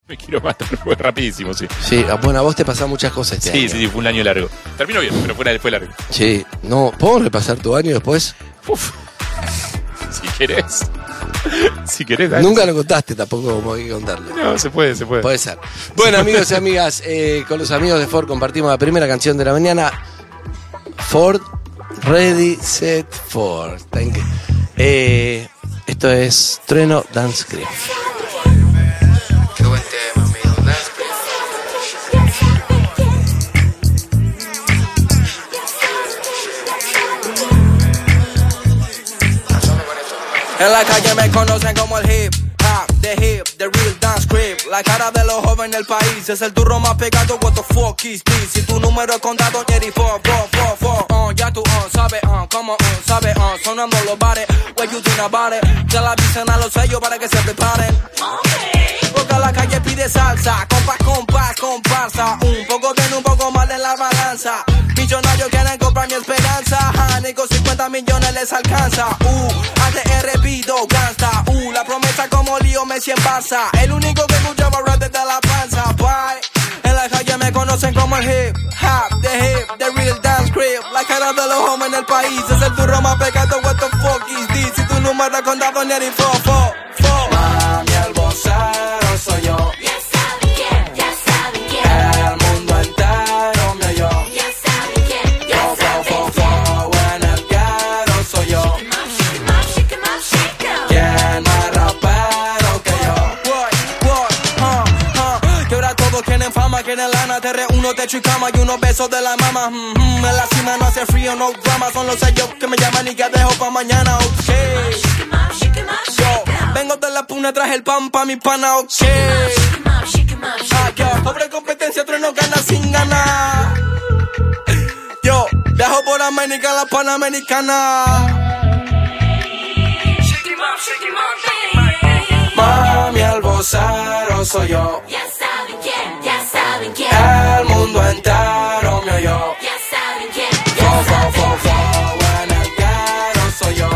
Me quiero matar, fue rapidísimo, sí. Sí, bueno, a vos te pasan muchas cosas este año. Sí, fue un año largo. Terminó bien, pero fue largo. Sí, no, ¿puedo repasar tu año después? Uf. Si querés. Si querés, dale. Nunca lo contaste tampoco, como hay que contarlo. No, se puede. Puede ser. Bueno, amigos y amigas, con los amigos de Ford compartimos la primera canción de la mañana. Ford, Ready, Set, Ford. Esto es Trueno, Dance Cream. Qué buen tema, amigo. Dance Cream. En la calle me conocen como el hip hop, the real dance creep. La cara de los jóvenes del país es el turro más pegado. What the fuck is this? Si tu número es contado, Jerry, ya tú sabes, como sabes, sonando los bares. What you think about it? Ya la avisan a los sellos para que se preparen. Porque la calle pide salsa, comparsa. Un poco bien, un poco mal en la balanza. Millonarios quieren comprar mi esperanza. Ni con 50 millones les alcanza. ATR pido gangsta. La promesa como Lío Messi en Barça. El único que escuchaba rap desde la panza. Bye. En la calle me conocen como el hip hop, the real dance creep. La cara de los jóvenes del país es el turro más pegado. What the fuck is this? Si tu número es contado, ni el Mami, el vocero soy yo. Ya saben quién. El mundo entero me oyó. Ya saben quién. En el ghetto soy yo. ¿Quién más rapero que yo? Que ahora todos quieren fama, quieren lana. Te reúno, techo y cama y unos besos de la mama. En la cima no hace frío, no drama. Son los sellos que me llaman y que dejo pa' mañana, Yo vengo de la puna, traje el pan pa' mi pana, Sobre competencia, Trueno gana sin ganar. Yo viajo por América, la Panamericana. Mami, el vocero soy yo. Ya saben quién. El mundo entero me oyó. Ya saben quién. En el ghetto soy yo.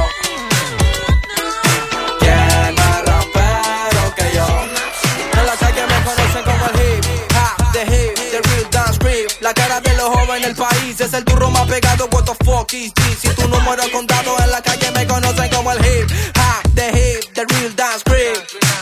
¿Quién más rapero que yo? En la calle me conocen como el hip hop, the real dance creep. La cara de los jóvenes del país es el turro más pegado. What the fuck is this? Si tu número es contado, en la calle me conocen como el hip hop, the real dance creep.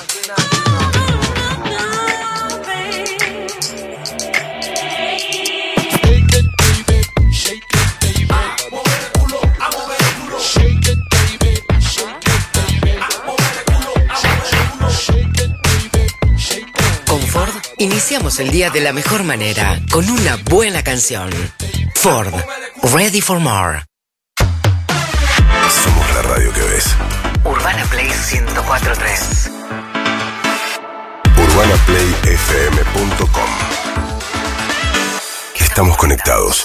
Iniciamos el día de la mejor manera, con una buena canción. Ford, Ready for More. Somos la radio que ves. Urbana Play 104.3. UrbanaPlayFM.com. Estamos conectados.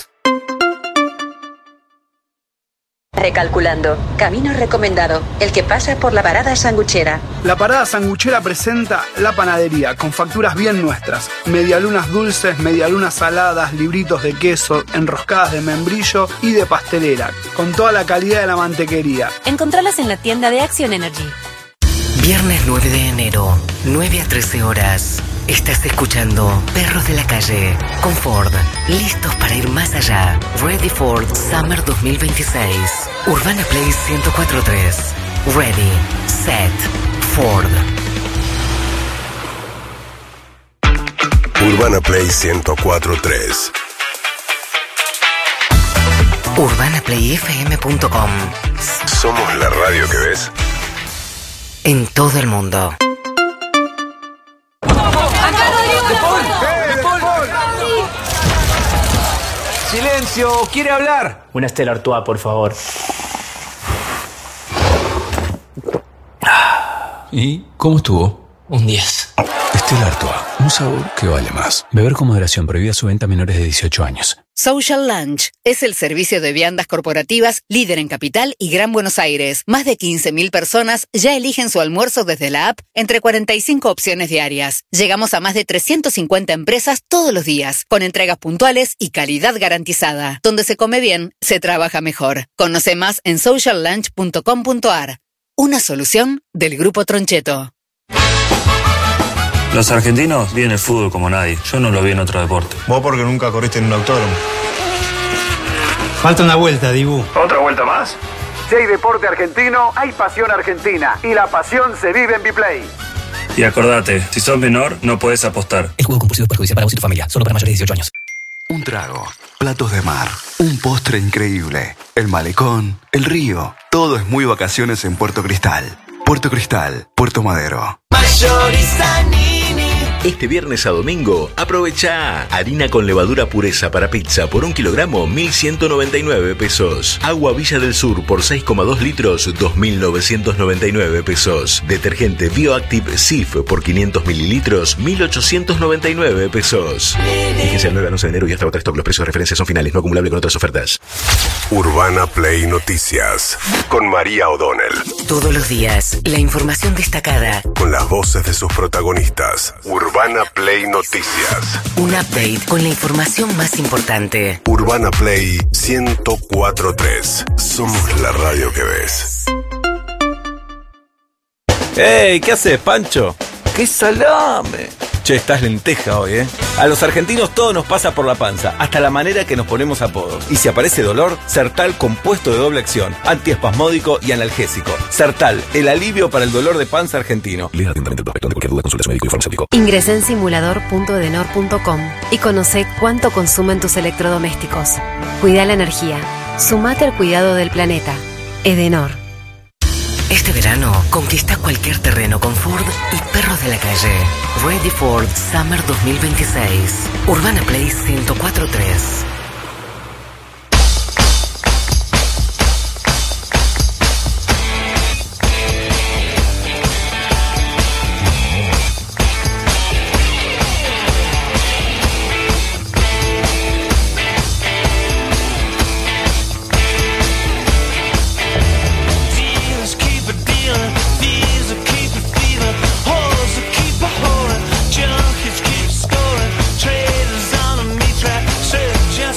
Recalculando. Camino recomendado. El que pasa por la parada sanguchera. La parada sanguchera presenta La Panadería, con facturas bien nuestras. Medialunas dulces, medialunas saladas, libritos de queso, enroscadas de membrillo y de pastelera, con toda la calidad de la mantequería. Encontralas en la tienda de Action Energy. Viernes 9 de enero, 9 a 13 horas. Estás escuchando Perros de la Calle con Ford. Listos para ir más allá. Ready for Summer 2026. Urbana Play 104.3. Ready, Set, Ford. Urbana Play 104.3. UrbanaPlayFM.com. Somos la radio que ves. En todo el mundo. Silencio, ¿quiere hablar? Una Stella Artois, por favor. ¿Y cómo estuvo? Un 10. Stella Artois, un sabor que vale más. Beber con moderación, prohibida su venta a menores de 18 años. Social Lunch es el servicio de viandas corporativas líder en Capital y Gran Buenos Aires. Más de 15.000 personas ya eligen su almuerzo desde la app entre 45 opciones diarias. Llegamos a más de 350 empresas todos los días, con entregas puntuales y calidad garantizada. Donde se come bien, se trabaja mejor. Conoce más en sociallunch.com.ar. Una solución del Grupo Troncheto. Los argentinos viven el fútbol como nadie. Yo no lo vi en otro deporte. Vos porque nunca corriste en un autódromo. Falta una vuelta, Dibu. ¿Otra vuelta más? Si hay deporte argentino, hay pasión argentina. Y la pasión se vive en Biplay. Y acordate, si sos menor, no podés apostar. El juego compulsivo es perjudicial para vos y tu familia. Solo para mayores de 18 años. Un trago, platos de mar, un postre increíble, el malecón, el río. Todo es muy vacaciones en Puerto Cristal. Puerto Cristal, Puerto Madero. Este viernes a domingo, aprovecha harina con levadura pureza para pizza por 1 kilogramo, 1.199 pesos. Agua Villa del Sur por 6,2 litros, 2.999 pesos. Detergente Bioactive Sif por 500 mililitros, 1.899 pesos. Fíjense el 9 al 11 de enero y hasta agotar stock. Los precios de referencia son finales, no acumulable con otras ofertas. Urbana Play Noticias con María O'Donnell. Todos los días, la información destacada. Con las voces de sus protagonistas. Urbana Play Noticias. Un update con la información más importante. Urbana Play 104.3. Somos la radio que ves. ¡Ey! ¿Qué haces, Pancho? ¡Qué salame! Che, estás lenteja hoy, ¿eh? A los argentinos todo nos pasa por la panza, hasta la manera que nos ponemos apodos. Y si aparece dolor, Sertal compuesto de doble acción, antiespasmódico y analgésico. Sertal, el alivio para el dolor de panza argentino. Lea atentamente el prospecto. Ante cualquier duda, consulte a su médico y farmacéutico. Ingresá en simulador.edenor.com y conoce cuánto consumen tus electrodomésticos. Cuida la energía. Sumate al cuidado del planeta. Edenor. Este verano, conquista cualquier terreno con Ford y perros de la calle. Ready Ford Summer 2026. Urbana Play 104.3. Just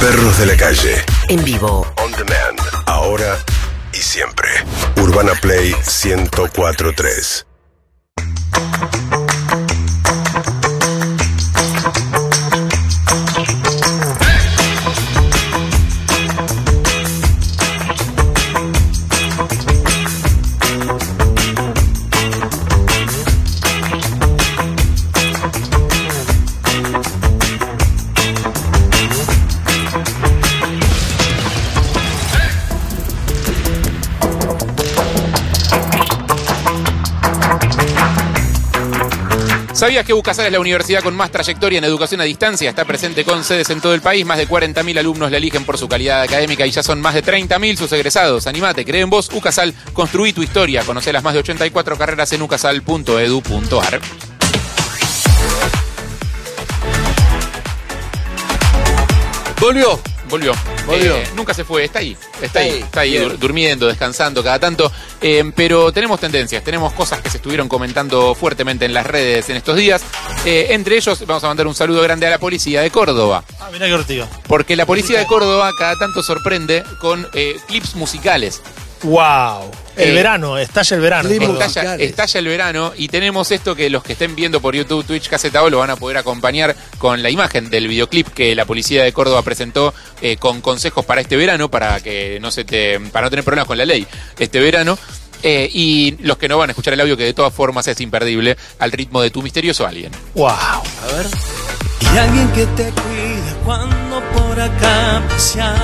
Perros de la calle. En vivo. On demand. Ahora y siempre. Urbana Play 104.3. ¿Sabías que UCASAL es la universidad con más trayectoria en educación a distancia? Está presente con sedes en todo el país. Más de 40.000 alumnos la eligen por su calidad académica y ya son más de 30.000 sus egresados. Animate, cree en vos. UCASAL, construí tu historia. Conocé las más de 84 carreras en ucasal.edu.ar. Volvió. Nunca se fue, está ahí, durmiendo, descansando cada tanto, pero tenemos tendencias, tenemos cosas que se estuvieron comentando fuertemente en las redes en estos días, entre ellos vamos a mandar un saludo grande a la policía de Córdoba. Mirá qué ortigo. Porque la policía de Córdoba cada tanto sorprende con clips musicales. ¡Wow! El verano, estalla el verano. Estalla el verano y tenemos esto que los que estén viendo por YouTube, Twitch, Caseta O lo van a poder acompañar con la imagen del videoclip que la policía de Córdoba presentó con consejos para este verano, para que para no tener problemas con la ley este verano. Y los que no van a escuchar el audio, que de todas formas es imperdible, al ritmo de Tu Misterioso Alguien. ¡Wow! A ver. Y alguien que te cuida cuando por acá paseas.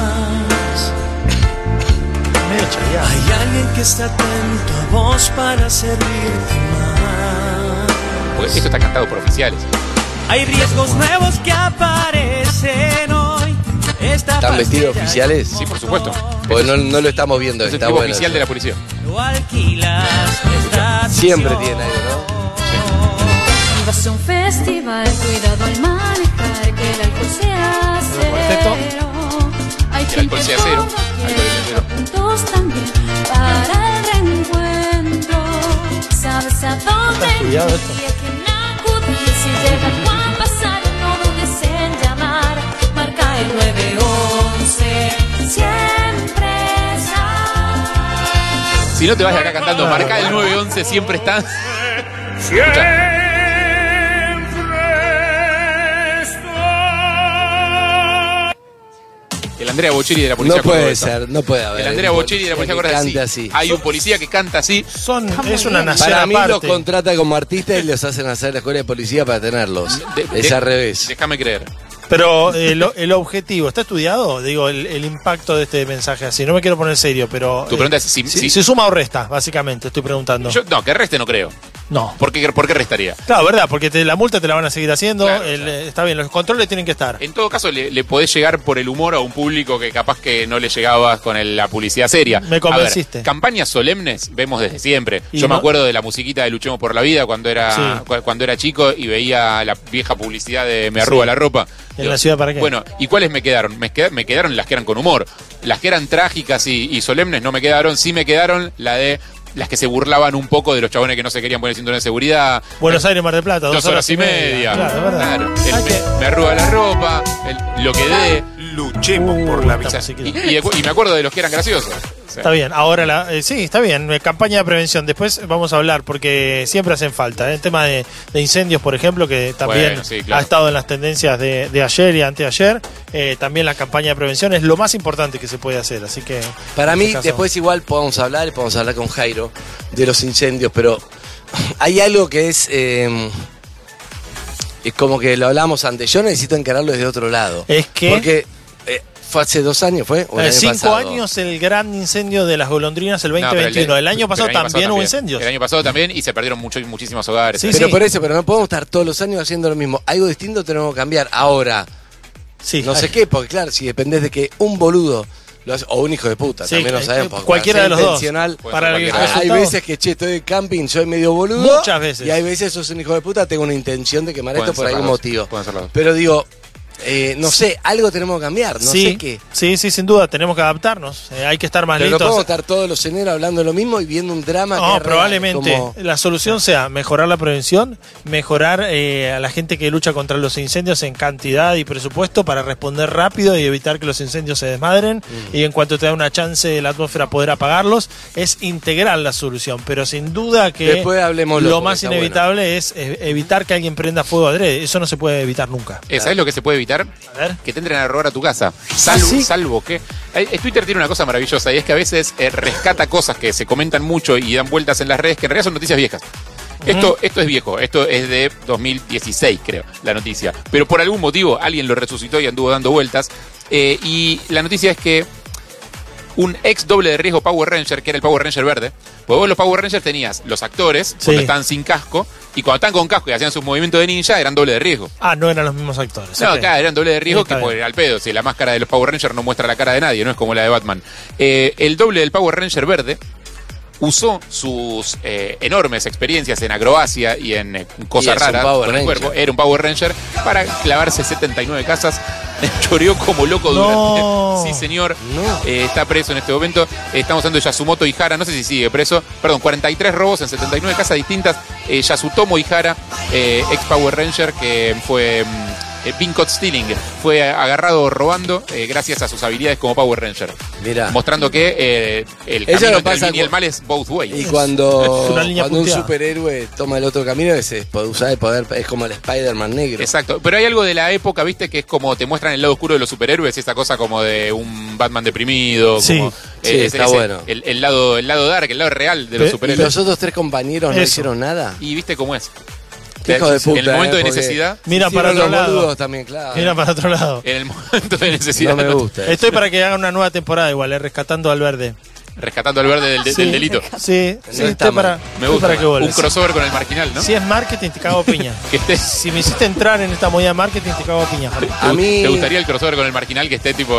Hay alguien que está atento a vos para servirte más. Pues esto está cantado por oficiales. Hay riesgos nuevos que aparecen hoy. ¿Están vestidos oficiales? Sí, por supuesto. Porque no lo estamos viendo. Es el está tipo bueno. oficial de la policía. Lo alquilas. Siempre tiene algo, ¿no? Sí. Vas a un festival, cuidado al manejar, que el alcohol sea cero. Hay que el alcohol sea cero. Puntos también para el reencuentro. Sabes a dónde ir y a quién acudir. Si llega Juan pasar, no dudes en llamar. Marca el 911. Siempre está. Si no te vas de acá cantando, marca el 911, siempre está. Escucha. El Andrea Bocelli de la policía. No puede ser, no puede haber. El Andrea Bocelli de la policía canta así. Hay un policía que canta así. Es una nación Para mí aparte. los contrata como artistas y los hacen hacer la escuela de policía para tenerlos. Es al revés. Déjame creer. Pero el objetivo, ¿está estudiado? Digo, el impacto de este mensaje así. No me quiero poner serio, pero... Tu pregunta es si ¿se suma o resta? Básicamente, estoy preguntando. No, que reste no creo. No. ¿Por qué restaría? Claro, verdad, porque la multa te la van a seguir haciendo. Claro, está bien, los controles tienen que estar. En todo caso, le podés llegar por el humor a un público que capaz que no le llegabas con la publicidad seria. Me convenciste. A ver, campañas solemnes vemos desde siempre. Yo me acuerdo de la musiquita de Luchemos por la Vida cuando era chico y veía la vieja publicidad de Me arruga la ropa. ¿En la ciudad para qué? Bueno, ¿y cuáles me quedaron? Me quedaron las que eran con humor. Las que eran trágicas y solemnes no me quedaron. Sí me quedaron las que se burlaban un poco de los chabones que no se querían poner cinturón de seguridad. Buenos Aires, Mar del Plata, 2 horas y media. Claro, verdad. Me arruga la ropa, lo que dé. Luchemos por la vida. Y me acuerdo de los que eran graciosos. Está bien, ahora sí, está bien, campaña de prevención, después vamos a hablar porque siempre hacen falta, el tema de incendios, por ejemplo, que también ha estado en las tendencias de ayer y anteayer, también la campaña de prevención es lo más importante que se puede hacer, así que... Para mí, después igual podemos hablar con Jairo de los incendios, pero hay algo que es como que lo hablamos antes, yo necesito encararlo desde otro lado. Es que... Porque... ¿Fue hace 2 años? ¿Fue? ¿O el año 5 pasado? años el gran incendio de las golondrinas, el 2021. El año pasado también hubo incendios. El año pasado también y se perdieron muchísimos hogares. Sí, pero por eso, pero no podemos estar todos los años haciendo lo mismo. Algo distinto tenemos que cambiar. Ahora, no sé qué, porque claro, si dependés de que un boludo lo hace, o un hijo de puta, también lo sabemos. Cualquiera de los dos. Hay veces que, estoy de camping, soy medio boludo. Muchas veces. Y hay veces sos un hijo de puta, tengo una intención de quemar esto por algún motivo. Pero digo... no sé, algo tenemos que cambiar, no sé qué. Sí, sin duda, tenemos que adaptarnos. Hay que estar más listos. Pero no podemos estar todos los eneros hablando lo mismo y viendo un drama. No, que probablemente como... la solución sea mejorar la prevención, mejorar a la gente que lucha contra los incendios en cantidad y presupuesto para responder rápido y evitar que los incendios se desmadren. Y en cuanto te da una chance de la atmósfera poder apagarlos, es integral la solución. Pero sin duda que después hablemos lo más inevitable es evitar que alguien prenda fuego adrede. Eso no se puede evitar nunca. ¿Sabes lo que se puede evitar? A ver. Que te entren a robar a tu casa. Salvo que... Twitter tiene una cosa maravillosa y es que a veces rescata cosas que se comentan mucho y dan vueltas en las redes que en realidad son noticias viejas. Esto es viejo, esto es de 2016, creo, la noticia. Pero por algún motivo alguien lo resucitó y anduvo dando vueltas. Y la noticia es que un ex doble de riesgo Power Ranger, que era el Power Ranger verde, pues vos los Power Rangers tenías los actores cuando estaban sin casco, y cuando estaban con casco y hacían sus movimientos de ninja, eran doble de riesgo. No eran los mismos actores. No, acá eran doble de riesgo, que pues, al pedo, si la máscara de los Power Rangers no muestra la cara de nadie, no es como la de Batman. El doble del Power Ranger verde usó sus enormes experiencias en acrobacia y en cosas raras con el cuerpo, era un Power Ranger, para clavarse 79 casas. Choreó como loco durante. Sí, señor. Está preso en este momento. Estamos hablando de Yasumoto Ihara. No sé si sigue preso. Perdón, 43 robos en 79 casas distintas. Yasutomo Ihara, ex Power Ranger, que fue Pincot Stealing. Fue agarrado robando gracias a sus habilidades como Power Ranger. Mira. Mostrando que el camino entre el bien y el mal es both ways. Y cuando un superhéroe toma el otro camino, usar el poder, es como el Spider-Man negro. Exacto. Pero hay algo de la época, viste, que es como te muestran el lado oscuro de los superhéroes, esta cosa como de un Batman deprimido. Sí, como, está bueno. El lado dark, el lado real de los superhéroes. ¿Y los otros tres compañeros no hicieron nada? Y viste cómo es. Hijo de puta, en el momento de necesidad. Mira para otro lado. También, claro. Mira para otro lado. En el momento de necesidad. No me gusta. Estoy para que hagan una nueva temporada igual, rescatando al verde. Rescatando al verde del delito. Sí, estoy para, me gusta para que un crossover con el marginal, ¿no? Si es marketing, te cago a piña. Si me hiciste entrar en esta movida de marketing, te cago a piña. A mí... ¿Te gustaría el crossover con el marginal que esté tipo...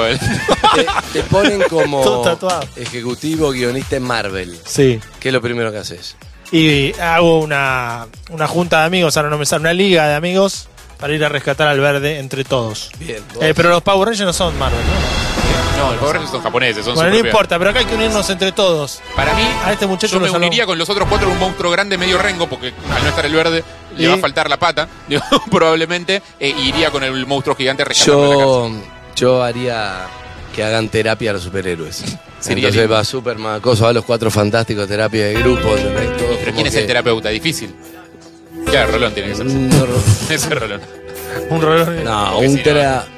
te ponen como ejecutivo guionista en Marvel. Sí. ¿Qué es lo primero que haces? Y hago una junta de amigos, ahora no me sale, una liga de amigos para ir a rescatar al verde entre todos. Bien. Pero los Power Rangers no son Marvel, ¿no? No, los Power Rangers son japoneses, son bueno, no importa, pero acá hay que unirnos entre todos. Para mí, a este muchacho yo me uniría con los otros 4 en un monstruo grande medio rengo, porque al no estar el verde le va a faltar la pata, probablemente, iría con el monstruo gigante rescatando la cárcel. Yo haría que hagan terapia a los superhéroes. Sería entonces va Superman, va los 4 fantásticos, terapia de grupo, todo. Pero ¿quién es el terapeuta? Difícil. Claro, Rolón tiene que ser. Ese Rolón. Un Rolón. No, un terapeuta.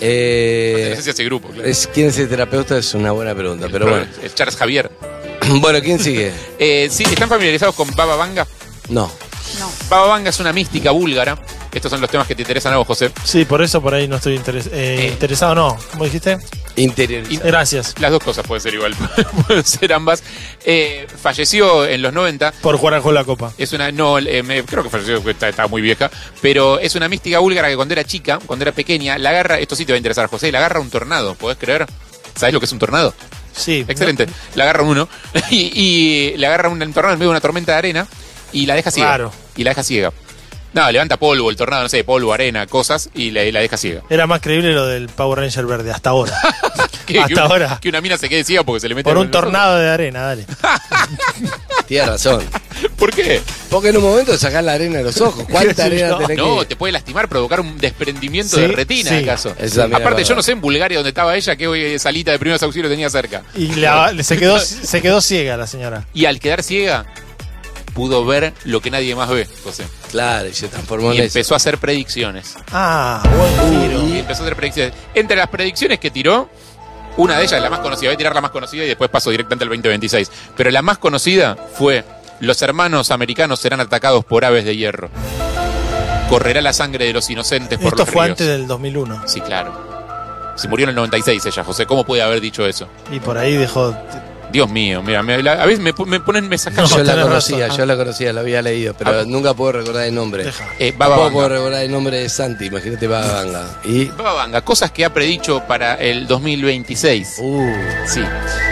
Ese grupo, claro. ¿Quién es el terapeuta? Es una buena pregunta, pero bueno. Es Charles Javier. Bueno, ¿quién sigue? Sí, ¿están familiarizados con Baba Vanga? No. Baba Vanga es una mística búlgara. Estos son los temas que te interesan a vos, José. Sí, por eso por ahí no estoy interesado, no. ¿Cómo dijiste? Interiorizado. Gracias. Las dos cosas pueden ser igual, pueden ser ambas. Falleció en los 90. Por jugar con la copa. Es una, creo que falleció, está muy vieja, pero es una mística búlgara que cuando era chica, cuando era pequeña, la agarra, esto sí te va a interesar, José, la agarra un tornado, ¿podés creer? ¿Sabés lo que es un tornado? Sí. Excelente. No. La agarra uno y le agarra un tornado en medio de una tormenta de arena y la deja ciega. Claro. Y la deja ciega. No, levanta polvo, el tornado, no sé, polvo, arena, cosas, y la deja ciega. Era más creíble lo del Power Ranger verde, hasta ahora. Ahora. Que una mina se quede ciega porque se le mete... Por un tornado de arena, dale. Tienes razón. ¿Por qué? Porque en un momento sacás la arena de los ojos. ¿Cuánta arena tenés que...? No, te puede lastimar, provocar un desprendimiento de retina, ¿acaso? Aparte, yo no sé en Bulgaria donde estaba ella qué salita de primeros auxilios tenía cerca. Y se quedó ciega la señora. Y al quedar ciega... pudo ver lo que nadie más ve, José. Claro, y se transformó en empezó a hacer predicciones. Buen tiro. Y empezó a hacer predicciones. Entre las predicciones que tiró, una de ellas, la más conocida, voy a tirar la más conocida y después paso directamente al 2026. Pero la más conocida fue: los hermanos americanos serán atacados por aves de hierro. Correrá la sangre de los inocentes por los ríos. Esto fue antes del 2001. Sí, claro. Se murió en el 96 ella, José. ¿Cómo puede haber dicho eso? Y por ahí dejó... Dios mío, mira, a veces me sacan... Yo la conocía, la había leído, pero nunca puedo recordar el nombre. Baba Vanga. Puedo recordar el nombre de Santi, imagínate Baba Vanga. Baba Vanga, cosas que ha predicho para el 2026. Sí.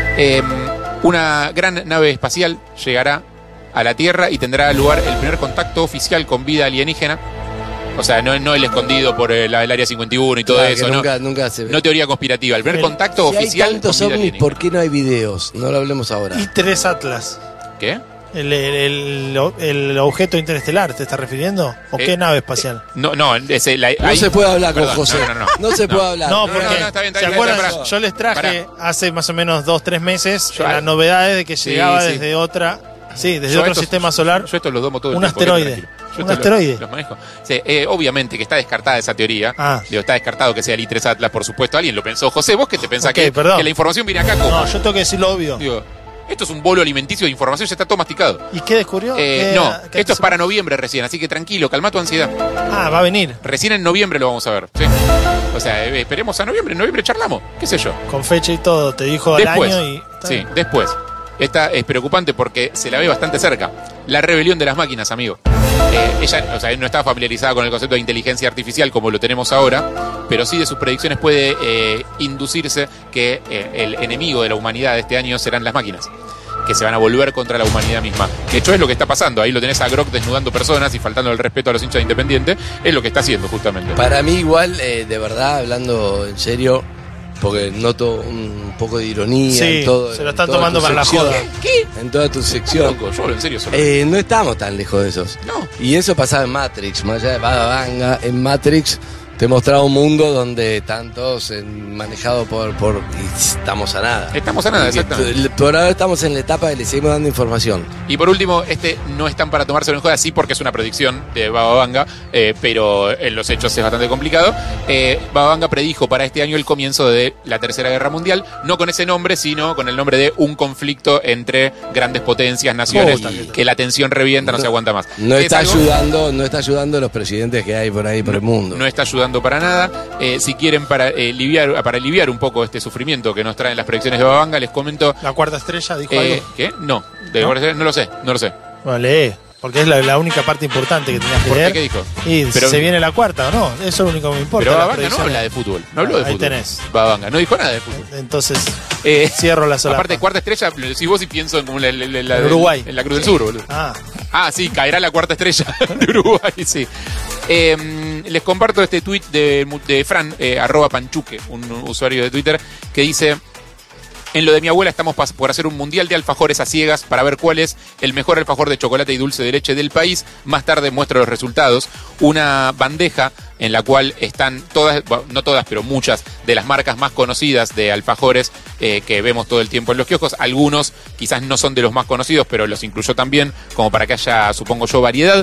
Una gran nave espacial llegará a la Tierra y tendrá lugar el primer contacto oficial con vida alienígena. O sea, no el escondido por el área 51 y todo eso, nunca se ve. No teoría conspirativa. El primer contacto oficial. Hay tantos ovnis, ¿por qué no hay videos? No lo hablemos ahora. Y 3 Atlas. ¿Qué? El objeto interestelar, ¿te estás refiriendo? ¿O qué nave espacial? No se puede hablar con José. No se puede hablar. No, porque ¿se acuerdan? Yo les traje hace más o menos 2-3 meses las novedades de que llegaba desde otra... Sí, desde otro sistema solar. Yo esto lo domo todo el tiempo. Un asteroide. Los manejo. Sí, obviamente que está descartada esa teoría. Está descartado que sea el I-3 Atlas, por supuesto. Alguien lo pensó. José, ¿vos qué te pensás? Que la información viene acá como... No, yo tengo que decir lo obvio. Digo, esto es un bolo alimenticio de información, ya está todo masticado. ¿Y qué descubrió? Esto es para noviembre recién, así que tranquilo, calma tu ansiedad. Va a venir. Recién en noviembre lo vamos a ver. ¿Sí? O sea, esperemos a noviembre. En noviembre charlamos, qué sé yo. Con fecha y todo, te dijo después, al año y... Sí, después. Esta es preocupante porque se la ve bastante cerca. La rebelión de las máquinas, amigo. Ella no estaba familiarizada con el concepto de inteligencia artificial como lo tenemos ahora, pero sí de sus predicciones puede inducirse que el enemigo de la humanidad de este año serán las máquinas, que se van a volver contra la humanidad misma. De hecho, es lo que está pasando. Ahí lo tenés a Grok desnudando personas y faltando el respeto a los hinchas de Independiente. Es lo que está haciendo, justamente. Para mí, igual, de verdad, hablando en serio, porque noto un poco de ironía en todo. Se lo están tomando para la joda. ¿Qué? En toda tu sección. Loco, yo hablo en serio solo. No estamos tan lejos de esos. No. Y eso pasaba en Matrix, más allá de Baba Vanga. En Matrix te mostraba un mundo donde están todos manejados por y estamos a nada. Estamos a nada, exactamente. Por ahora estamos en la etapa de le seguimos dando información. Y por último, no es tan para tomárselo en joda, sí, porque es una predicción de Baba Vanga, pero en los hechos es bastante complicado. Baba Vanga predijo para este año el comienzo de la Tercera Guerra Mundial, no con ese nombre, sino con el nombre de un conflicto entre grandes potencias, naciones, que la tensión revienta, no se aguanta más. No está ayudando a los presidentes que hay por ahí por el mundo. No está ayudando para nada. Si quieren para aliviar un poco este sufrimiento que nos traen las predicciones de Baba Vanga, les comento. ¿La cuarta estrella dijo algo? ¿Qué? No. No lo sé. Vale, porque es la única parte importante que tenías que leer. ¿Qué dijo? Y se viene la cuarta, ¿o no? Eso es lo único que me importa. Pero Baba Vanga no habla de fútbol. No habló de fútbol. Ahí tenés. Baba Vanga no dijo nada de fútbol. Entonces, cierro la solapa. Aparte, cuarta estrella, lo decís vos y pienso en Uruguay. En la Cruz del Sur, boludo. Sí, caerá la cuarta estrella de Uruguay, sí. Les comparto este tuit de Fran, @panchuque, un usuario de Twitter, que dice: en lo de mi abuela estamos por hacer un mundial de alfajores a ciegas para ver cuál es el mejor alfajor de chocolate y dulce de leche del país. Más tarde muestro los resultados. Una bandeja en la cual están todas, no todas, pero muchas de las marcas más conocidas de alfajores que vemos todo el tiempo en los kioscos. Algunos quizás no son de los más conocidos, pero los incluyo también, como para que haya, supongo yo, variedad.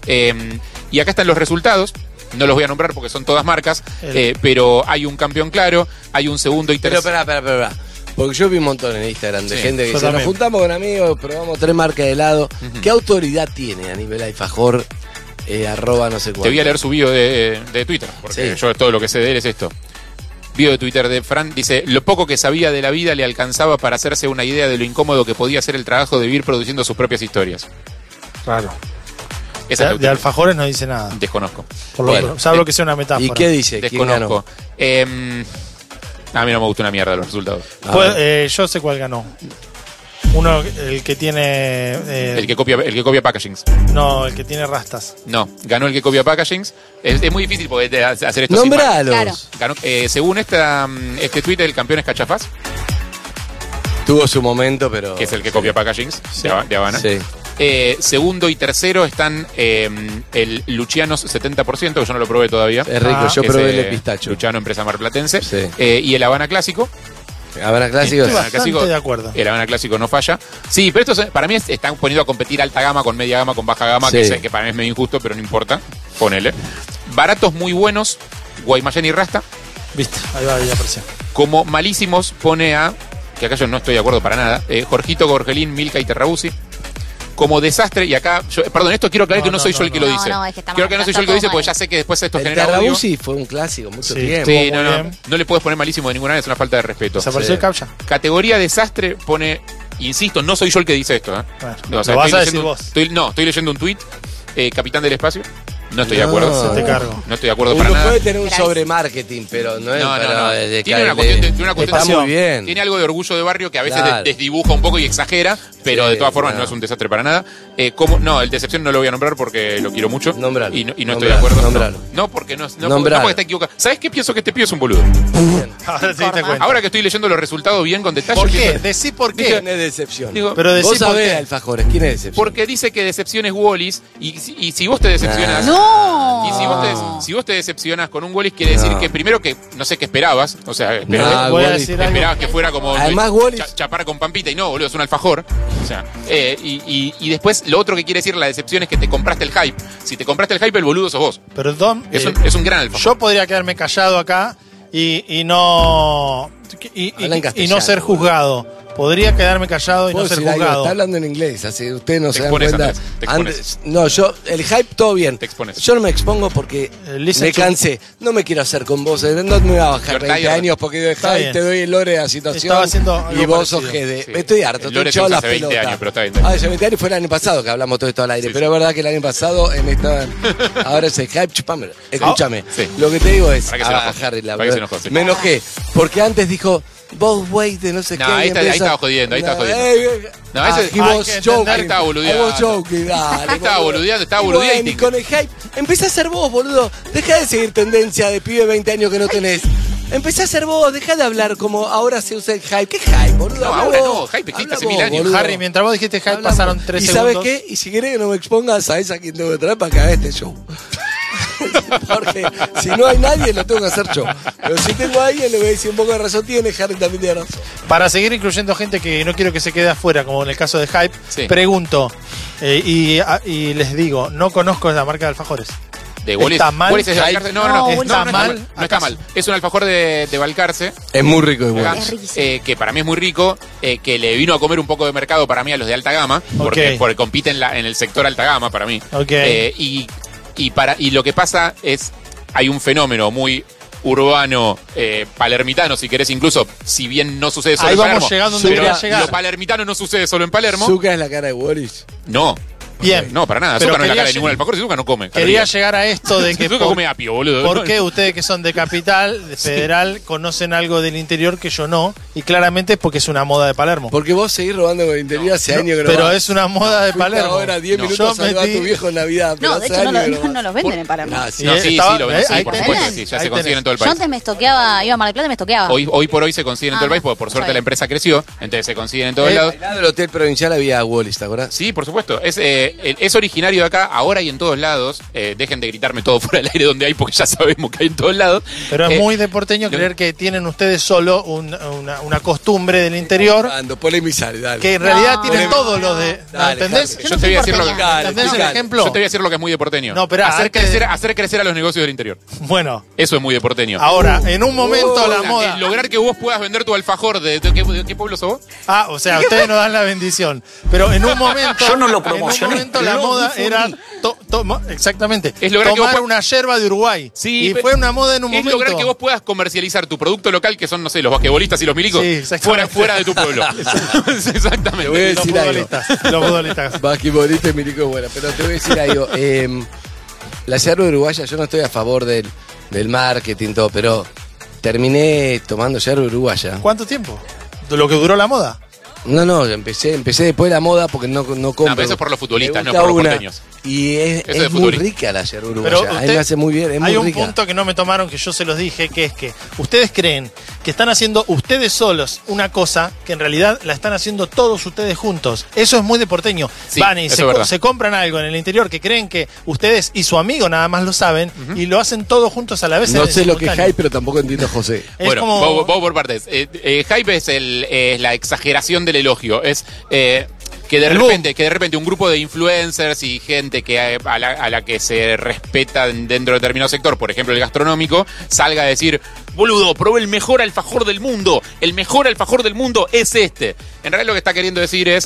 Y acá están los resultados. No los voy a nombrar porque son todas marcas, pero hay un campeón claro, hay un segundo y tercero. Pero espera. Porque yo vi un montón en Instagram de gente que dice, nos juntamos con amigos, probamos 3 marcas de helado. ¿Qué autoridad tiene a nivel alfajor? No sé cuánto. Te voy a leer su bio de Twitter, porque yo todo lo que sé de él es esto. Bio de Twitter de Fran, dice: lo poco que sabía de la vida le alcanzaba para hacerse una idea de lo incómodo que podía ser el trabajo de vivir produciendo sus propias historias. Claro. De alfajores no dice nada. Desconozco. Salvo que sea una metáfora. ¿Y qué dice? Desconozco. A mí no me gusta una mierda los resultados. Yo sé cuál ganó. Uno, el que tiene... el que copia packagings. No, el que tiene rastas. No, ganó el que copia packagings. Es muy difícil poder hacer esto. ¡Nombralos! Claro. Ganó, según este tweet, el campeón es Cachafaz. Tuvo su momento, pero... Que es el que copia packagings de Habana. Sí. Segundo y tercero están el Lucianos 70%, que yo no lo probé todavía. Es rico, yo probé el de pistacho. Luciano, empresa marplatense. Sí. Y el Habana Clásico. Habana Clásico. Estoy de acuerdo. El Habana Clásico no falla. Sí, pero esto para mí están poniendo a competir alta gama con media gama, con baja gama, que para mí es medio injusto, pero no importa. Ponele. Baratos muy buenos, Guaymallén y Rasta. Viste, ahí va, ya apareció. Como malísimos pone que acá yo no estoy de acuerdo para nada, Jorgito, Gorgelín, Milka y Terrabusi. Como desastre, y acá, esto quiero aclarar que no soy yo el que lo dice. Quiero que no soy yo el que lo dice porque ya sé que después esto genera odio. Terrabusi fue un clásico, mucho tiempo. Sí, no le puedes poner malísimo de ninguna manera, es una falta de respeto. Desapareció el Captcha. Categoría desastre pone, insisto, no soy yo el que dice esto. Lo vas a decir vos. Estoy leyendo un tuit, Capitán del Espacio, No estoy de acuerdo. Se te cargo. No estoy de acuerdo para Uno nada. puede tener un sobremarketing, pero no es para... Tiene una cuestión está muy bien. Tiene algo de orgullo de barrio que a veces Claro. desdibuja un poco y exagera, pero Sí, de todas formas claro. no es un desastre para nada. No, el Decepción no lo voy a nombrar porque lo quiero mucho. Nombralo. Y no estoy de acuerdo. Nombralo. No, porque no Nombralo. porque está equivocado. ¿Sabes qué? Pienso que este pibe es un boludo. Ahora sí te cuento. Ahora que estoy leyendo los resultados bien con detalle. ¿Por qué? pienso- Decí por qué. ¿Quién es Decepción? Pero decí vos por sabés, qué. Alfajores, ¿quién es Decepción? Porque dice que Decepción es Wallis y si vos te decepcionás... ¡No! Y si vos te decepcionás con un Wallis, quiere decir que primero que no sé qué esperabas. O sea, esperabas, voy a decir algo. esperabas que fuera como Además, Wallis... chapar con pampita y no, boludo, es un alfajor. O sea, y después lo otro que quiere decir la decepción es que te compraste el hype. Si te compraste el hype, el boludo sos vos. Perdón. Es un gran alfajor. Yo podría quedarme callado acá y no Habla en castellano, no ser juzgado. Podría quedarme callado y no ¿Puedo ser decir algo? juzgado. Está hablando en inglés, así ustedes no Te se dan expones, cuenta. Andrés, te expones. No, yo, el hype todo bien. Te expones. Yo no me expongo porque listen me to- cansé. No me quiero hacer con vos, no me va a bajar Your 20 tired. años porque de Está hype bien. te doy el lore de la situación Estaba haciendo algo y vos sos parecido. GD. Sí. Estoy harto, El lore estoy se echado usa las hace 20 pelotas. años, pero está bien. Hace 20 años fue el año pasado que hablamos todo esto al aire, Sí, pero sí. es verdad que el año pasado en esta ahora es el hype, chupame. Escúchame. Sí. Lo que te digo es Para que se enojó. Harry, la Para que se verdad, enojó, sí. me enojé porque antes dijo vos wait de no sé No, qué. ahí y está- empieza- ahí estaba jodiendo, ahí estaba jodiendo. No, ese- he hay was que entender, joking. ahí estaba boludeando. I was joking, dale, Ahí estaba boludo. boludeando, estaba Y boludeando. bueno, y con el hype, empecé a ser vos, boludo. Deja de seguir tendencia de pibe de 20 años que no tenés. Empecé a ser vos, deja de hablar como ahora se usa el hype. ¿Qué hype, boludo? No, Habla ahora vos. no, hype existe Habla hace vos, 1000 años. boludo. Harry, mientras vos dijiste hype, Habla pasaron vos. 3 ¿Y segundos. sabes qué? Y si querés que no me expongas, ¿sabés a quién tengo que traer para que haga este show? Porque si no hay nadie, lo tengo que hacer yo. Pero si tengo a alguien, le voy a decir un poco de razón tiene, Harry también tiene razón. Para seguir incluyendo gente que no quiero que se quede afuera, como en el caso de Hype, Sí. pregunto y les digo, no conozco la marca de alfajores. De Wallis. ¿Está mal? Wallis es de Balcarce. No, ¿Está mal? No está mal. Es un alfajor de Balcarce. Es muy rico igual. Acá, que para mí es muy rico, que le vino a comer un poco de mercado para mí a los de alta gama, porque compite en el sector alta gama para mí. Okay. Y lo que pasa es, hay un fenómeno muy urbano, palermitano, si querés, incluso, si bien no sucede solo Ahí en vamos Palermo, llegando donde pero quería llegar. lo palermitano no sucede solo en Palermo. Zucca es la cara de Wallis. No. Bien. No, para nada. Pero Zucca no es la quería cara de ningún alfajor, Zucca no come. Quería llegar a esto de que Zucca come apio, boludo. ¿por qué ustedes que son de capital, de federal, conocen algo del interior que yo no? Y claramente es porque es una moda de Palermo. Porque vos seguís robando con el interior hace años que no Pero vas. es una moda de Fuiste Palermo. ahora 10 minutos Yo a saludar a tu metí- viejo en Navidad. pero No, de hace hecho no, años que vas. no los venden en Palermo. Ah, sí. No, sí, Estaba- lo venden, sí, ahí por tenés. supuesto, sí, ya Ahí se consiguen en todo el Yo país. antes me estoqueaba, iba a Mar del Plata y me estoqueaba. Hoy por hoy se consiguen en todo el país, porque por suerte está la bien. empresa creció, entonces se consiguen en todos Al lados. lado del hotel provincial había Wallis, ¿te acordás? Sí, por supuesto. Es originario de acá, ahora y en todos lados. Dejen de gritarme todo fuera del aire donde hay, porque ya sabemos que hay en todos lados. Pero es muy de porteño creer que tienen ustedes solo una costumbre del interior Ando, polemizar, dale. que en realidad No. tienen todos los de... Dale, ¿Entendés? Harry. Yo te voy a decir lo que. ¿Entendés el ejemplo? Yo te voy a decir lo que es muy de porteño. No, esperá, hacer antes de- crecer a los negocios del interior. Bueno, Eso es muy de porteño. ahora, en un momento la O sea, moda... lograr que vos puedas vender tu alfajor de qué pueblo sos vos. Ah, o sea, ustedes nos dan la bendición. Pero en un momento... Yo no lo En un promocioné. momento la Lo moda difundí. era... exactamente. Es lograr que vos tomar puedas- una yerba de Uruguay. Sí, y pe- fue una moda en un Es momento. lograr que vos puedas comercializar tu producto local, que son, no sé, los basquetbolistas y los milicos, Sí, exactamente. fuera de tu pueblo. Exactamente. Te voy a Los decir algo. futbolistas. Los futbolistas. Basquetbolista y milico es buena, pero te voy a decir algo. La yerba uruguaya, yo no estoy a favor del marketing, todo, pero terminé tomando yerba uruguaya. ¿Cuánto tiempo? ¿De lo que duró la moda? No, empecé después de la moda porque no compro. No, pero eso es por los futbolistas, Me no gusta por los una, porteños. Y es Eso de muy futbolista. rica la yerba Pero uruguaya. A mí me hace muy bien, es muy hay un rica. punto que no me tomaron, que yo se los dije, que es que ustedes creen que están haciendo ustedes solos una cosa que en realidad la están haciendo todos ustedes juntos. Eso es muy de porteño. Sí, Van y eso es verdad. se compran algo en el interior que creen que ustedes y su amigo nada más lo saben y lo hacen todos juntos a la vez. No en sé lo que es simultáneo. hype, pero tampoco entiendo a José. Es Bueno, como... vos por partes. Hype es la exageración del elogio. Es que de repente un grupo de influencers y gente que a la que se respeta dentro de determinado sector, por ejemplo el gastronómico, salga a decir: boludo, probé el mejor alfajor del mundo. El mejor alfajor del mundo es este. En realidad lo que está queriendo decir es: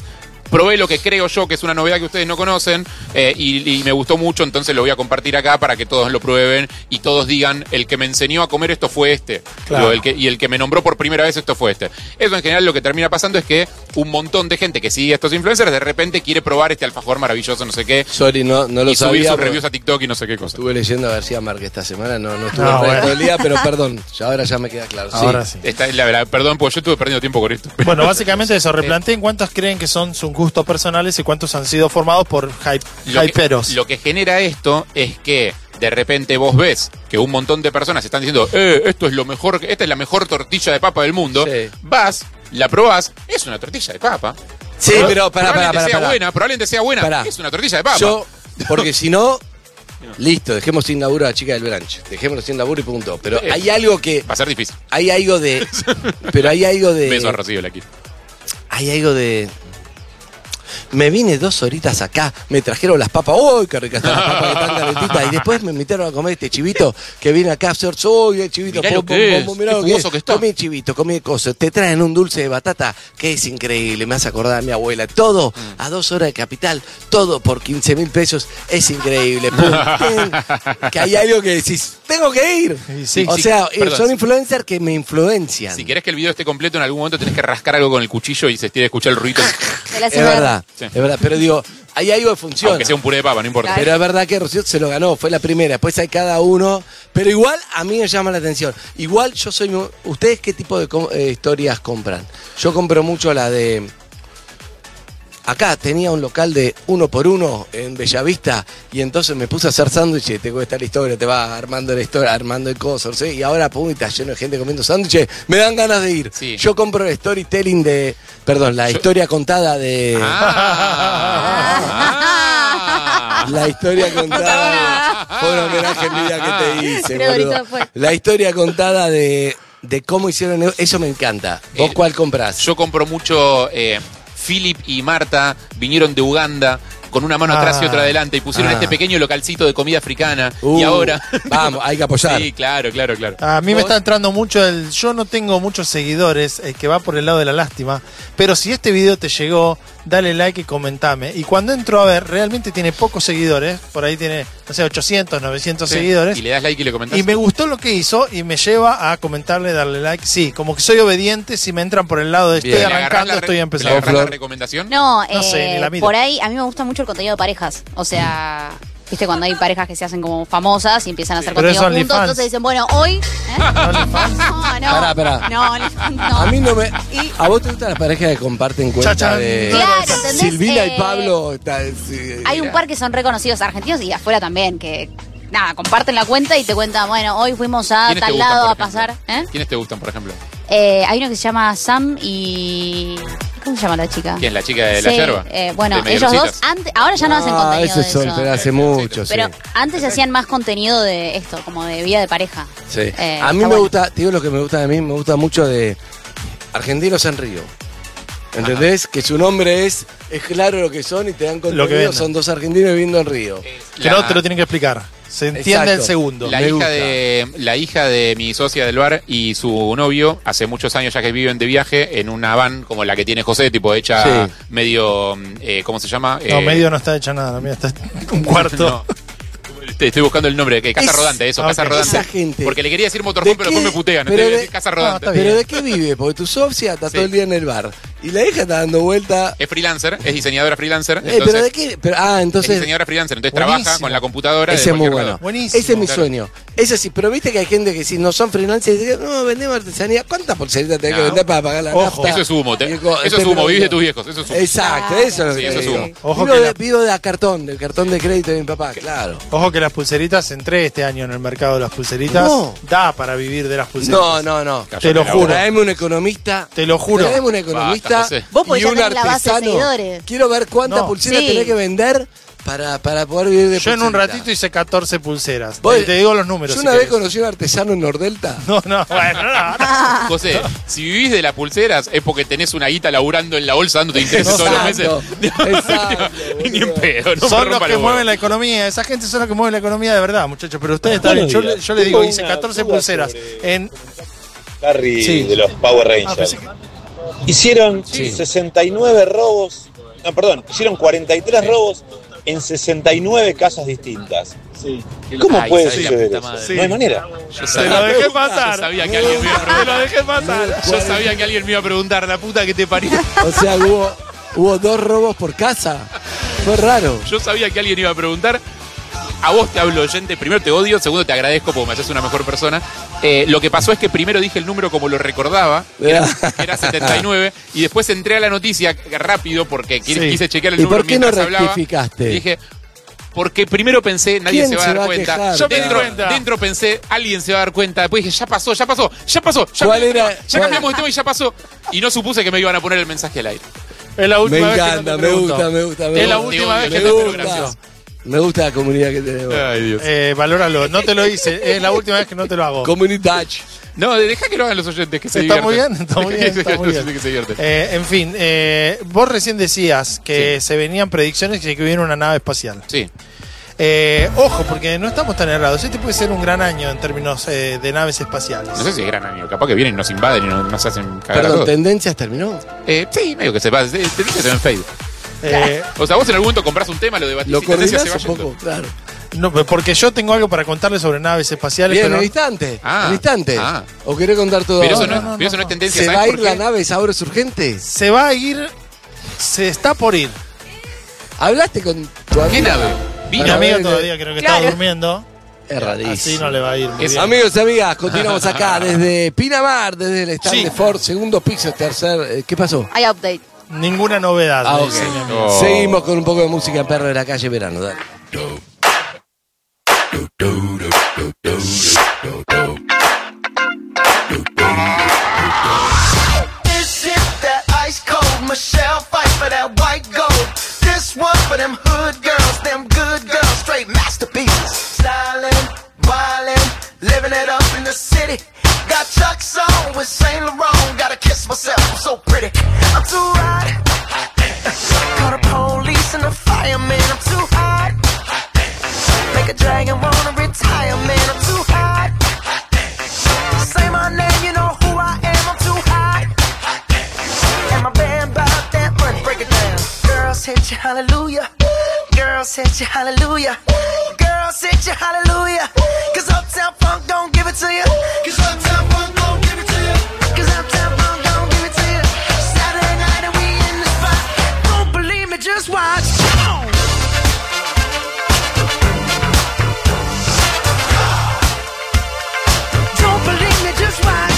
probé lo que creo yo que es una novedad que ustedes no conocen y me gustó mucho, entonces lo voy a compartir acá para que todos lo prueben y todos digan, el que me enseñó a comer esto fue este. Claro. Y el que me nombró por primera vez esto fue este. Eso en general lo que termina pasando es que un montón de gente que sigue a estos influencers de repente quiere probar este alfajor maravilloso, no sé qué. Sorry, no lo y subir sabía. sus reviews a TikTok y no sé qué cosa. Estuve leyendo a García Márquez esta semana, no estuve todo el día, pero perdón, ahora ya me queda claro. Ahora sí. Perdón, porque yo estuve perdiendo tiempo con esto. Bueno, básicamente eso, replanteen cuántos creen que son sus gustos personales y cuántos han sido formados por hyperos. Lo que genera esto es que de repente vos ves que un montón de personas están diciendo, esto es lo mejor, esta es la mejor tortilla de papa del mundo. Sí. Vas, la probás, es una tortilla de papa. Sí, pero probablemente sea buena, es una tortilla de papa. Porque si no, listo, dejemos sin laburo a la chica del brunch. Dejémoslo sin laburo y punto. Pero hay algo que... Va a ser difícil. Hay algo de... Pero hay algo de... Beso a Rocío aquí. Hay algo de... Me vine 2 horitas acá, me trajeron las papas, ¡uy, qué ricas están las papas que están calentitas! Y después me invitaron a comer este chivito que viene acá a hacer, ¡uy, el chivito! Mirá lo que es, qué está. Comí chivito, comí cosas, te traen un dulce de batata que es increíble, me hace acordar a mi abuela. Todo a 2 horas de Capital, todo por 15.000 pesos, es increíble. Que hay algo que decís, ¡tengo que ir! Sí, o sea, son influencers que me influencian. Si querés que el video esté completo, en algún momento tenés que rascar algo con el cuchillo y se tiene que escuchar el ruido. Es verdad. Sí. Es verdad, pero digo, hay algo que funciona. Aunque sea un puré de papa, no importa. Pero es verdad que Rocío se lo ganó, fue la primera. Después hay cada uno. Pero igual a mí me llama la atención. Igual yo soy... ¿Ustedes qué tipo de historias compran? Yo compro mucho la de... Acá tenía un local de 1x1 en Bellavista y entonces me puse a hacer sándwiches. Te cuesta la historia, te va armando la historia, armando el coso, ¿sí? Y ahora, pum, está lleno de gente comiendo sándwiches. Me dan ganas de ir. Sí. Yo compro el storytelling de... Perdón, la historia contada de... La historia contada... Fue un homenaje en vida que te hice, boludo. La historia contada de cómo hicieron... Eso me encanta. ¿Vos cuál comprás? Yo compro mucho... Philip y Marta vinieron de Uganda con una mano atrás y otra adelante y pusieron este pequeño localcito de comida africana y ahora... Vamos, hay que apoyar. Sí, claro. A mí me está entrando mucho yo no tengo muchos seguidores, que va por el lado de la lástima, pero si este video te llegó, dale like y comentame. Y cuando entro a ver, realmente tiene pocos seguidores, por ahí tiene, no sé, 800, 900 seguidores. Y le das like y le comentás. Y me gustó lo que hizo y me lleva a comentarle, darle like. Sí, como que soy obediente si me entran por el lado de estoy arrancando, estoy empezando. ¿Le agarrás la recomendación? No sé, ni la miro. Por ahí a mí me gusta mucho el contenido de parejas. O sea... ¿Viste? Cuando hay parejas que se hacen como famosas y empiezan a hacer contenido juntos, entonces dicen, bueno, hoy... Pará. No. A mí no me... ¿A vos te gustan las parejas que comparten cuenta de... Claro, ¿entendés? Silvina y Pablo... Hay un par que son reconocidos argentinos y afuera también, que... Nada, comparten la cuenta y te cuentan, bueno, hoy fuimos a tal lado a pasar. ¿Quiénes te gustan, por ejemplo? Hay uno que se llama Sam y... ¿Cómo se llama la chica? ¿Quién? ¿La chica de la yerba? Bueno, ellos dos ahora ya no hacen contenido de eso. Pero hace mucho, Pero antes hacían más contenido de esto, como de vida de pareja. Sí. A mí me gusta, te digo lo que me gusta de mí, me gusta mucho de Argentinos en Río. ¿Entendés? Que su nombre es claro lo que son y te dan contenido, son 2 argentinos viviendo en Río. Que no te lo tienen que explicar. Se entiende el segundo. La hija de mi socia del bar y su novio, hace muchos años ya que viven de viaje, en una van como la que tiene José, tipo hecha medio, ¿cómo se llama? No, medio no está hecha nada, la mía está un cuarto. No. Estoy buscando el nombre, Casa Rodante, eso, Casa Rodante. Esa gente. Porque le quería decir motorhome, pero después me putean. Casa Rodante. ¿Pero de qué vive? Porque tu socia está todo el día en el bar. Y la hija está dando vuelta. Es freelancer, es diseñadora freelancer. Entonces, ¿pero de qué? Entonces. Es diseñadora freelancer, entonces trabaja con la computadora. Ese es muy bueno. Buenísimo. Ese es mi sueño. Ese sí, pero viste que hay gente que si no son freelancers y dicen, no, vendemos artesanía. ¿Cuántas pulseritas tenés que vender para pagar la nafta? Eso es humo. Eso es humo, vivís de tus viejos. Eso es humo. Exacto, eso es lo que humo. Vivo de cartón, del cartón de crédito de mi papá, claro. Ojo que las pulseritas, entré este año en el mercado de las pulseritas. Da para vivir de las pulseritas. No. Te lo juro. Traeme un economista. Te lo juro. Traeme un economista. Vos podés un tener la base de seguidores. Quiero ver cuántas pulseras tenés que vender para poder vivir de Yo en un ratito hice 14 pulseras. Te digo los números. Yo una vez conocí a un artesano en Nordelta. Bueno, no. José, si vivís de las pulseras es porque tenés una guita laburando en la bolsa dándote intereses todos los meses. Exacto. Ni en pedo. No son los que mueven la economía. Esa gente son los que mueven la economía de verdad, muchachos. Pero ustedes están bien. Yo les digo, hice 14 pulseras. Harry de los Power Rangers. Hicieron 69 robos hicieron 43 robos en 69 casas distintas. Sí. ¿Cómo puede suceder eso? Sí. No hay manera. Te lo dejé pasar. Yo sabía que alguien me iba a preguntar. Te lo dejé pasar. Yo sabía que alguien me iba a preguntar, la puta que te parió. O sea, hubo 2 robos por casa. Fue raro. Yo sabía que alguien iba a preguntar. A vos te hablo, oyente. Primero te odio, segundo te agradezco porque me haces una mejor persona. Lo que pasó es que primero dije el número como lo recordaba, que era 79, y después entré a la noticia rápido porque quise chequear el ¿Y número por qué no mientras hablaba. rectificaste? Y dije, porque primero pensé, nadie se va a dar cuenta. Yo dentro pensé, alguien se va a dar cuenta. Después dije, ya pasó. Ya cambiamos de tema y ya pasó. Y no supuse que me iban a poner el mensaje al aire. Es la última Me vez que encanta, no te me pregunto. gusta. Es la última vez que te pregunto. Me gusta la comunidad que tenemos. Ay, Dios. Valóralo, no te lo hice. Es la última vez que no te lo hago. Comunidad. No, deja que lo hagan los oyentes, que se Está muy divierten. bien, está muy bien. Está muy bien. Que se divierten. En fin, vos recién decías que se venían predicciones de que viene una nave espacial. Sí. Ojo, porque no estamos tan errados. Este puede ser un gran año en términos de naves espaciales. No sé si es gran año. Capaz que vienen y nos invaden y nos hacen cagar a Perdón, todos. ¿Tendencias terminó? Sí, medio que se va. Tendencias se ven Facebook. O sea, vos en algún momento compras un tema, lo debatís Lo y Tendencias coordinás se va un poco, yendo. claro. No, porque yo tengo algo para contarles sobre naves espaciales. Bien, pero... en instante. Ah. En instante. Ah. ¿O querés contar todo Pero eso ahora? no es tendencia. ¿Se ¿sabes va a por ir qué? la nave? ¿Es ahora es urgente? Se va a ir. Se está por ir. ¿Hablaste con tu amiga? ¿Qué nave? Mi amiga todavía creo que está durmiendo. Es rarísimo. Así no le va a ir muy bien. Amigos y amigas, continuamos acá desde Pinamar, desde el stand de Ford, segundo piso, tercer. ¿Qué pasó? Hay update. Ninguna novedad. Ah, me ok. dice mi amigo. Seguimos con un poco de música Perro de la Calle Verano. Dale. This is that ice cold Michelle fight for that white gold. This one for them hood girls, them good girls, straight masterpieces. Styling, wildin', living it up in the city. Got Chuck's on with Saint Laurent. Gotta kiss myself, I'm so pretty. I'm too hot. Call the police and the fireman. I'm too hot. Make a dragon wanna retire, man. I'm too hot. Say my name, you know who I am. I'm too hot. And my band bought that money. Break it down. Girls hit you, hallelujah. Girls hit you, hallelujah. Girls hit you, hallelujah. Cause Uptown Funk don't give it to you. Cause Uptown Funk don't give it to you. Cause Uptown Funk don't give it to you. Saturday night and we in the spot. Don't believe me, just watch. Come on. Don't believe me, just watch.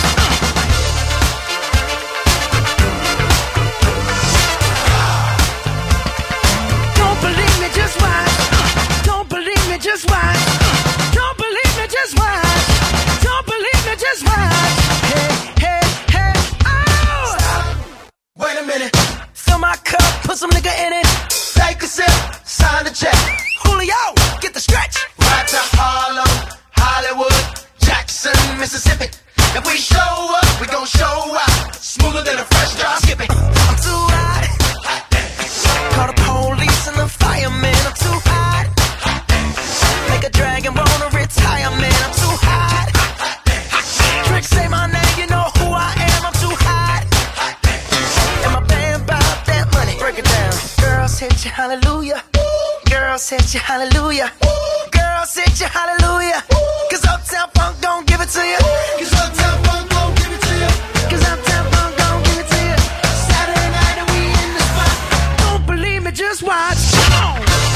Don't believe me, just watch. Don't believe me, just watch. Don't believe me, just watch. Don't believe me, just watch. Hey, hey, hey, oh! Stop. Wait a minute. Fill my cup, put some nigga in it. Take a sip, sign the check. Julio, get the stretch. Right to Harlem, Hollywood, Jackson, Mississippi. If we show up, we gon' show out. Smoother than a fresh drop skipping. I'm too hot. Call the police and the fireman. I'm too hot. Make a dragon wanna retire, man. I'm too hot. Trick, say my name, you know who I am. I'm too hot. And my band bought that money. Break it down. Girls hit you, hallelujah. Girls hit you, hallelujah. Girls hit you, hallelujah. Cause Uptown Funk don't give it to you. Cause Uptown Funk don't give it to you. Cause Uptown Funk don't give it to you. Saturday night and we in the spot. Don't believe me, just watch. Come on.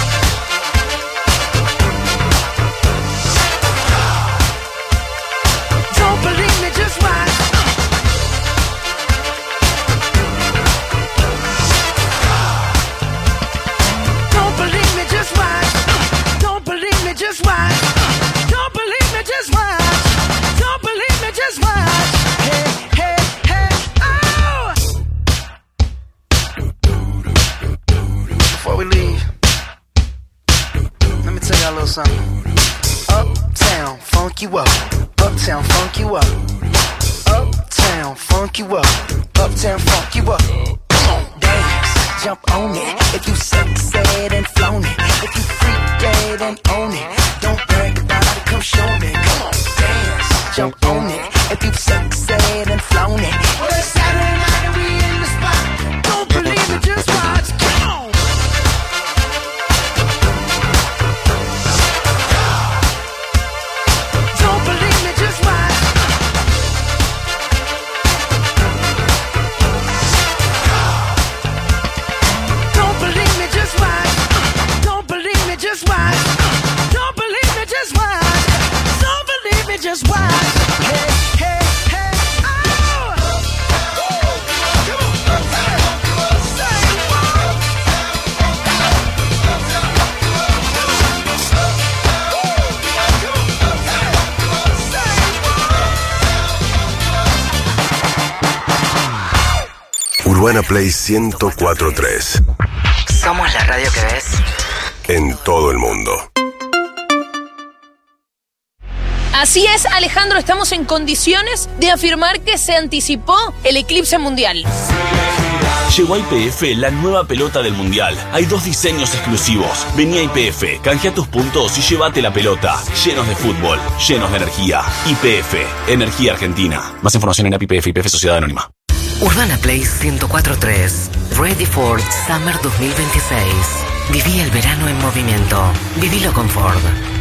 Don't believe me, just watch. Don't believe me, just watch. Don't believe me, just watch. Don't believe me, just watch. Don't believe me, just watch. Hey, hey, hey, oh! Before we leave, let me tell y'all a little something. Uptown, funk you up. Uptown, funk you up. Uptown, funk you up. Uptown, funk you up. Come on, dance, jump on it. If you sexed and flown it. If you freak dead and own it. Don't brag about it, come show me. Come on, dance, jump on it. If you sexed and flown it. Well, it's Saturday night and we in the spot. Don't believe it, just watch. Come on. Urbana Play 104.3. Somos la radio que ves en todo el mundo. Así es, Alejandro, estamos en condiciones de afirmar que se anticipó el eclipse mundial. Llegó a YPF la nueva pelota del Mundial. Hay 2 diseños exclusivos. Vení a YPF, canjea tus puntos y llévate la pelota. Llenos de fútbol, llenos de energía. YPF, Energía Argentina. Más información en YPF, YPF Sociedad Anónima. Urbana Play 104.3. Ready for Summer 2026. Viví el verano en movimiento. Vivilo con Ford.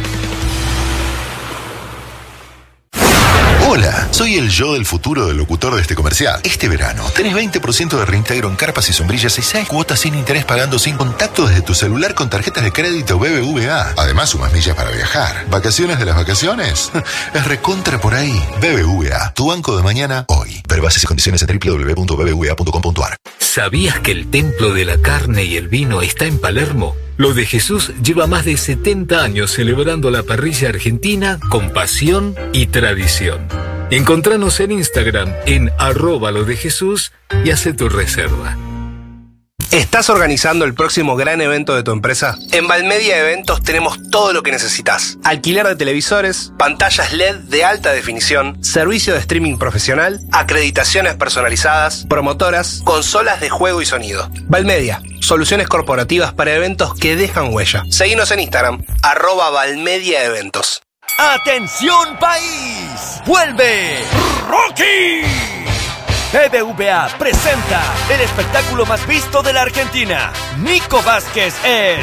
Hola, soy el yo del futuro del locutor de este comercial. Este verano tenés 20% de reintegro en carpas y sombrillas y 6 cuotas sin interés pagando sin contacto desde tu celular con tarjetas de crédito BBVA. Además, sumas millas para viajar. ¿Vacaciones de las vacaciones? Es recontra por ahí. BBVA, tu banco de mañana, hoy. Ver bases y condiciones en www.bbva.com.ar. ¿Sabías que el templo de la carne y el vino está en Palermo? Lo de Jesús lleva más de 70 años celebrando la parrilla argentina con pasión y tradición. Encontranos en Instagram en @lodejesús y hace tu reserva. ¿Estás organizando el próximo gran evento de tu empresa? En Valmedia Eventos tenemos todo lo que necesitas. Alquiler de televisores, pantallas LED de alta definición, servicio de streaming profesional, acreditaciones personalizadas, promotoras, consolas de juego y sonido. Valmedia, soluciones corporativas para eventos que dejan huella. Seguinos en Instagram, @Valmedia Eventos. ¡Atención país! ¡Vuelve Rocky! BBVA presenta el espectáculo más visto de la Argentina. Nico Vázquez es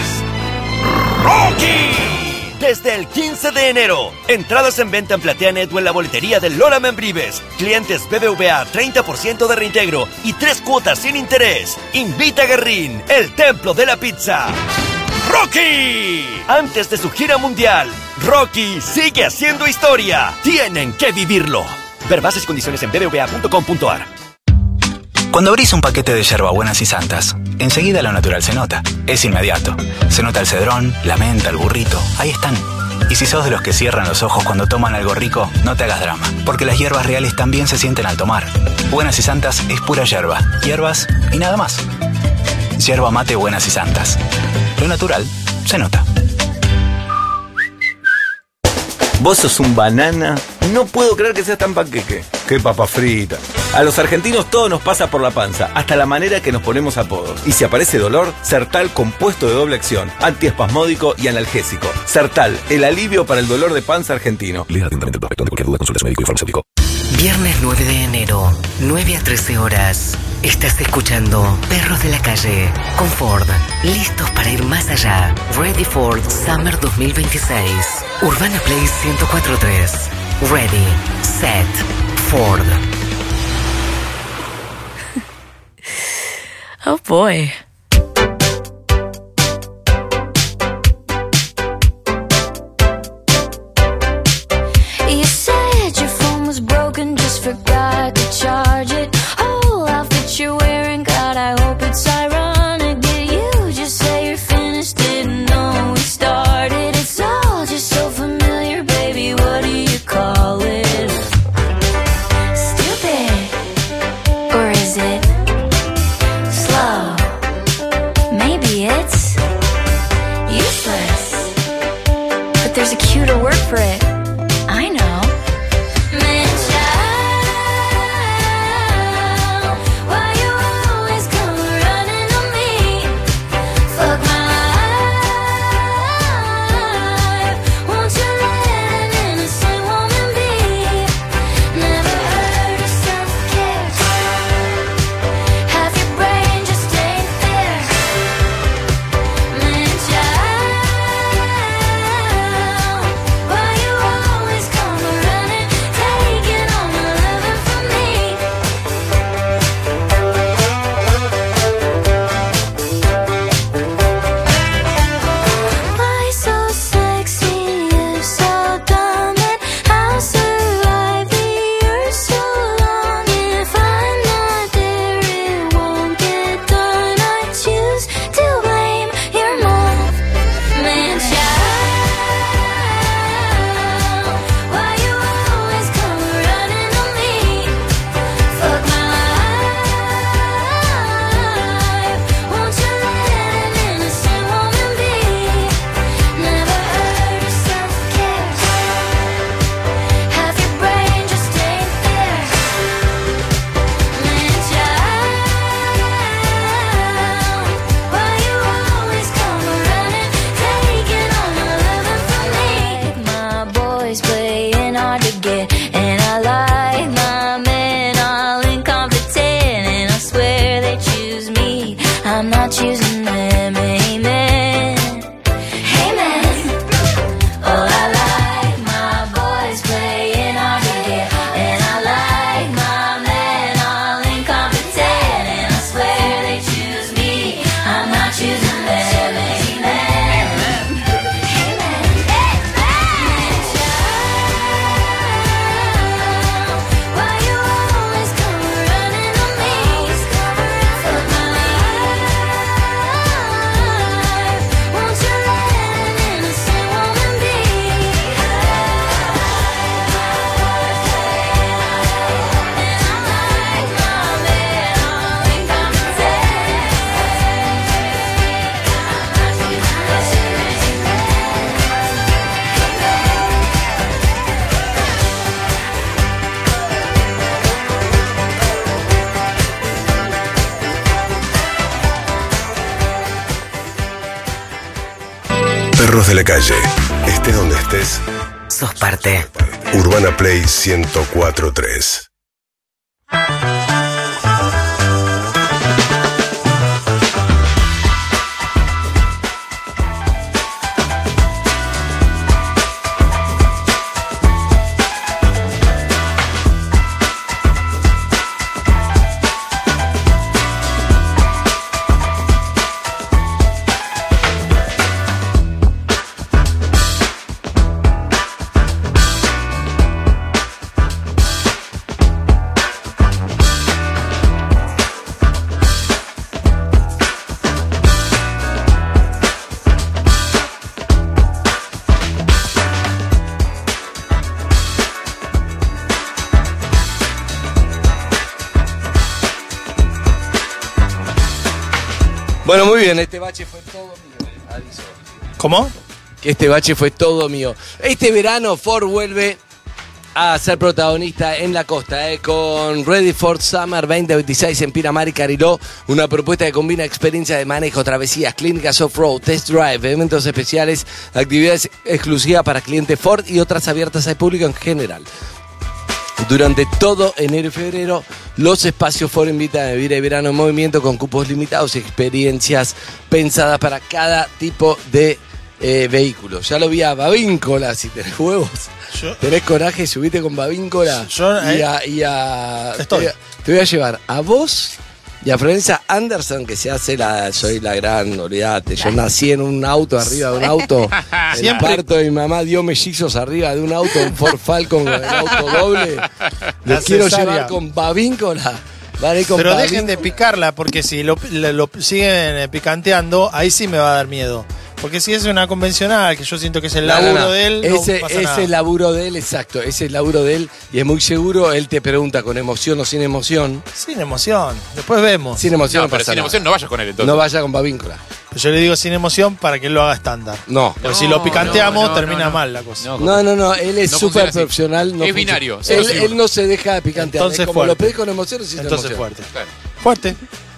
Rocky. Desde el 15 de enero. Entradas en venta en PlateaNet o en la boletería de Lola Membrives. Clientes BBVA 30% de reintegro y 3 cuotas sin interés. Invita a Guerrín, el templo de la pizza. ¡Rocky! Antes de su gira mundial, Rocky sigue haciendo historia. Tienen que vivirlo. Ver bases y condiciones en bbva.com.ar. Cuando abrís un paquete de yerbabuenas y santas, enseguida lo natural se nota. Es inmediato. Se nota el cedrón, la menta, el burrito. Ahí están. Y si sos de los que cierran los ojos cuando toman algo rico, no te hagas drama, porque las hierbas reales también se sienten al tomar. Buenas y Santas es pura yerba, hierbas y nada más. Yerba mate Buenas y Santas. Lo natural se nota. Vos sos un banana. No puedo creer que seas tan panqueque. Qué papa frita. A los argentinos todo nos pasa por la panza, hasta la manera que nos ponemos apodos. Y si aparece dolor, Sertal compuesto de doble acción, antiespasmódico y analgésico. Sertal, el alivio para el dolor de panza argentino. Lea atentamente el prospecto. Ante cualquier duda, consulte a su médico y farmacéutico. Viernes 9 de enero, 9 a 13 horas. Estás escuchando Perros de la Calle con Ford. Listos para ir más allá. Ready for Summer 2026. Urbana Play 104.3. Ready, set, Ford. Oh boy. You said your phone was broken, just forgot to charge it. Whole outfit you're wearing, God, I hope it's ironic. Did you just say you're finished? Didn't know we started. It's all just so familiar, baby. What do you call it? Stupid, or is it slow? Perros de la calle. Estés donde estés. Sos parte. Urbana Play 104.3. Bueno, muy bien, este bache fue todo mío, aviso. ¿Cómo? Que este bache fue todo mío. Este verano Ford vuelve a ser protagonista en la costa, con Ready for Summer 2026 en Pinamar y Cariló, una propuesta que combina experiencia de manejo, travesías, clínicas off-road, test drive, eventos especiales, actividades exclusivas para clientes Ford y otras abiertas al público en general. Durante todo enero y febrero, los espacios Ford invitan a vivir el verano en movimiento con cupos limitados y experiencias pensadas para cada tipo de vehículo. Ya lo vi a Babíncola, si tenés huevos. ¿Tenés coraje? Subite con Babíncola. Te voy a llevar a vos y a Florencia Anderson, que se hace soy la gran, olvidate. Yo nací en un auto, arriba de un auto. El parto de mi mamá dio mellizos arriba de un auto, un Ford Falcon con el auto doble. Los quiero llevar con Babíncola. Pero dejen de picarla, porque si lo siguen picanteando, ahí sí me va a dar miedo. Porque si es una convencional, que yo siento que es el laburo de él, no pasa nada. Es el laburo de él, exacto. Es el laburo de él y es muy seguro. Él te pregunta con emoción o sin emoción. Sin emoción. Después vemos. Sin emoción. No, pero sin emoción no vayas con él entonces. No vaya con Babíncola. Yo le digo sin emoción para que él lo haga estándar. No. Porque si lo picanteamos, termina mal la cosa. No. Él es súper profesional. Es binario. Él no se deja de picantear. Entonces como lo pedís con emoción o sin emoción. Entonces fuerte. Claro. Fuerte.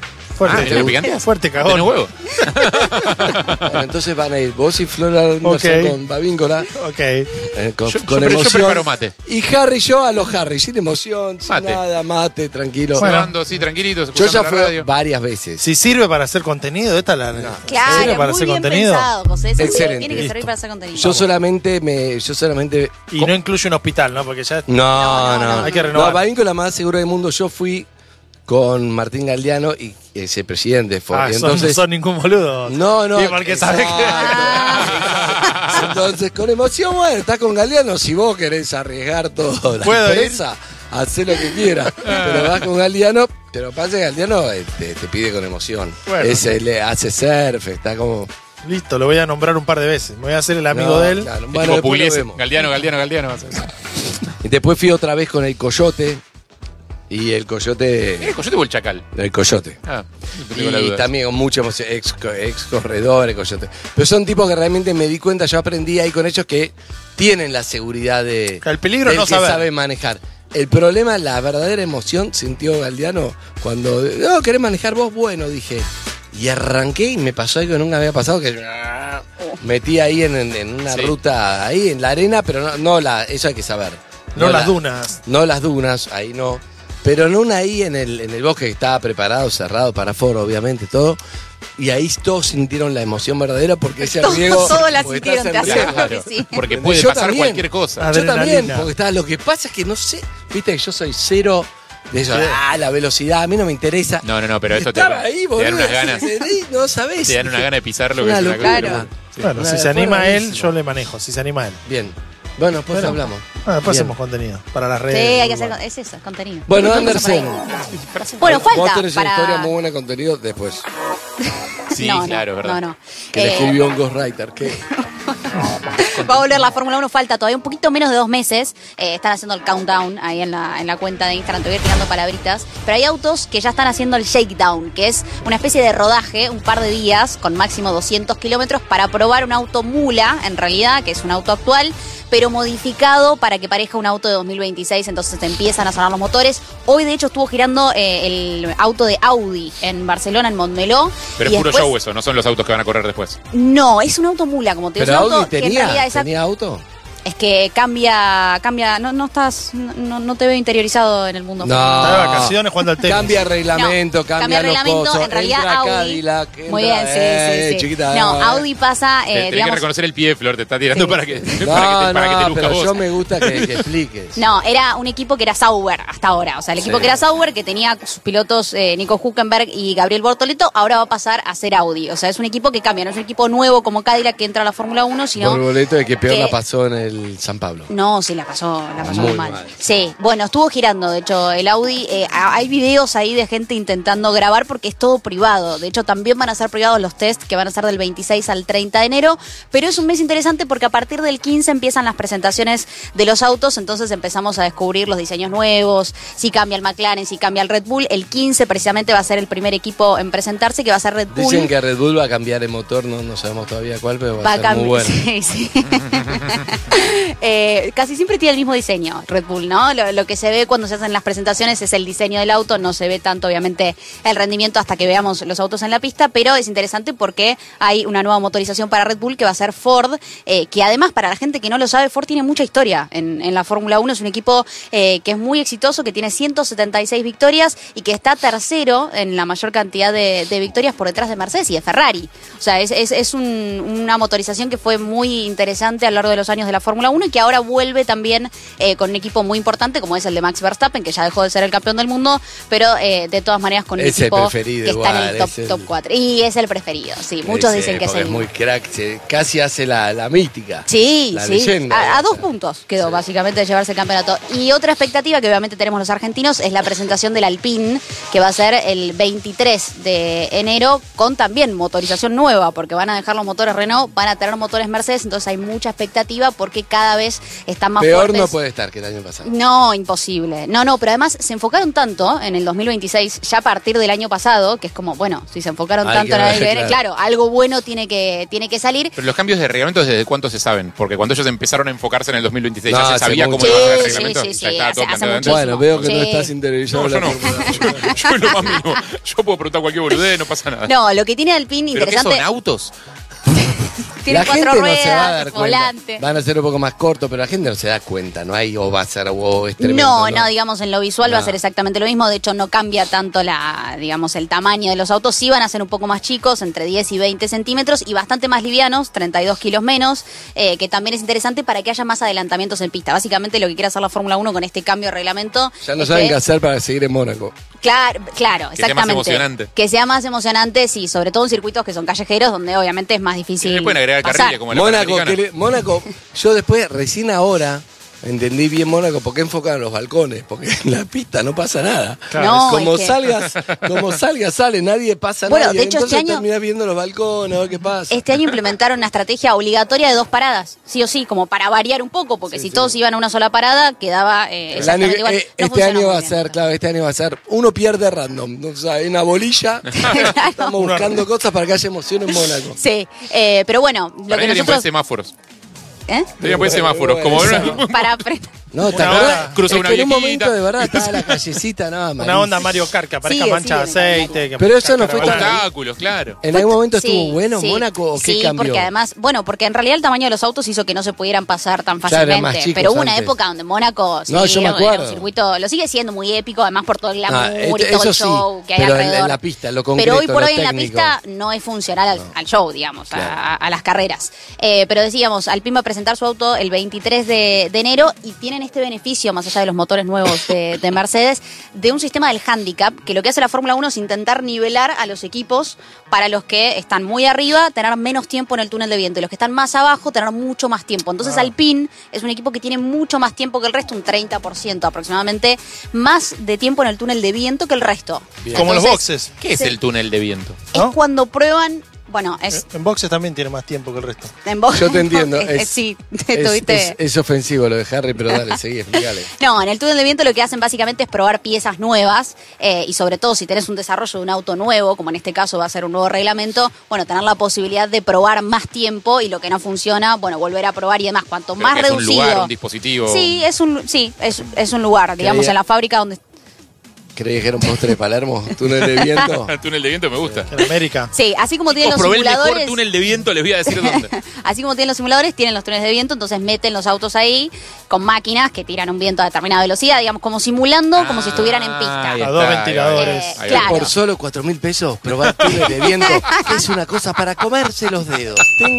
Fuerte, cagón. ¿Tiene huevo? Bueno, entonces van a ir vos y Flor con Babíncola. Ok. Con emoción. Yo preparo mate. Y Harry, yo a los Harry, sin emoción, sin nada, mate, tranquilo. Hablando así, tranquilito. Yo ya fui varias veces. Si sirve para hacer contenido, esta la. Claro, ¿sirve para muy hacer bien contenido? pensado, José. Eso Excelente. tiene que servir para hacer contenido. Yo solamente. Y no incluye un hospital, ¿no? Porque ya. No. Hay que renovar. No, Babíncola más seguro del mundo. Yo fui con Martín Galdiano y ese presidente Ford. No son ningún boludo. No. Sí, porque sabés que. Entonces, con emoción, bueno, estás con Galdiano. Si vos querés arriesgar toda la empresa, hacé lo que quieras. Pero vas con Galdiano. Pero pasa que Galdiano te pide con emoción. Bueno. Le hace surf, está como. Listo, lo voy a nombrar un par de veces. Me voy a hacer el amigo de él. Claro. Bueno, Galdiano. Y después fui otra vez con el Coyote. Y el Coyote. ¿El Coyote o el Chacal? El Coyote. Y también con mucha emoción. Ex corredor, el Coyote. Pero son tipos que realmente me di cuenta, yo aprendí ahí con ellos que tienen la seguridad de. El peligro del no que sabe manejar. El problema, la verdadera emoción, sintió Galdiano cuando. No, ¿querés manejar vos? Bueno, dije. Y arranqué y me pasó algo que nunca me había pasado, que metí ahí en una ruta, ahí en la arena, pero eso hay que saber. No las dunas. No las dunas, ahí no. Pero no ahí en el bosque que estaba preparado, cerrado para Ford, obviamente, todo. Y ahí todos sintieron la emoción verdadera porque ese riesgo. Todos la sintieron, te aseguro que sí. Porque puede pasar cualquier cosa. Yo también, porque lo que pasa es que no sé, viste que yo soy cero de eso, la velocidad, a mí no me interesa. No, pero eso te dan unas ganas. No sabés. Te dan una gana de pisarlo. Que es una claro. Bueno, si se anima él, yo le manejo. Si se anima él. Bien. Bueno, después hablamos. Después hacemos contenido para las redes. Sí, hay que hacer es eso, contenido. Bueno, Anderson. Bueno, falta. Vos tenés para... una historia muy buena de contenido después. Sí, claro, ¿verdad? No. Que le escribió un ghostwriter. ¿Qué? Va a volver la Fórmula 1, falta todavía un poquito menos de 2 meses. Están haciendo el countdown ahí en la cuenta de Instagram, te voy a ir tirando palabritas. Pero hay autos que ya están haciendo el shakedown, que es una especie de rodaje, un par de días, con máximo 200 kilómetros, para probar un auto mula, en realidad, que es un auto actual, pero modificado para que parezca un auto de 2026, entonces empiezan a sonar los motores. Hoy, de hecho, estuvo girando el auto de Audi en Barcelona, en Montmeló. Pero es puro show eso, no son los autos que van a correr después. No, es un auto mula, como te digo. Pero es un Audi auto que en realidad tenía auto. Es que cambia, no te veo interiorizado en el mundo. No. Está de vacaciones jugando al tenis. Cambia reglamento, cambia los reglamento, cosas. en realidad entra Audi. Cadillac, entra, Muy bien, sí. chiquita, no, Audi pasa, Tenés que digamos. reconocer el pie, Flor, te está tirando para que te No, luzca pero vos. yo me gusta que expliques. No, era un equipo que era Sauber hasta ahora. O sea, el equipo que era Sauber, que tenía sus pilotos Nico Hülkenberg y Gabriel Bortoleto, ahora va a pasar a ser Audi. O sea, es un equipo que cambia, no es un equipo nuevo como Cadillac que entra a la Fórmula 1, sino. Bortoleto es que peor que- la pasó en el San Pablo. No, sí, la pasó muy Muy mal. mal. Sí, bueno, estuvo girando, de hecho, el Audi. Hay videos ahí de gente intentando grabar porque es todo privado. De hecho, también van a ser privados los test que van a ser del 26 al 30 de enero. Pero es un mes interesante porque a partir del 15 empiezan las presentaciones de los autos. Entonces empezamos a descubrir los diseños nuevos, si cambia el McLaren, si cambia el Red Bull. El 15 precisamente va a ser el primer equipo en presentarse, que va a ser Red Bull. Dicen que Red Bull va a cambiar el motor, no sabemos todavía cuál, pero va a ser muy bueno. Sí. Casi siempre tiene el mismo diseño, Red Bull, ¿no? Lo que se ve cuando se hacen las presentaciones es el diseño del auto, no se ve tanto, obviamente, el rendimiento hasta que veamos los autos en la pista, pero es interesante porque hay una nueva motorización para Red Bull que va a ser Ford, que además, para la gente que no lo sabe, Ford tiene mucha historia en la Fórmula 1, es un equipo que es muy exitoso, que tiene 176 victorias y que está tercero en la mayor cantidad de victorias por detrás de Mercedes y de Ferrari. O sea, es una motorización que fue muy interesante a lo largo de los años de la Fórmula 1 y que ahora vuelve también con un equipo muy importante como es el de Max Verstappen, que ya dejó de ser el campeón del mundo, pero de todas maneras con un Es el equipo preferido que está en igual, el top 4. Y es el preferido, sí. Muchos dicen que es porque el... es muy crack, casi hace la mítica. Sí, la sí. leyenda. A 2 puntos quedó básicamente de llevarse el campeonato. Y otra expectativa que obviamente tenemos los argentinos es la presentación del Alpine, que va a ser el 23 de enero, con también motorización nueva, porque van a dejar los motores Renault, van a tener motores Mercedes, entonces hay mucha expectativa porque cada vez están más Peor fuertes. no puede estar que el año pasado. No, imposible. No, pero además se enfocaron tanto en el 2026, ya a partir del año pasado, que es como, bueno, si se enfocaron Hay tanto que en ver, el ADN, claro, algo bueno tiene que salir. Pero los cambios de reglamento, ¿desde cuánto se saben? Porque cuando ellos empezaron a enfocarse en el 2026, No, ya se hace sabía cómo mucho. iba a ser el Sí, reglamento. sí, Ya sí, estaba todo hace planteado antes. muchísimo. Bueno, veo que no Sí. estás interiorizado No, en la yo no. Fórmula. Yo en lo más mínimo. Yo puedo preguntar cualquier boludez, no pasa nada. No, lo que tiene Alpine ¿Pero qué interesante... son autos? Tiene La 4 gente ruedas, no se va a dar volante. cuenta. Van a ser un poco más cortos, pero la gente no se da cuenta, ¿no? Hay o va a ser o es tremendo. No, digamos, en lo visual va a No. ser exactamente lo mismo. De hecho, no cambia tanto el tamaño de los autos. Sí van a ser un poco más chicos, entre 10 y 20 centímetros, y bastante más livianos, 32 kilos menos, que también es interesante para que haya más adelantamientos en pista. Básicamente lo que quiere hacer la Fórmula 1 con este cambio de reglamento. Ya no es saben que- qué hacer para seguir en Mónaco. Claro, Que sea más exactamente. emocionante. Que sea más emocionante, sí, sobre todo en circuitos que son callejeros, donde obviamente es más difícil. Le pueden agregar pasar. carriles como en la Mónaco, Panamericana. Mónaco, yo después, recién ahora, entendí bien Mónaco, ¿por qué enfocaron los balcones? Porque en la pista no pasa nada. Claro. No, como es que- salgas, sale, nadie pasa Bueno, nadie. de hecho, Entonces este año- terminás viendo los balcones, a ver qué pasa. Este año implementaron una estrategia obligatoria de 2 paradas, sí o sí, como para variar un poco, porque si todos iban a una sola parada, quedaba El esa año- alternativa. No este funciona año muy va a bien. ser, claro, este año va a ser, uno pierde random, o sea, en una bolilla, estamos buscando cosas para que haya emoción en Mónaco. Sí, pero bueno, lo Para que mí deberían poner nosotros... semáforos. ¿Eh? Deberían poner semáforos. Como Para No, ¿te Una acordás? onda. Cruza Es una que en un viejita. momento de verdad estaba la callecita, nada más. Una onda Mario Kart, que aparezca Sigue, mancha de sigue, aceite. que Pero eso no fue aparezca tan- la- Obstáculos, claro. ¿En algún momento Sí, estuvo bueno sí. Mónaco o qué Sí, cambió? porque además, porque en realidad el tamaño de los autos hizo que no se pudieran pasar tan Claro, eran fácilmente. más chicos pero hubo una antes. época donde Mónaco No, yo me era acuerdo. un circuito, lo sigue siendo muy épico, además por todo el glamour y todo eso el show sí, que hay pero alrededor. en la pista, lo concreto, pero hoy por lo hoy en la técnico. pista no es funcional al show, digamos, Claro. a las carreras. Pero decíamos, Alpine va a presentar su auto el 23 de enero y tienen este beneficio, más allá de los motores nuevos de Mercedes, de un sistema del handicap, que lo que hace la Fórmula 1 es intentar nivelar a los equipos para los que están muy arriba, tener menos tiempo en el túnel de viento, y los que están más abajo, tener mucho más tiempo. Entonces Alpine es un equipo que tiene mucho más tiempo que el resto, un 30% aproximadamente, más de tiempo en el túnel de viento que el resto. Como los Entonces, boxes. ¿Qué es el túnel de viento? es cuando prueban Bueno, es... En boxes también tiene más tiempo que el resto. En boxes. Yo te entiendo. Sí, tuviste... Es ofensivo lo de Harry, pero dale, seguí, explícale. No, en el túnel de viento lo que hacen básicamente es probar piezas nuevas y sobre todo si tenés un desarrollo de un auto nuevo, como en este caso va a ser un nuevo reglamento, bueno, tener la posibilidad de probar más tiempo y lo que no funciona, bueno, volver a probar y demás. Cuanto más reducido... Es un lugar, un dispositivo... Sí, es un lugar, digamos, en la fábrica donde... ¿Creí que era un postre de Palermo? ¿Túnel de viento? Túnel de viento me gusta. En América. Sí, así como tienen los probé simuladores... el mejor túnel de viento, les voy a decir dónde. Así como tienen los simuladores, tienen los túneles de viento, entonces meten los autos ahí con máquinas que tiran un viento a determinada velocidad, digamos, como simulando, como si estuvieran en pista. A dos ventiladores. Claro. Por solo 4.000 pesos, probar túnel de viento, que es una cosa para comerse los dedos.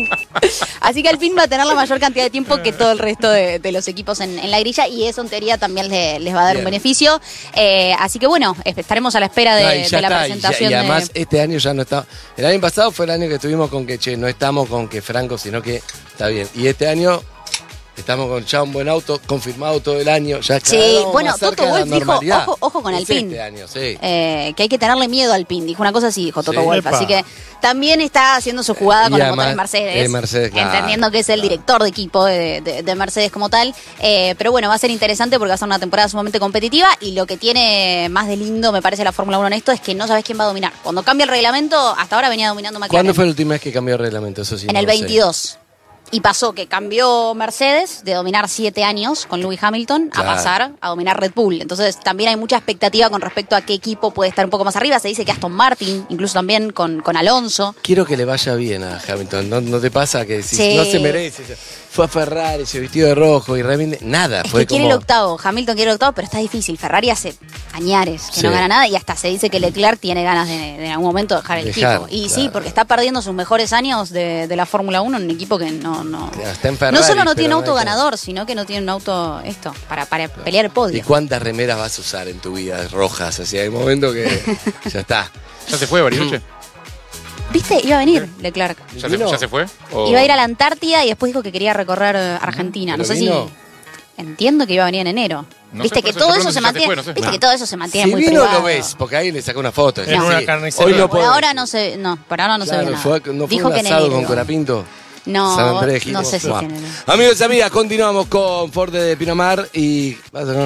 Así que Alpine va a tener la mayor cantidad de tiempo que todo el resto de los equipos en la grilla y eso en teoría también les va a dar un beneficio. Así que bueno, estaremos a la espera de la presentación. Y además este año ya no está. El año pasado fue el año que estuvimos con que, no estamos con que Franco, sino que está bien. Y este año estamos con ya un buen auto, confirmado todo el año. Ya sí, bueno, Toto Wolff dijo, ojo con Alpine. Este año, sí. Que hay que tenerle miedo al Alpine. Dijo una cosa así, dijo Toto Wolff. Así que también está haciendo su jugada con los motores Mercedes. Claro, entendiendo que es el director de equipo de Mercedes como tal. Pero bueno, va a ser interesante porque va a ser una temporada sumamente competitiva y lo que tiene más de lindo, me parece, la Fórmula 1 en esto es que no sabes quién va a dominar. Cuando cambia el reglamento, hasta ahora venía dominando McLaren. ¿Cuándo fue la última vez que cambió el reglamento? Eso sí, en el 22. Y pasó que cambió Mercedes de dominar 7 años con Lewis Hamilton a pasar a dominar Red Bull. Entonces también hay mucha expectativa con respecto a qué equipo puede estar un poco más arriba. Se dice que Aston Martin, incluso también con Alonso. Quiero que le vaya bien a Hamilton. ¿No te pasa que si no se merece? Fue a Ferrari, se vistió de rojo y realmente nada. Es que quiere el octavo, Hamilton quiere el octavo, pero está difícil. Ferrari hace añares que no gana nada y hasta se dice que Leclerc tiene ganas de en algún momento dejar el equipo. Y sí, porque está perdiendo sus mejores años de la Fórmula 1 en un equipo que está en Ferrari, no solo no tiene auto ganador, sino que no tiene un auto para pelear el podio. ¿Y cuántas remeras vas a usar en tu vida rojas? Así hay un momento que ya está. ¿Ya se fue, Bariloche? ¿Viste? Iba a venir Leclerc. ¿Ya se fue? Iba a ir a la Antártida y después dijo que quería recorrer Argentina. No sé si... Entiendo que iba a venir en enero. Viste que todo eso se mantiene. Viste que todo eso se mantiene muy privado. Si vino lo ves, porque ahí le sacó una foto. En una carnicería. Por ahora no se ve nada. Dijo que en enero. ¿Con Colapinto? No sé si tiene. Amigos y amigas, continuamos con Ford de Pinamar y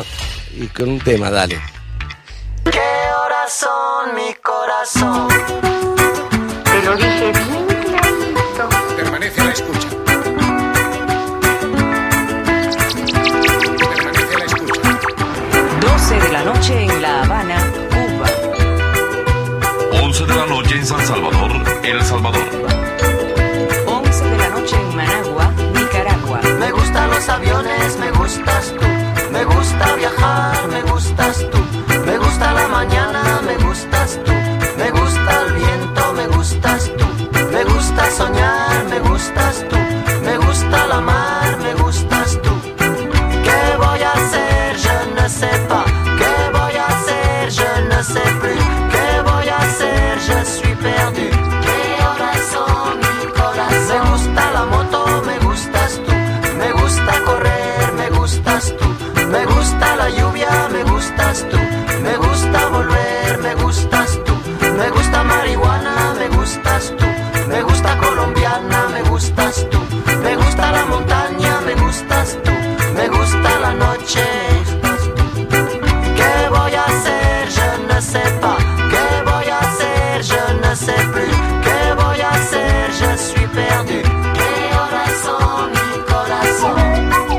con un tema, dale. ¿Qué horas son, mi corazón? Te lo dije bien clarito. Permanece a la escucha. 12 de la noche en La Habana, Cuba. 11 de la noche en San Salvador, El Salvador. 11 de la noche en Managua, Nicaragua. Me gustan los aviones, me gustas tú. Me gusta viajar, me gustas tú. Me gusta la mañana, me gustas tú. Me gusta el viento, me gustas tú. Me gusta soñar, me gustas tú. Me gusta la mar, me gustas tú. ¿Qué voy a hacer? Je ne sais pas. ¿Qué voy a hacer? Je ne sais plus. ¿Qué voy a hacer? Je suis perdu. ¿Qué horas son, mi corazón? Me gusta la moto, me gustas tú. Me gusta correr, me gustas tú. Me gusta la lluvia, me gustas tú. Me gusta volver, me gustas tú. Me gusta marihuana, me gustas tú. Me gusta colombiana, me gustas tú. Me gusta la montaña, me gustas tú. Me gusta la noche. ¿Qué voy a hacer? Je ne sais pas. ¿Qué voy a hacer? Je ne sais plus. ¿Qué voy a hacer? Je suis perdu. ¿Qué horas son, mi corazón?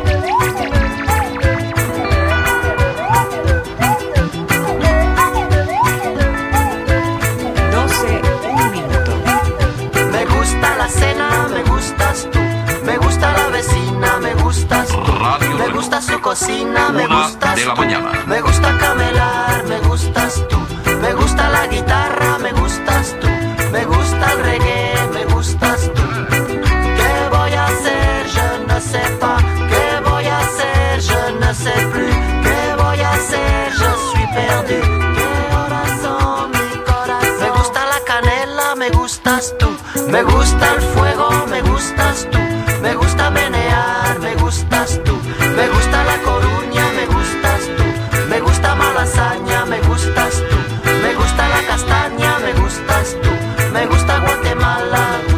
Me gusta la cena, me gustas tú. Me gusta la vecina, me gustas tú. Me gusta su cocina, me gustas tú. Me gusta camelar, me gustas tú. Me gusta la guitarra, me gustas tú. Me gusta el reggae, me gustas tú. ¿Qué voy a hacer? Je ne sais pas. ¿Qué voy a hacer? Je ne sais plus. ¿Qué voy a hacer? Je suis perdu. ¿Qué horas son, mi corazón? Me gusta la canela, me gustas tú. Me gusta el fuego, me gustas tú. Me gusta menear, me gustas tú. Me gusta La Coruña, me gustas tú. Me gusta Malasaña, me gustas tú. Me gusta la castaña, me gustas tú. Me gusta Guatemala,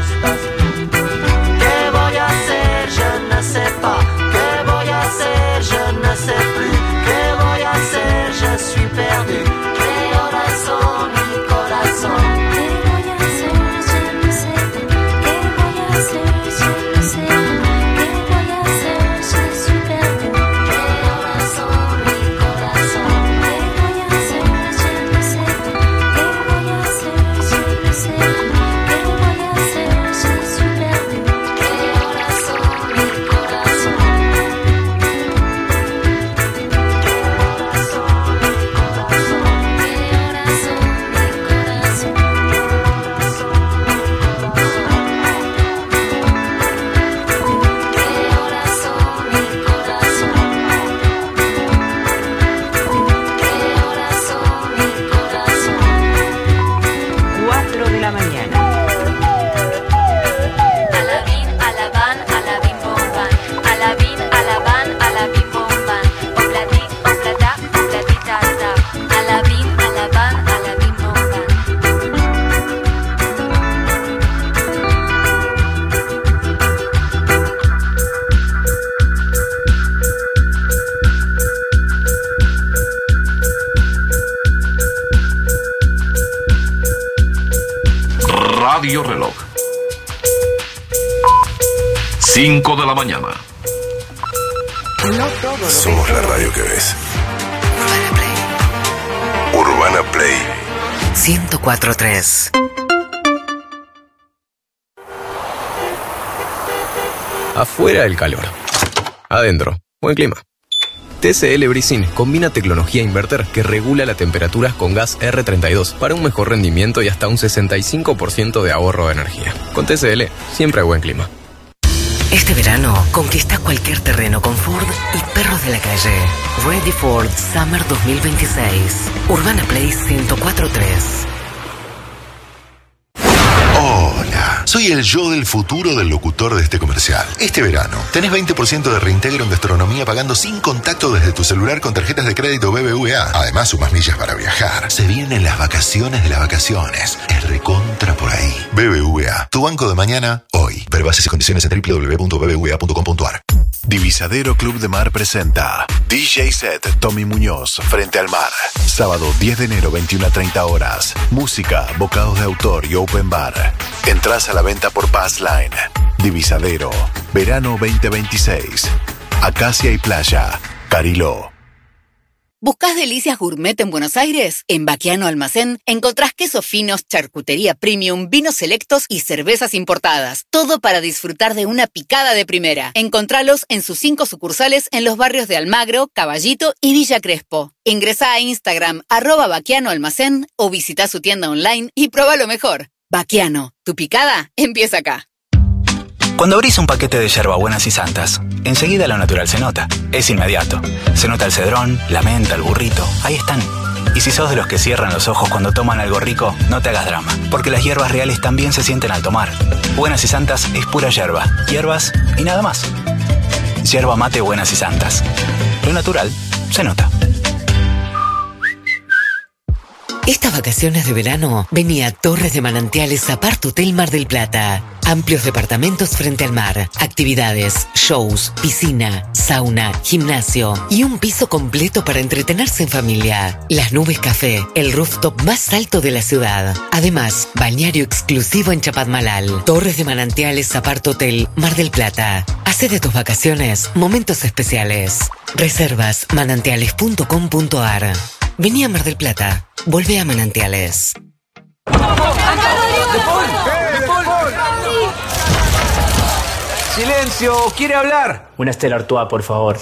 Radio Reloj. 5 de la mañana. Somos la radio que ves. Urbana Play 104.3. Afuera el calor. Adentro, buen clima. TCL Brisin combina tecnología inverter que regula la temperatura con gas R32 para un mejor rendimiento y hasta un 65% de ahorro de energía. Con TCL siempre hay buen clima. Este verano, conquista cualquier terreno con Ford y perros de la calle. Ready Ford Summer 2026. Urbana Play 104.3. Hola, soy el yo del futuro del locutor de este comercial. Este verano tenés 20% de reintegro en gastronomía pagando sin contacto desde tu celular con tarjetas de crédito BBVA. Además, sumas millas para viajar. Se vienen las vacaciones de las vacaciones. Es recontra por ahí. BBVA, tu banco de mañana, hoy. Ver bases y condiciones en www.bbva.com.ar. Divisadero Club de Mar presenta DJ Set Tommy Muñoz frente al mar. Sábado 10 de enero 21 a 30 horas. Música, bocados de autor y open bar. Entrás a la venta por Passline. Divisadero, verano 2026. Acacia y Playa, Cariló. ¿Buscás delicias gourmet en Buenos Aires? En Baquiano Almacén encontrás quesos finos, charcutería premium, vinos selectos y cervezas importadas. Todo para disfrutar de una picada de primera. Encontralos en sus 5 sucursales en los barrios de Almagro, Caballito y Villa Crespo. Ingresá a Instagram @Baquiano Almacén o visita su tienda online y prueba lo mejor. Baquiano, tu picada empieza acá. Cuando abrís un paquete de yerbabuenas y santas, enseguida lo natural se nota. Es inmediato. Se nota el cedrón, la menta, el burrito. Ahí están. Y si sos de los que cierran los ojos cuando toman algo rico, no te hagas drama. Porque las hierbas reales también se sienten al tomar. Buenas y santas es pura yerba. Hierbas y nada más. Yerba mate Buenas y santas. Lo natural se nota. Estas vacaciones de verano, vení a Torres de Manantiales Apart Hotel Mar del Plata. Amplios departamentos frente al mar, actividades, shows, piscina, sauna, gimnasio y un piso completo para entretenerse en familia. Las Nubes Café, el rooftop más alto de la ciudad. Además, balneario exclusivo en Chapadmalal. Torres de Manantiales Apart Hotel Mar del Plata. Hacé de tus vacaciones momentos especiales. Reservas manantiales.com.ar. Vení a Mar del Plata. Volvé a Manantiales. ¡Silencio! ¿Quiere hablar? Una Stella Artois, por favor.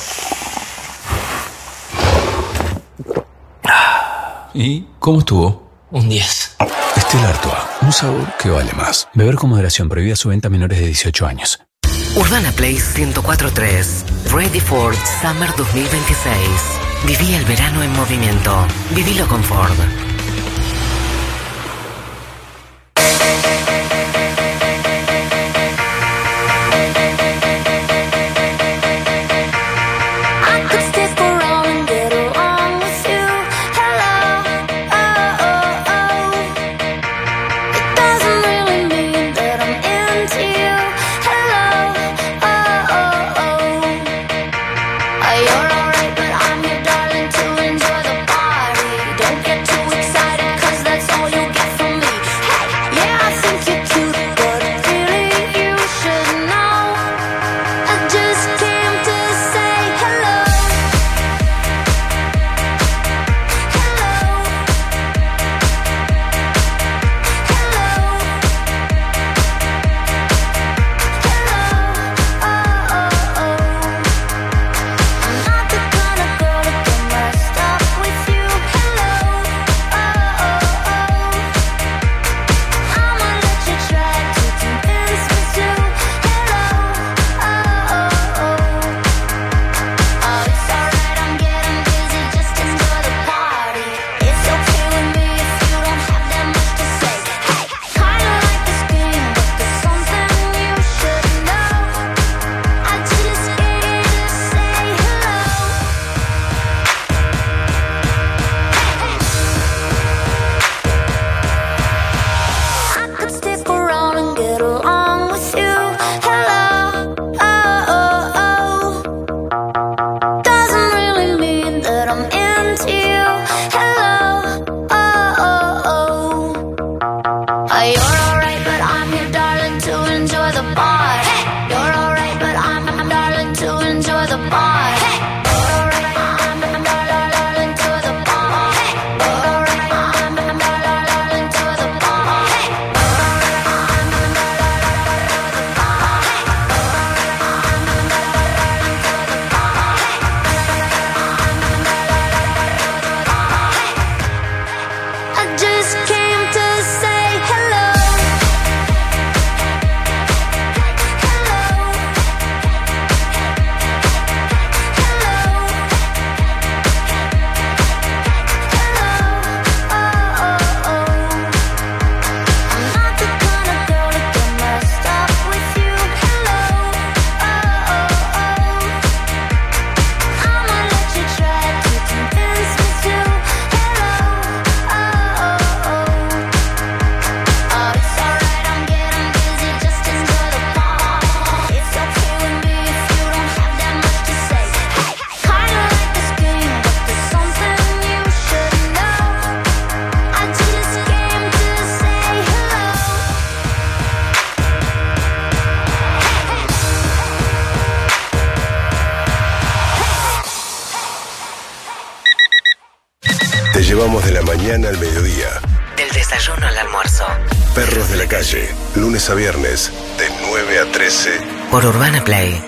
¿Y cómo estuvo? Un 10. Stella Artois, un sabor que vale más. Beber con moderación, prohibida su venta a menores de 18 años. Urbana Play 104.3. Ready for Summer 2026. Viví el verano en movimiento. Vivilo con Ford. You're alright, but I'm your darling to enjoy the party. Don't get too excited. mañana al mediodía. Del desayuno al almuerzo. Perros de la calle, lunes a viernes, de 9 a 13. Por Urbana Play.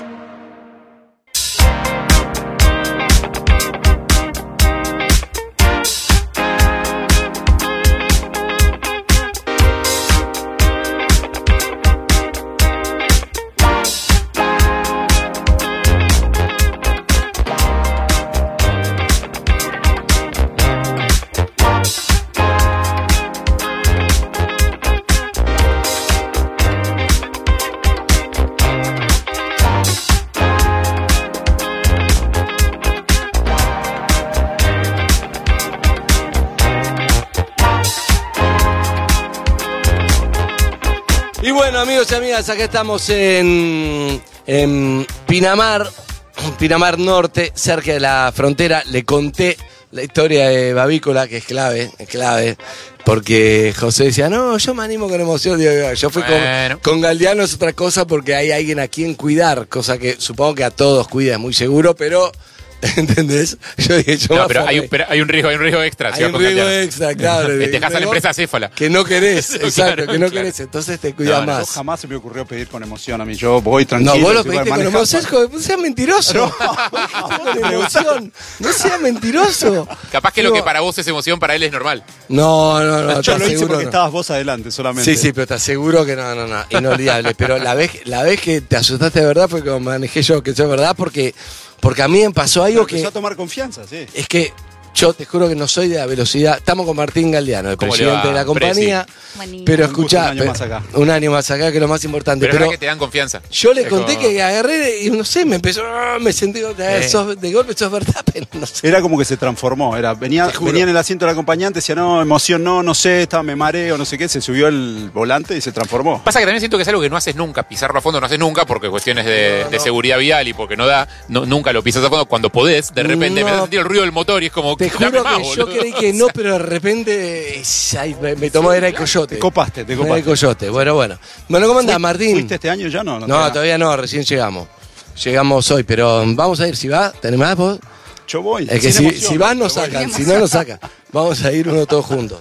Y bueno, amigos y amigas, acá estamos en Pinamar Norte, cerca de la frontera. Le conté la historia de Bavícola, que es clave, porque José decía, no, yo me animo con emoción. Digo, yo fui con Galdiano, es otra cosa, porque hay alguien a quien cuidar, cosa que supongo que a todos cuida, es muy seguro, pero... ¿Entendés? Yo dije, no, pero hay un riesgo extra. Hay un riesgo extra, claro. Te dejas a la empresa acéfala. Que no querés, exacto, que no querés. Entonces te cuidas más. Yo jamás se me ocurrió pedir con emoción a mí. Yo voy tranquilo. No, vos lo pediste con emoción. No seas mentiroso. Con emoción. No seas mentiroso. Capaz que lo que para vos es emoción, para él es normal. No. Yo lo hice porque estabas vos adelante solamente. Sí, pero estás seguro que no. Inolvidable. Pero la vez que te asustaste de verdad fue como manejé yo, que eso es verdad, porque a mí me pasó algo que... Empezó a tomar confianza, sí. Es que yo te juro que no soy de la velocidad. Estamos con Martín Galdiano, el presidente de la compañía. Pero escuchá, un año más acá, que es lo más importante. Pero que te dan confianza. Yo le conté que agarré y no sé, me sentí de golpe, eso es verdad, pero no sé. Era como que se transformó. Venía en el asiento del acompañante, decía, no, emoción, no sé, me mareo, no sé qué. Se subió el volante y se transformó. Pasa que también siento que es algo que no haces nunca. Pisarlo a fondo no haces nunca porque cuestiones de seguridad vial y porque nunca lo pisas a fondo. Cuando podés, de repente empezás a sentir el ruido del motor y es como... Te juro que yo creí que no, pero de repente me tomó, era el coyote. Te copaste. Era el coyote, bueno. Bueno, ¿cómo andás, Martín? ¿Fuiste este año ya? No, todavía no, recién llegamos. Llegamos hoy, pero vamos a ir, si va, ¿tenés más vos? Yo voy. Es que si vas nos sacan, si no nos sacan. Vamos a ir uno todos juntos.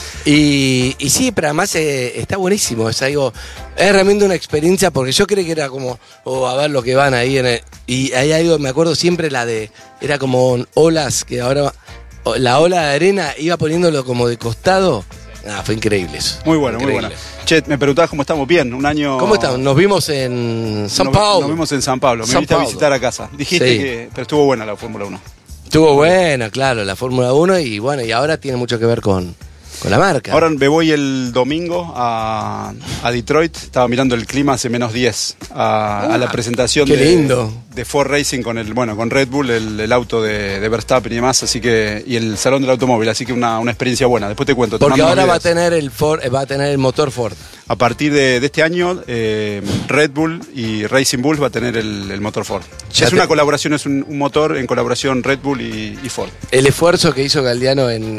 Y sí, pero además está buenísimo, es realmente una experiencia, porque yo creí que era como, a ver lo que van ahí y hay algo, me acuerdo siempre era como olas, que ahora la ola de arena iba poniéndolo como de costado. Fue increíble eso. Muy bueno. Che, me preguntabas cómo estamos. Bien, un año... ¿Cómo estamos? Nos vimos en San Pablo. Nos vimos en San Pablo. Me viniste a visitar a casa. Dijiste que... Pero estuvo buena la Fórmula 1. Estuvo buena, claro, la Fórmula 1 y bueno, y ahora tiene mucho que ver con la marca. Ahora me voy el domingo a Detroit. Estaba mirando el clima, hace -10 a la presentación de Ford Racing con Red Bull, el auto de Verstappen y demás, así que y el salón del automóvil, así que una experiencia buena. Después te cuento. Porque ahora va a tener el motor Ford. A partir de este año, Red Bull y Racing Bulls va a tener el motor Ford. Es una colaboración, es un motor en colaboración Red Bull y Ford. El esfuerzo que hizo Galdiano en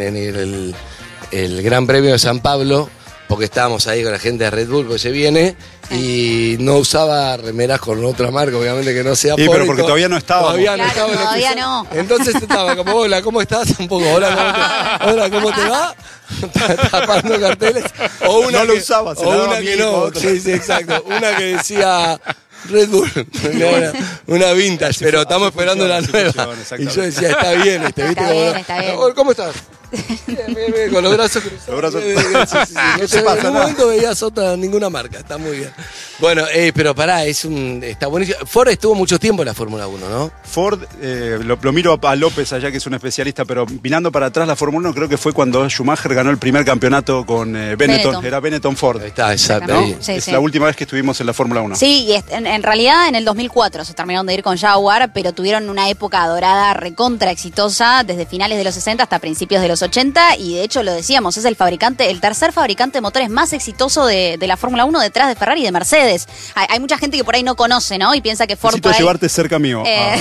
el Gran Premio de San Pablo, porque estábamos ahí con la gente de Red Bull, que se viene, y no usaba remeras con otra marca, obviamente que no sea Ford. Pero porque todavía no estaba. Todavía no. Entonces estaba como, hola, ¿cómo estás? Un poco, hola, ¿cómo te va? Tapando carteles. O una no lo usaba, se o una que no. Sí, exacto. Una que decía... Red Bull, una vintage, pero estamos esperando la nueva. Y yo decía, está bien, ¿viste? Está bien. ¿Cómo estás? Bien, con los brazos cruzados. En un momento veías ninguna marca, está muy bien. Bueno, pero pará, está buenísimo. Ford estuvo mucho tiempo en la Fórmula 1, ¿no? Ford, lo miro a López allá, que es un especialista, pero mirando para atrás la Fórmula 1, creo que fue cuando Schumacher ganó el primer campeonato con Benetton. Era Benetton Ford. Ahí está, exacto. ¿No? Sí, es la última vez que estuvimos en la Fórmula 1. Sí, y en realidad en el 2004 se terminaron de ir con Jaguar, pero tuvieron una época dorada recontra exitosa desde finales de los 60 hasta principios de los 80, y de hecho lo decíamos, es el tercer fabricante de motores más exitoso de la Fórmula 1 detrás de Ferrari y de Mercedes. Hay mucha gente que por ahí no conoce, ¿no? Y piensa que Ford necesito llevarte cerca mío.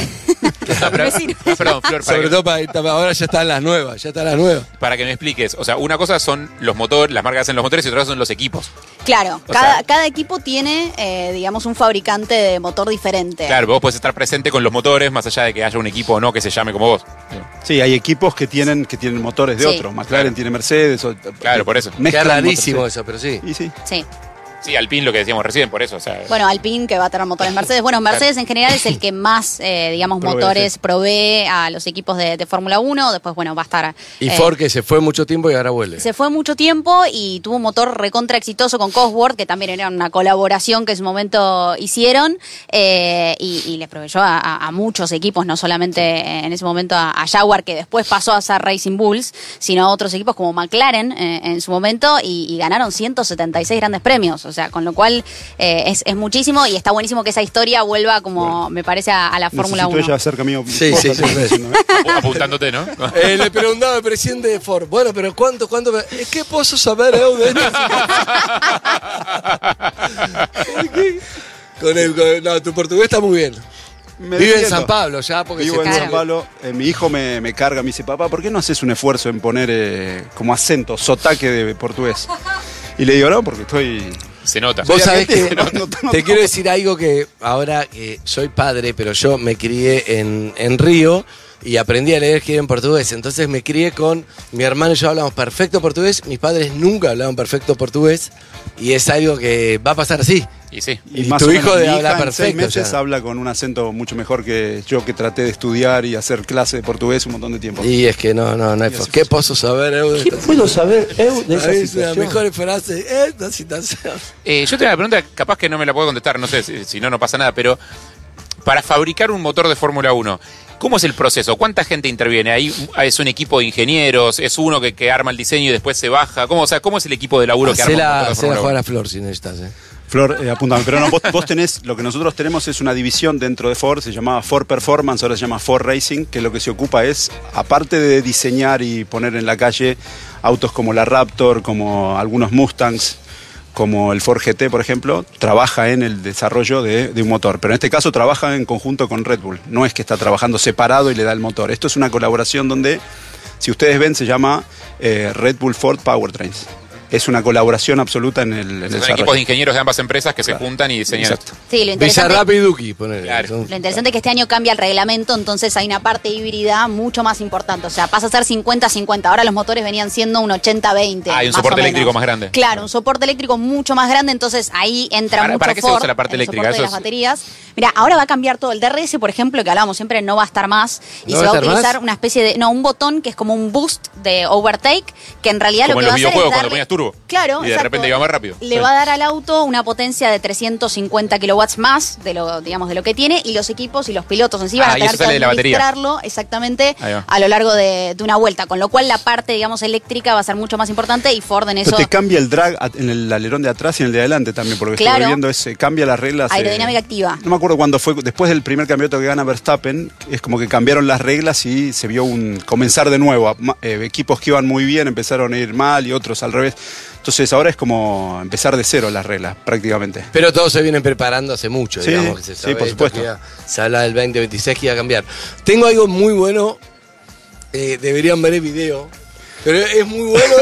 Perdón, Flor, Sobre todo ahora ya están las nuevas, Para que me expliques, o sea, una cosa son los motores, las marcas que hacen los motores, y otra cosa son los equipos. Claro, cada equipo tiene, digamos, un fabricante de motor diferente. Claro, vos podés estar presente con los motores, más allá de que haya un equipo o no que se llame como vos. Sí, hay equipos que tienen motores de otros. McLaren tiene Mercedes. Claro, por eso. Es rarísimo eso, pero sí. Y sí. Sí. Sí, Alpine, lo que decíamos recién, por eso. O sea, bueno, Alpine, que va a tener motores Mercedes. Bueno, Mercedes en general es el que más, digamos, motores provee a los equipos de Fórmula 1. Después, bueno, va a estar... Y Ford, que se fue mucho tiempo y ahora vuelve. Se fue mucho tiempo y tuvo un motor recontra exitoso con Cosworth, que también era una colaboración que en su momento hicieron. Y le proveyó a muchos equipos, no solamente en ese momento a Jaguar, que después pasó a ser Racing Bulls, sino a otros equipos como McLaren en su momento, y ganaron 176 grandes premios. O sea, con lo cual es muchísimo y está buenísimo que esa historia vuelva como me parece a la Fórmula 1. Ella acerca mío. Sí. Apuntándote, ¿no? Le preguntaba al presidente de Ford, bueno, pero ¿cuánto? ¿Qué puedo saber de esto? No, tu portugués está muy bien. Vive en San Pablo ya, porque vivo en San Pablo. Mi hijo me carga, me dice, papá, ¿por qué no haces un esfuerzo en poner como acento, sotaque de portugués? Y le digo, no, porque estoy... Se nota. Vos sabés que te quiero decir algo que ahora que soy padre, pero yo me crié en Río y aprendí a leer escribir en portugués. Entonces me crié con mi hermano y yo hablamos perfecto portugués. Mis padres nunca hablaban perfecto portugués y es algo que va a pasar así. Y sí. Y más tu hijo de hablar perfecto. En 6 meses ya habla con un acento mucho mejor que yo, que traté de estudiar y hacer clase de portugués un montón de tiempo. Y es que no hay ¿Qué puedo saber ¿Qué puedo saber de esa situación? La mejor frase, esta situación. Yo tengo una pregunta, capaz que no me la puedo contestar, no sé, si no pasa nada, pero para fabricar un motor de Fórmula 1, ¿cómo es el proceso? ¿Cuánta gente interviene? ¿Ahí es un equipo de ingenieros? ¿Es uno que arma el diseño y después se baja? ¿Cómo es el equipo de laburo que arma un motor de Fórmula 1? Jugar a Flor si necesitas, Flor, apúntame, pero no, vos tenés, lo que nosotros tenemos es una división dentro de Ford, se llamaba Ford Performance, ahora se llama Ford Racing, que lo que se ocupa es, aparte de diseñar y poner en la calle autos como la Raptor, como algunos Mustangs, como el Ford GT, por ejemplo, trabaja en el desarrollo de un motor. Pero en este caso trabaja en conjunto con Red Bull. No es que está trabajando separado y le da el motor. Esto es una colaboración donde, si ustedes ven, se llama Red Bull Ford Powertrains. Es una colaboración absoluta en el Son desarrollo. equipos de ingenieros de ambas empresas que se juntan y diseñan esto. Sí, lo interesante, Bizarrap y Duki, ponele. Claro. lo interesante es que este año cambia el reglamento, entonces hay una parte híbrida mucho más importante. O sea, pasa a ser 50-50. Ahora los motores venían siendo un 80-20. Hay un soporte eléctrico más grande. Claro, un soporte eléctrico mucho más grande, entonces ahí entra mucho ¿Para qué Ford, se usa la parte el eléctrica? soporte de las baterías. Mira, ahora va a cambiar todo. El DRS, por ejemplo, que hablábamos siempre, no va a estar más. Y ¿No se va va a a estar utilizar más? una especie de... No, un botón que es como un boost de overtake, que en realidad Como lo en que los va a hacer es videojuegos cuando darle... ponías turbo. Claro, Y de repente iba más rápido. Le va a dar al auto una potencia de 350 kilowatts más de lo, digamos, de lo que tiene, y los equipos y los pilotos en sí van a y tener eso sale que de la batería. administrarlo exactamente Ahí va. a lo largo de una vuelta, con lo cual la parte, digamos, eléctrica va a ser mucho más importante y Ford en eso... Pero te cambia el drag en el alerón de atrás y en el de adelante también, porque Claro. estuve viendo cambia las reglas. Aerodinámica activa. No me acuerdo cuándo fue, después del primer campeonato que gana Verstappen, es como que cambiaron las reglas y se vio comenzar de nuevo. Equipos que iban muy bien empezaron a ir mal y otros al revés. Entonces ahora es como empezar de cero las reglas, prácticamente. Pero todos se vienen preparando hace mucho, Sí, digamos. Que se sabe sí, por esto, supuesto. que se habla del 2026 que iba a cambiar. Tengo algo muy bueno, deberían ver el video, pero es muy bueno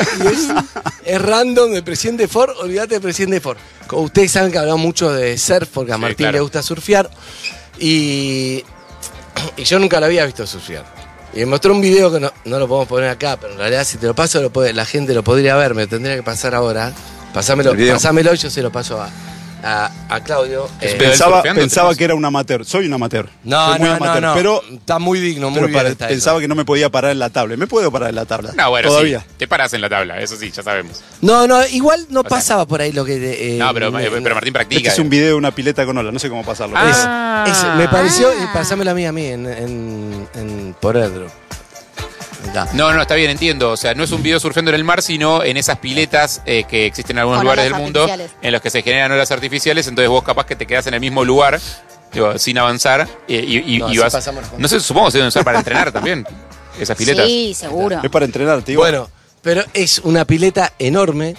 y es random del presidente Ford. Olvídate del presidente Ford. Como ustedes saben que hablamos mucho de surf, porque a Sí, Martín claro. le gusta surfear, y yo nunca lo había visto surfear. Y me mostró un video que no lo podemos poner acá, pero en realidad si te lo paso, la gente lo podría ver, me lo tendría que pasar ahora. Pásamelo y yo se lo paso a Claudio. Pensaba que era un amateur. Soy un amateur. No, Soy muy no, amateur, no. Pero, está muy digno, muy pero bien. Está pensaba eso. que no me podía parar en la tabla. Me puedo parar en la tabla. No, bueno, todavía. sí. Te paras en la tabla, eso sí, ya sabemos. No, igual no pasaba por ahí lo que... No, pero Martín practica. Este es un video de una pileta con ola. No sé cómo pasarlo. Me pareció... Pasámelo a mí por Edro. No, está bien, entiendo. O sea, no es un video surfeando en el mar, sino en esas piletas que existen en algunos Con lugares olas del mundo artificiales. en los que se generan olas artificiales. Entonces vos capaz que te quedás en el mismo lugar, digo, sin avanzar y No, así vas... pasamos los No sé, supongo que se deben usar para entrenar también, esas piletas. Sí, seguro. Es para entrenar, te digo. Bueno, pero es una pileta enorme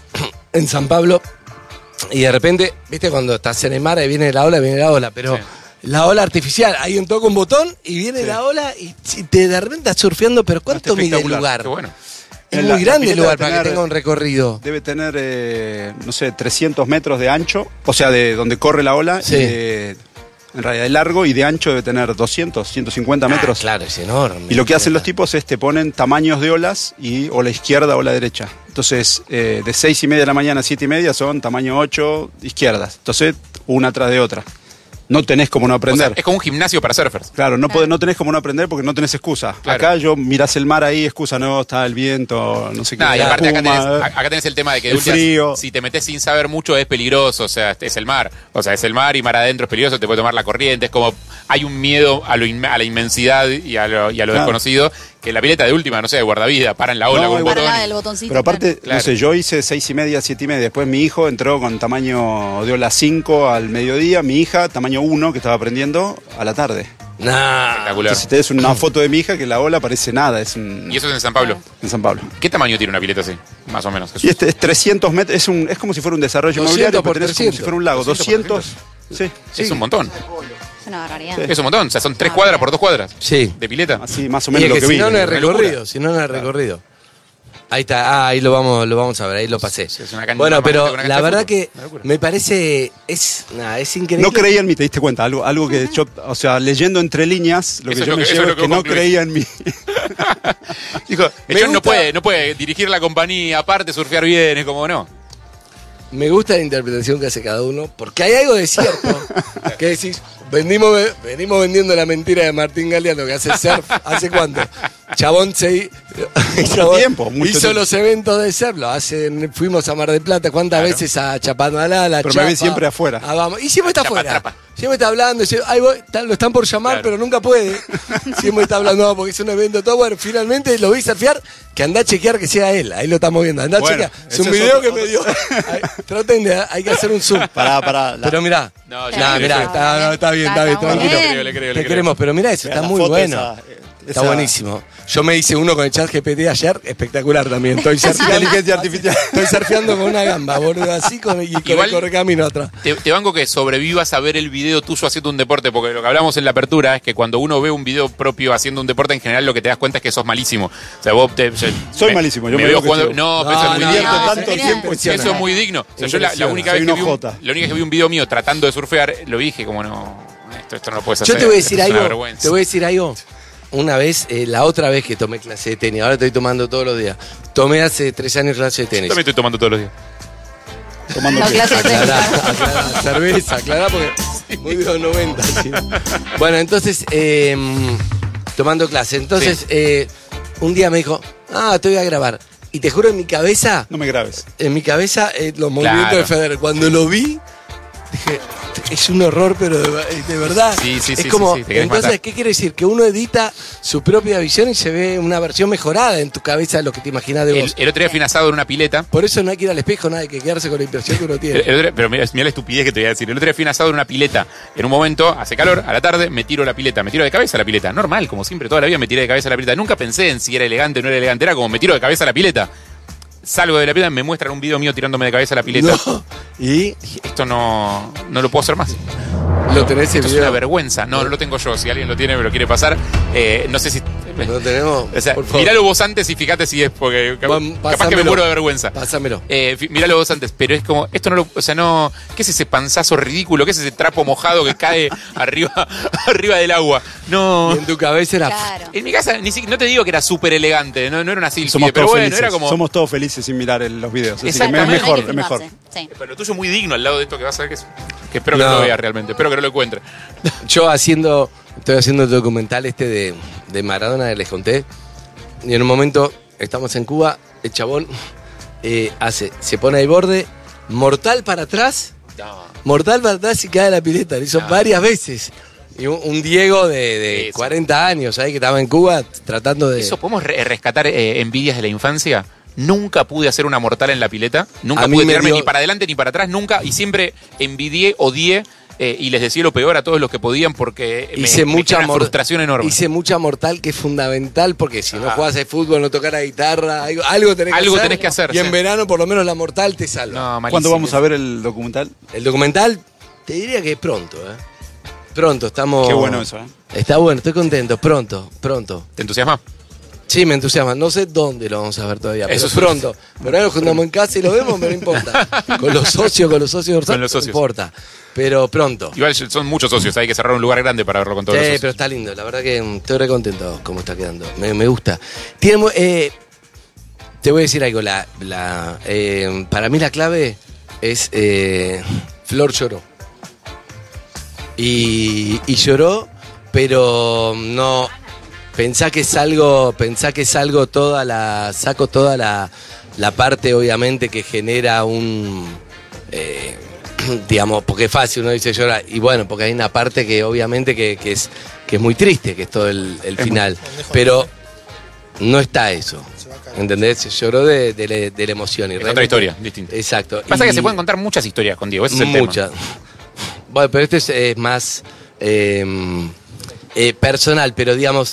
en San Pablo y de repente, viste, cuando estás en el mar, ahí viene la ola, pero la ola artificial. Hay un toque, un botón y viene la ola y te de repente estás surfeando, pero ¿cuánto mide el lugar? Qué bueno. Es muy grande el lugar para que tenga un recorrido. Debe tener, no sé, 300 metros de ancho, o sea, de donde corre la ola. Sí. En realidad de largo y de ancho debe tener 200, 150 metros. Claro, es enorme. Y lo que hacen los tipos es te ponen tamaños de olas y o la izquierda o la derecha. Entonces, de 6:30 de la mañana a 7:30 son tamaño 8 izquierdas. Entonces, una tras de otra. No tenés como no aprender. O sea, es como un gimnasio para surfers. Claro, no tenés como no aprender porque no tenés excusa. Claro. Acá yo mirás el mar ahí, excusa, no, está el viento, no sé qué. Nah, y aparte espuma, acá tenés el tema de que el frío. Si te metés sin saber mucho es peligroso, o sea, es el mar. O sea, es el mar y mar adentro es peligroso, te puede tomar la corriente, es como hay un miedo a la inmensidad y a lo desconocido, que la pileta de última, no sé, de guardavida, para en la ola con un botón. El botoncito, pero aparte, claro. no sé, yo hice 6:30, 7:30, después mi hijo entró con tamaño de ola 5 al mediodía, mi hija tamaño 1 que estaba aprendiendo a la tarde. Espectacular. Entonces tenés una foto de mi hija que la ola parece nada. ¿Y eso es en San Pablo? En San Pablo. ¿Qué tamaño tiene una pileta así? Más o menos. Jesús. Y es 300 metros, es como si fuera un desarrollo 200 inmobiliario, por pero tenés 300. como si fuera un lago. 200. Sí. Es un montón. Es una barbaridad. Sí. Es un montón. O sea, son 3 cuadras por 2 cuadras. Sí. De pileta. Así más o Y menos es lo que que si vi. no, no hay Una recorrido. locura. Si no, no hay recorrido. Ahí está, ahí lo vamos a ver, ahí lo pasé. Es una cancha Bueno, más pero grande que una la cancha de verdad fútbol. que Una locura. me parece, es increíble. No creía en mí, te diste cuenta. Algo que yo, o sea, leyendo entre líneas, lo que Eso es yo lo me que- llevo eso es es lo que que no concluí. creía en mí. Dijo, Me John gusta- no puede dirigir la compañía, aparte surfear bien, es como no. Me gusta la interpretación que hace cada uno, porque hay algo de cierto. Que decís, venimos vendiendo la mentira de Martín Galeano que hace surf. ¿Hace cuánto? Chabón tiempo, mucho hizo tiempo. los eventos de surf. Fuimos a Mar del Plata, ¿cuántas Claro. veces a Chapadmalal, a Pero Chapa? me ven siempre afuera. Vamos. Y siempre está Chapa, afuera. trapa. Siempre está hablando, dice, ahí voy, lo están por llamar, Claro. pero nunca puede. Siempre está hablando, no, porque es un evento todo. Bueno, finalmente lo vi surfear, que anda a chequear que sea él. Ahí lo estamos viendo. Anda a Bueno, chequear. Es ese un es video otro- que me dio. Traten de, hay que hacer un zoom. Pará. Pero mirá, No, mirá, está bien, tranquilo. Le creo. Te queremos, pero mirá eso, está muy bueno. Está buenísimo. Yo me hice uno con el chat GPT ayer, espectacular también. Estoy surfeando, Inteligencia artificial. estoy surfeando con una gamba, boludo, así con el Igual- correcamino atrás. Te banco que sobrevivas a ver el video tuyo haciendo un deporte, porque lo que hablamos en la apertura es que cuando uno ve un video propio haciendo un deporte, en general lo que te das cuenta es que sos malísimo. O sea, vos Soy malísimo, yo me veo veo que jugando. soy- No, pero eso es muy me divierto digno. tanto genial. tiempo. Eso es muy digno. O sea, yo la única Soy vez que un vi ojota. la única vez que vi un video mío tratando de surfear, lo vi y dije como no, esto no lo puedes hacer. Yo te voy a decir esto es una algo. vergüenza. Te voy a decir algo. Una vez, la otra vez que tomé clase de tenis, ahora estoy tomando todos los días. Tomé hace 3 años clase de Yo tenis. también estoy tomando todos los días. Tomando No, que- clase de tenis. Aclará, cerveza, aclará porque muy de los 90. ¿sí? Bueno, entonces, tomando clase. Entonces, un día me dijo, te voy a grabar. Y te juro, en mi cabeza, No me grabes. los movimientos Claro. de Federer. Cuando lo vi, dije, es un horror, pero de verdad. Sí, es como, te querés entonces, matar. ¿qué quiere decir? Que uno edita su propia visión y se ve una versión mejorada en tu cabeza de lo que te imaginas de vos. El otro día fui asado en una pileta. Por eso no hay que ir al espejo, nada, hay que quedarse con la impresión que uno tiene. Pero mira la estupidez que te voy a decir. El otro día fui asado en una pileta. En un momento, hace calor, a la tarde, me tiro la pileta. Me tiro de cabeza a la pileta. Normal, como siempre, toda la vida me tiré de cabeza a la pileta. Nunca pensé en si era elegante o no era elegante. Era como me tiro de cabeza a la pileta. Salgo de la pileta, me muestran un video mío tirándome de cabeza a la pileta. No. Y Dije, esto no lo puedo hacer más. lo tenés el Esto es una video. vergüenza. No lo tengo yo. Si alguien lo tiene, me lo quiere pasar. No sé si. Lo tenemos. O sea, por favor. miralo vos antes y fíjate si es porque capaz que me pásamelo. muero de vergüenza. Pásamelo. Miralo vos antes, pero es como, esto no lo, o sea, no, ¿qué es ese panzazo ridículo? ¿Qué es ese trapo mojado que cae arriba del agua? No. Y en tu cabeza era. Claro. En mi casa, no te digo que era súper elegante, no era una silfide, Somos pero todos bueno, felices. era como. Somos todos felices sin mirar los videos. Así que Exactamente. es mejor, Hay que es mejor. filmarse, sí. Pero lo tuyo es muy digno al lado de esto que vas a ver que espero que No. no lo veas realmente, espero que no lo encuentre. Yo estoy haciendo el documental de Maradona, les conté. Y en un momento estamos en Cuba, el chabón se pone al borde, mortal para atrás y cae a la pileta. Lo hizo varias veces. Y un Diego de Sí, 40 años, ¿sabes? Que estaba en Cuba tratando de. ¿Eso podemos rescatar envidias de la infancia? Nunca pude hacer una mortal en la pileta, nunca A mí pude me tirarme dio- ni para adelante ni para atrás, nunca, y siempre envidié, odié y les decía lo peor a todos los que podían porque Hice me mucha genera una frustración enorme. Hice mucha mortal que es fundamental porque si no jugás al fútbol, no tocas la guitarra, algo tenés que Algo hacer. tenés que hacer, Y en sí. verano por lo menos la mortal te salva. No, malísimo. ¿Cuándo vamos a ver el documental? El documental te diría que pronto, ¿eh? Pronto, estamos... Qué bueno eso, Está bueno, estoy contento, pronto. ¿Te entusiasma? Sí, me entusiasma. No sé dónde lo vamos a ver todavía, pero Eso es pronto. Pero ahora nos juntamos en casa y lo vemos, pero no importa. Con los socios no importa. Pero pronto. Igual son muchos socios, hay que cerrar un lugar grande para verlo con todos los socios. Pero está lindo, la verdad que estoy re contento cómo está quedando. Me gusta. Te voy a decir algo, para mí la clave es Flor lloró. Y lloró, pero no... Pensá que salgo saco toda la parte, obviamente, que genera digamos, porque es fácil, uno dice llorar, y bueno, porque hay una parte que obviamente que es muy triste, que es todo el final, pero no está eso, ¿entendés? Se lloró de la emoción. Es otra historia, distinta. Exacto. Pasa que se pueden contar muchas historias con Diego, ese es el tema. Muchas. Bueno, pero este es más personal, pero digamos...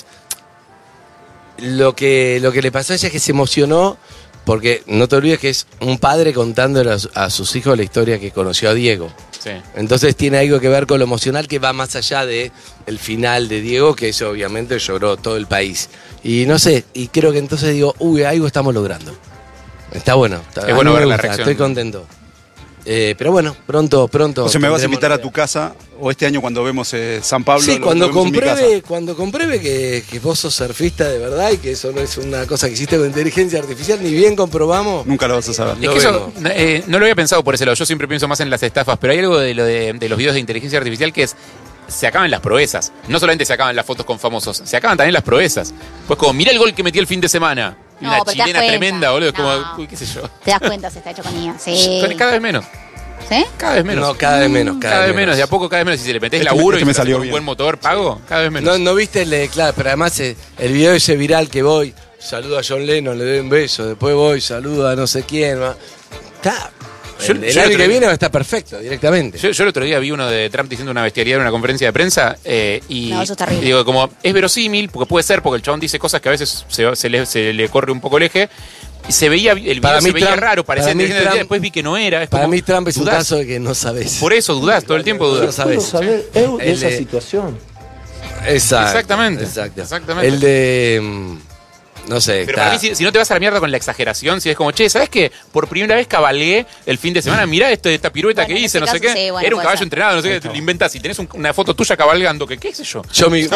Lo que le pasó a ella es que se emocionó porque no te olvides que es un padre contándole a sus hijos la historia que conoció a Diego. Sí. Entonces tiene algo que ver con lo emocional que va más allá de el final de Diego, que eso obviamente lloró todo el país. Y no sé, y creo que entonces digo, algo estamos logrando. Está bueno. Es bueno ver la reacción. Estoy contento. Pero bueno, pronto. O sea, me vas a invitar a tu casa, o este año cuando vemos San Pablo. Sí, cuando compruebe que vos sos surfista de verdad y que eso no es una cosa que hiciste con inteligencia artificial, ni bien comprobamos. Nunca lo vas a saber. Es que eso, no lo había pensado por ese lado. Yo siempre pienso más en las estafas, pero hay algo de los videos de inteligencia artificial que es. Se acaban las proezas. No solamente se acaban las fotos con famosos, se acaban también las proezas. Pues como, mira el gol que metió el fin de semana. No, una pero chilena tremenda, boludo. No. Como, uy, qué sé yo. Te das cuenta, se está hecho con IA. Sí. Cada vez menos. ¿Sí? Cada vez menos. No, cada vez menos. Cada vez menos, de a poco cada vez menos. Si se le metés laburo y me salió un buen motor, pago, cada vez menos. No viste claro, pero además el video ese viral que voy, saludo a John Lennon, le doy un beso, después voy, saludo a no sé quién más. Está. El año que viene va a estar perfecto, directamente. Yo el otro día vi uno de Trump diciendo una bestialidad en una conferencia de prensa y no, eso está terrible. Digo, como es verosímil, porque puede ser, porque el chabón dice cosas que a veces se le corre un poco el eje. Y se veía, el video se veía raro, parecía inteligente, después vi que no era. Para mí Trump es un caso de que no sabés. Por eso dudás, todo el tiempo dudás. No sabés. saber de esa situación. Exactamente. El de... No sé. Pero para mí, si no te vas a la mierda con la exageración, si es como, che, ¿sabes qué? Por primera vez cabalgué el fin de semana, mirá esta pirueta que hice, no sé qué. Sí, era un caballo entrenado, no sé qué, te lo inventás. Si tenés una foto tuya cabalgando, qué sé yo.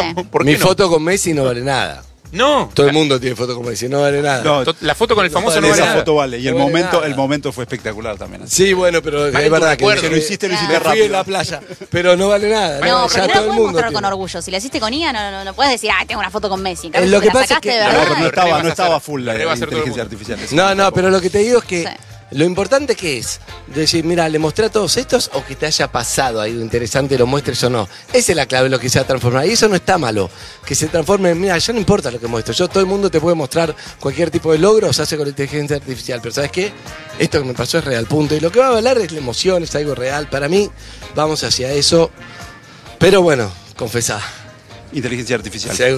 Mi foto con Messi no vale nada. No. Todo el mundo tiene foto con Messi, no vale nada. No, la foto con el famoso no vale esa nada. foto vale. Y el momento fue espectacular también. Sí, bueno, pero es verdad que lo hiciste rápido. Fui en la playa, pero no vale nada. No, ya pero todo no el lo puedes mundo mostrar con orgullo. Si la hiciste con IA, no puedes decir, tengo una foto con Messi. En cambio, lo si que la pasa sacaste es que de verdad. No estaba full la inteligencia artificial. No, pero lo que te digo es que lo importante que es decir, mira, le mostré a todos estos o que te haya pasado algo interesante, lo muestres o no. Esa es la clave de lo que se va a transformar. Y eso no está malo. Que se transforme en, mira, yo no importa lo que muestro. Todo el mundo te puede mostrar cualquier tipo de logro, se hace con la inteligencia artificial. Pero ¿sabes qué? Esto que me pasó es real, punto. Y lo que va a valer es la emoción, es algo real. Para mí, vamos hacia eso. Pero bueno, confesá. Inteligencia artificial. Sí,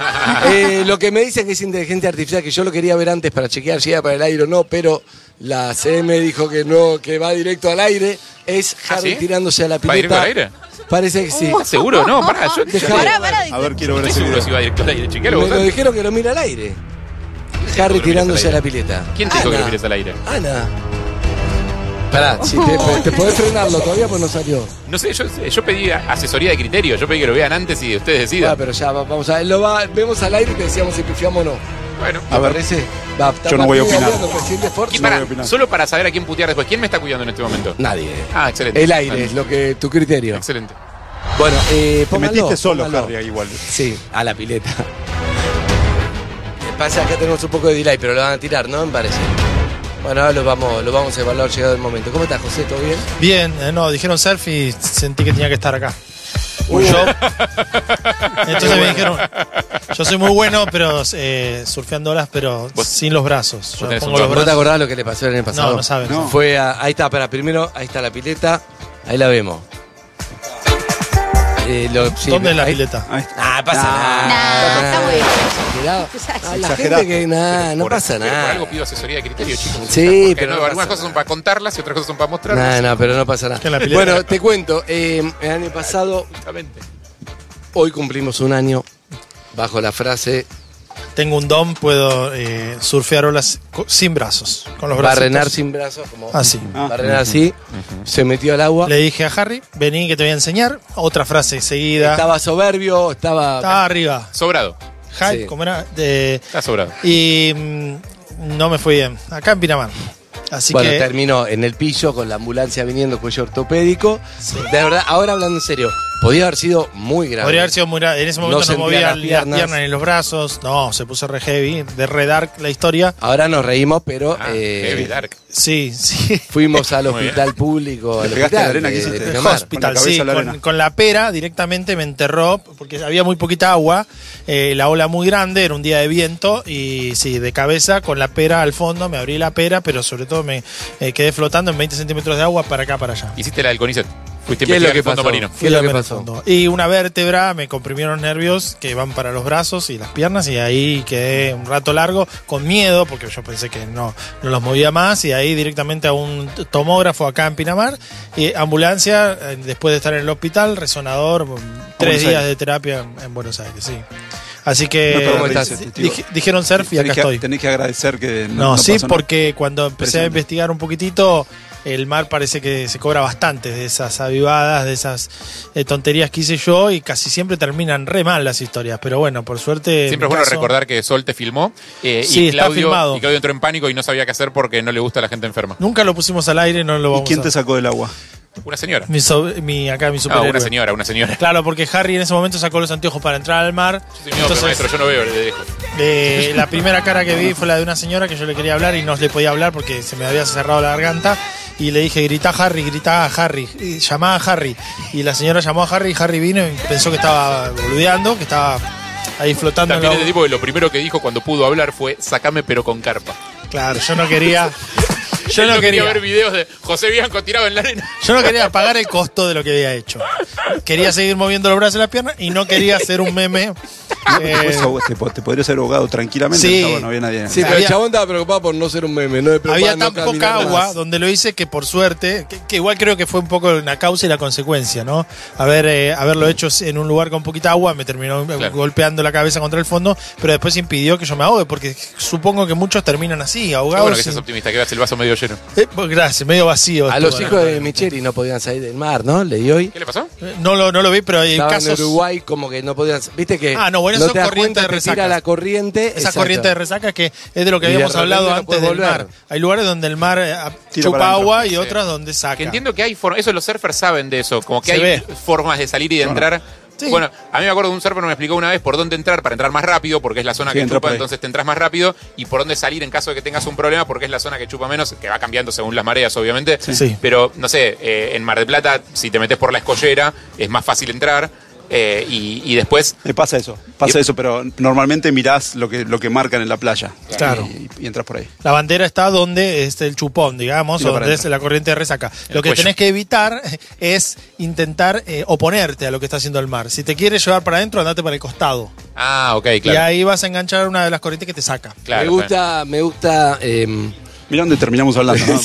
okay. Lo que me dicen que es inteligencia artificial, que yo lo quería ver antes para chequear si era para el aire o no, pero la CM dijo que no, que va directo al aire, es Harry tirándose a la pileta. ¿Va directo al aire? Parece que sí. ¿Seguro? No, pará. A ver, quiero ver ese seguro si va directo al aire. Chequealo. Me lo dijeron que lo mira al aire. Harry tirándose a la pileta. ¿Quién te dijo que lo mires al aire? Ana. Pará, si te podés frenarlo todavía, pues no salió. No sé, yo pedí asesoría de criterio. Yo pedí que lo vean antes y ustedes decidan. Pero ya, vamos a ver. Vemos al aire y te decíamos si pifiamos o no. Bueno, a ver, ese. Yo no voy a opinar. Solo para saber a quién putear después. ¿Quién me está cuidando en este momento? Nadie. Ah, excelente. El aire es lo que tu criterio. Excelente. Bueno, te metiste solo, Harry, igual. Sí, a la pileta. Pasa, acá tenemos un poco de delay, pero lo van a tirar, ¿no? Me parece. Bueno, ahora lo vamos a evaluar llegado el momento. ¿Cómo estás, José? ¿Todo bien? Bien, no, dijeron surf y sentí que tenía que estar acá. Entonces me dijeron, yo soy muy bueno, pero surfeando olas, pero sin los brazos. ¿No te acordás lo que le pasó el año pasado? No sabes. No. Ahí está, primero, ahí está la pileta, ahí la vemos. ¿Dónde es la pileta? Pasa nada. Está muy bien. La gente que no pasa nada. Por algo pido asesoría de criterio, chicos. Sí, pero algunas cosas son para contarlas y otras cosas son para mostrarlas. No, pero no pasa nada. Bueno, te cuento. El año pasado, hoy cumplimos un año bajo la frase: tengo un don, puedo surfear olas sin brazos, con los brazos. Barrenar sin brazos, como así. Barrenar así, se metió al agua. Le dije a Harry, vení que te voy a enseñar. Otra frase seguida. Estaba soberbio, estaba arriba. Sobrado. Hype, ¿cómo era? Está sobrado. Y no me fue bien. Acá en Pinamar. Así bueno, que terminó en el piso con la ambulancia viniendo, cuello ortopédico. Sí. De verdad, ahora hablando en serio, podía haber sido muy grave. Podría haber sido muy grave. En ese momento no movía las piernas ni los brazos. No, se puso re heavy, de re dark la historia. Ahora nos reímos, pero heavy dark. Sí. Fuimos al hospital público. Al hospital, hospital, sí, con la pera directamente me enterró, porque había muy poquita agua, la ola muy grande, era un día de viento, y sí, de cabeza, con la pera al fondo, me abrí la pera, pero sobre todo me quedé flotando en 20 centímetros de agua para acá, para allá. Hiciste la del CONICET. Fuiste ¿Qué es lo que fondo pasó? marino. ¿Qué es lo que pasó? Y una vértebra, me comprimieron los nervios que van para los brazos y las piernas, y ahí quedé un rato largo con miedo, porque yo pensé que no los movía más, y ahí directamente a un tomógrafo acá en Pinamar, y ambulancia, después de estar en el hospital, resonador, 3 días de terapia en Buenos Aires, sí. Así que dijeron surf y acá estoy. Tenés que agradecer que sí, pasó porque cuando empecé a investigar un poquitito, el mar parece que se cobra bastante de esas avivadas, de esas tonterías que hice yo, y casi siempre terminan re mal las historias, pero bueno, por suerte. Siempre es bueno recordar que Sol te filmó sí, y Claudio entró en pánico y no sabía qué hacer porque no le gusta a la gente enferma. Nunca lo pusimos al aire, no lo vamos a. ¿Y quién te sacó del agua? Una señora. Mi superhéroe. Una señora. Claro, porque Harry en ese momento sacó los anteojos para entrar al mar. Yo soy entonces, maestro, yo no veo, le dejo. La primera cara que vi fue la de una señora que yo le quería hablar y no le podía hablar porque se me había cerrado la garganta. Y le dije, grita a Harry, y llamá a Harry. Y la señora llamó a Harry, y Harry vino y pensó que estaba boludeando, que estaba ahí flotando. También el tipo que lo primero que dijo cuando pudo hablar fue, sacame pero con carpa. Claro, yo no quería... Yo no quería ver videos de José Bianco tirado en la arena. Yo no quería pagar el costo de lo que había hecho. Quería seguir moviendo los brazos y las piernas y no quería hacer un meme. Te podrías ser ahogado tranquilamente. Sí, no había nadie. Sí, pero el chabón estaba preocupado por no ser un meme. Había tan poca agua donde lo hice que por suerte, que igual creo que fue un poco la causa y la consecuencia, ¿no? Haberlo hecho en un lugar con poquita agua me terminó golpeando la cabeza contra el fondo, pero después impidió que yo me ahogue, porque supongo que muchos terminan así, ahogados. Bueno, que seas optimista, que veas el vaso medio lleno. Gracias, medio vacío. A los hijos de Micheli no podían salir del mar, ¿no? Leí hoy. ¿Qué le pasó? No lo vi, pero hay Estaban casos. en Uruguay como que no podían. ¿Viste que? Bueno, no eso te das corriente de resaca. Tira la corriente. Esa corriente de resaca que es de lo que habíamos hablado antes del mar. Hay lugares donde el mar chupa agua y otras donde saca. Que entiendo que hay eso los surfers saben de eso, como que hay formas de salir y de entrar. Sí. Bueno, a mí me acuerdo de un surfer que me explicó una vez por dónde entrar para entrar más rápido, porque es la zona que chupa, entonces te entras más rápido, y por dónde salir en caso de que tengas un problema, porque es la zona que chupa menos, que va cambiando según las mareas, obviamente. Sí. Pero, no sé, en Mar del Plata, si te metes por la escollera, es más fácil entrar. Y después... Pasa eso, pero normalmente mirás lo que marcan en la playa. Claro. Y entras por ahí. La bandera está donde es el chupón, digamos, o donde es la corriente de resaca. Lo que tenés que evitar es intentar oponerte a lo que está haciendo el mar. Si te quieres llevar para adentro, andate para el costado. Ah, ok, claro. Y ahí vas a enganchar una de las corrientes que te saca. Claro, me gusta Mirá dónde terminamos hablando, ¿no?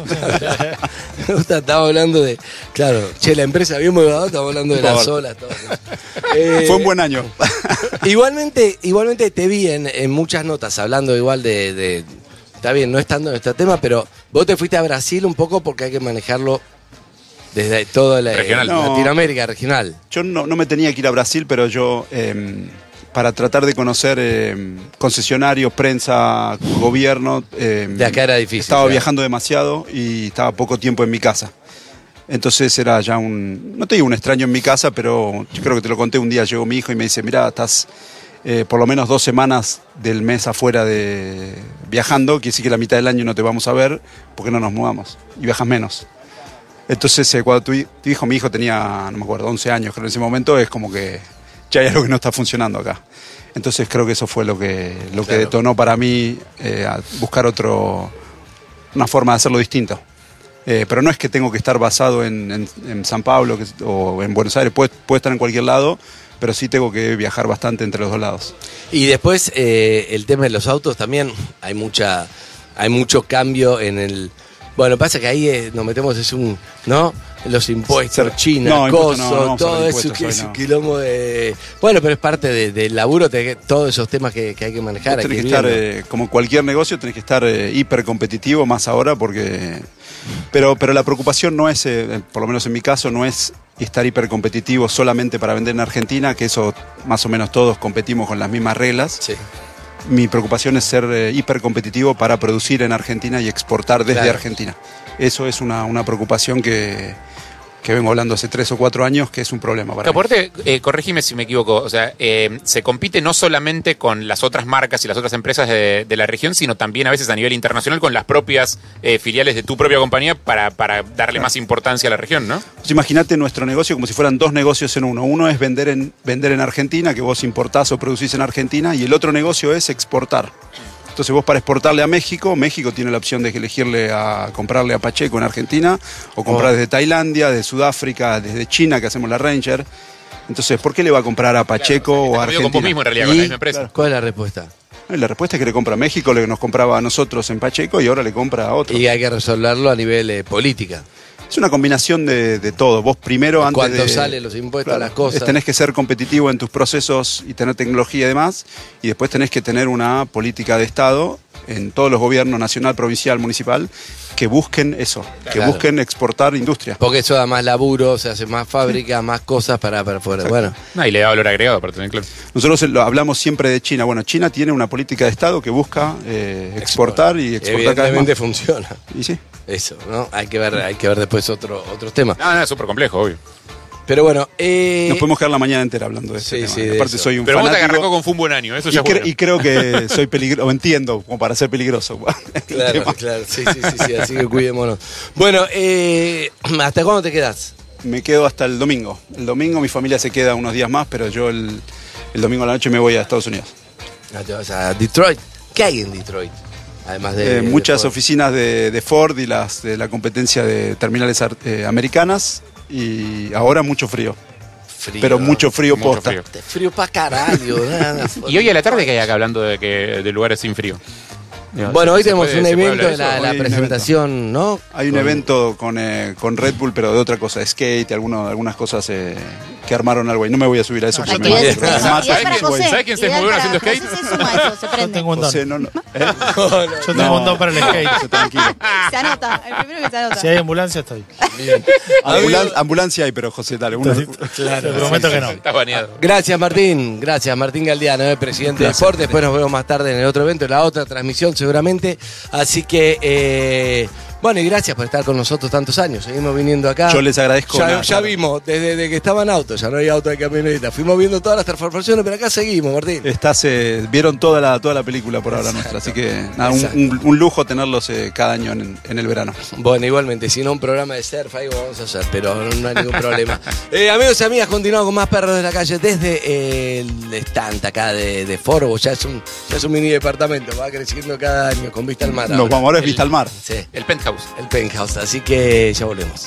Me gusta, estaba hablando de... Claro, la empresa bien movida, estaba hablando de las olas. Fue un buen año. Igualmente te vi en muchas notas hablando igual de... Está bien, no estando en este tema, pero vos te fuiste a Brasil un poco porque hay que manejarlo desde toda Latinoamérica regional. Yo no me tenía que ir a Brasil, pero yo... para tratar de conocer concesionarios, prensa, gobierno. De acá era difícil. Estaba viajando demasiado y estaba poco tiempo en mi casa. Entonces era ya no te digo un extraño en mi casa, pero yo creo que te lo conté un día. Llegó mi hijo y me dice, mirá, estás por lo menos 2 semanas del mes afuera viajando, quiere decir que la mitad del año no te vamos a ver, ¿por qué no nos mudamos? Y viajas menos. Entonces cuando mi hijo tenía, no me acuerdo, 11 años, creo en ese momento, es como que... ya hay algo que no está funcionando acá. Entonces creo que eso fue lo que detonó para mí a buscar una forma de hacerlo distinto. Pero no es que tengo que estar basado en San Pablo o en Buenos Aires, puedo estar en cualquier lado, pero sí tengo que viajar bastante entre los dos lados. Y después el tema de los autos también, hay mucho cambio en el... Bueno, pasa que ahí nos metemos, ¿no? Los impuestos, China, coso, todo eso, que es un quilombo de... Bueno, pero es parte del laburo, todos esos temas que hay que manejar. Tenés que estar, como cualquier negocio, tenés que estar hiper competitivo, más ahora, porque... Pero la preocupación no es, por lo menos en mi caso, no es estar hiper competitivo solamente para vender en Argentina, que eso más o menos todos competimos con las mismas reglas. Sí. Mi preocupación es ser hiper competitivo para producir en Argentina y exportar desde Argentina. Eso es una preocupación que vengo hablando hace 3 o 4 años, que es un problema para mí. Aparte, corrígime si me equivoco, o sea, se compite no solamente con las otras marcas y las otras empresas de la región, sino también a veces a nivel internacional con las propias filiales de tu propia compañía para darle más importancia a la región, ¿no? Pues imagínate nuestro negocio como si fueran 2 negocios en uno. Uno es vender en Argentina, que vos importás o producís en Argentina, y el otro negocio es exportar. Entonces vos para exportarle a México tiene la opción de elegirle a comprarle a Pacheco en Argentina o comprar desde Tailandia, de Sudáfrica, desde China, que hacemos la Ranger. Entonces, ¿por qué le va a comprar a Pacheco o a Argentina? Con vos mismo, en realidad, con la misma empresa. Claro. ¿Cuál es la respuesta? La respuesta es que le compra a México, nos compraba a nosotros en Pacheco y ahora le compra a otro. Y hay que resolverlo a nivel política. Es una combinación de todo. Vos primero, antes cuánto salen los impuestos, las cosas. Tenés que ser competitivo en tus procesos y tener tecnología y demás. Y después tenés que tener una política de Estado en todos los gobiernos, nacional, provincial, municipal, que busquen eso, que busquen exportar industria. Porque eso da más laburo, se hace más fábricas, más cosas para afuera. Bueno. Y le da valor agregado, para tener claro. Nosotros hablamos siempre de China. Bueno, China tiene una política de Estado que busca exportar y exportar cada vez más. Evidentemente funciona. Y sí. Eso, ¿no? Hay que ver después otros temas. No, es súper complejo, obvio. Pero bueno, nos podemos quedar la mañana entera hablando de este tema. Sí, aparte soy un pero fanático. vos te arrancó con fue un buen año, eso ya es bueno. Y creo que soy peligroso, entiendo, como para ser peligroso. Claro, sí, así que cuidémonos. Bueno, ¿hasta cuándo te quedás? Me quedo hasta el domingo. El domingo mi familia se queda unos días más, pero yo el domingo a la noche me voy a Estados Unidos. ¿Te vas a Detroit? ¿Qué hay en Detroit? Además de muchas Ford. Oficinas de Ford y las de la competencia de terminales americanas, y ahora mucho frío. Pero mucho frío posta. Frío pa' carajo. Y hoy a la tarde que hay acá hablando de lugares sin frío. Bueno, hoy tenemos un evento de la presentación, ¿no? Hay un evento con Red Bull, pero de otra cosa, skate, algunas cosas que armaron algo ahí. No me voy a subir a eso. ¿Sabes quién se movió haciendo skate? Yo tengo un don. Yo tengo un don para el skate. Tranquilo. Se anota, el primero que se anota. Si hay ambulancia, estoy. Bien. Ambulancia hay, pero José, dale. Claro, te prometo que no. Está baneado. Gracias, Martín. Gracias, Martín Galdiano, presidente de Ford. Después nos vemos más tarde en el otro evento, en la otra transmisión seguramente. Así que, bueno, y gracias por estar con nosotros tantos años. Seguimos viniendo acá. Yo les agradezco. Ya vimos, desde que estaban autos, ya no hay auto de camioneta. Fuimos viendo todas las transformaciones, pero acá seguimos, Martín. Vieron toda la película por ahora nuestra, así que nada, un lujo tenerlos cada año en el verano. Bueno, igualmente, si no un programa de surf, algo vamos a hacer, pero no hay ningún problema. Amigos y amigas, continuamos con más Perros de la Calle desde el stand acá de Forbo. Ya es un mini departamento, va creciendo cada año con vista al mar. Nos vamos ahora es vista al mar. Sí. El penthouse. El penthouse, así que ya volvemos.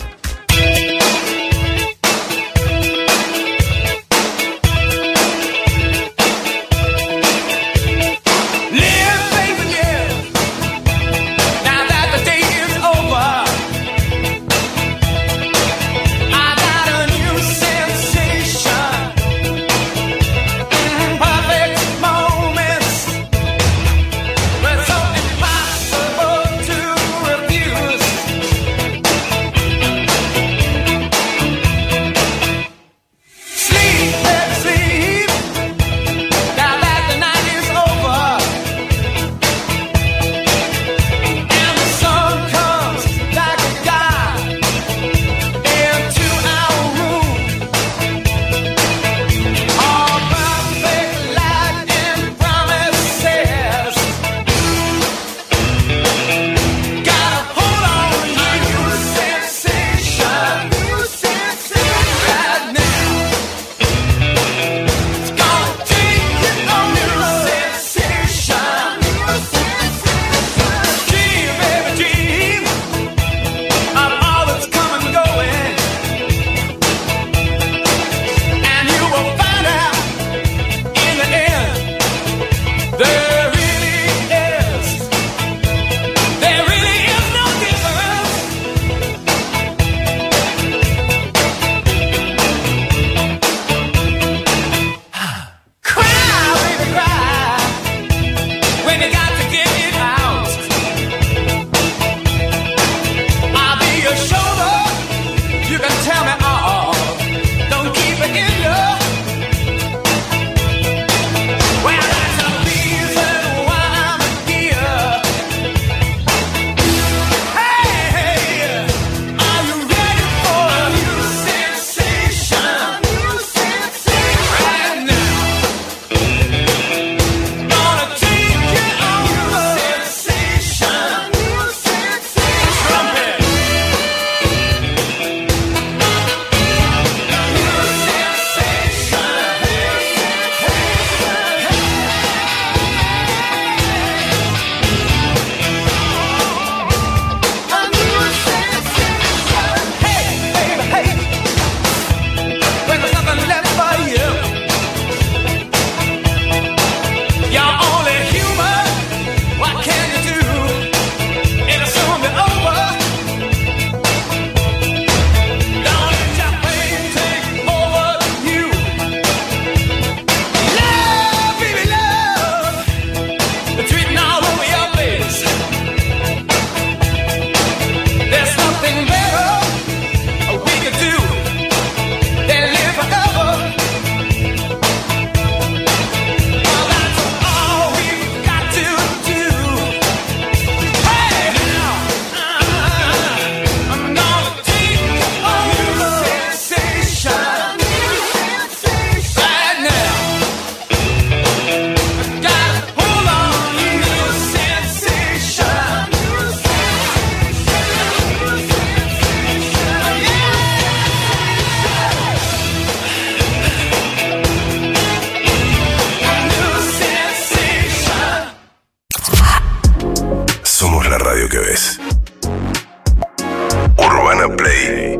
Urbana Play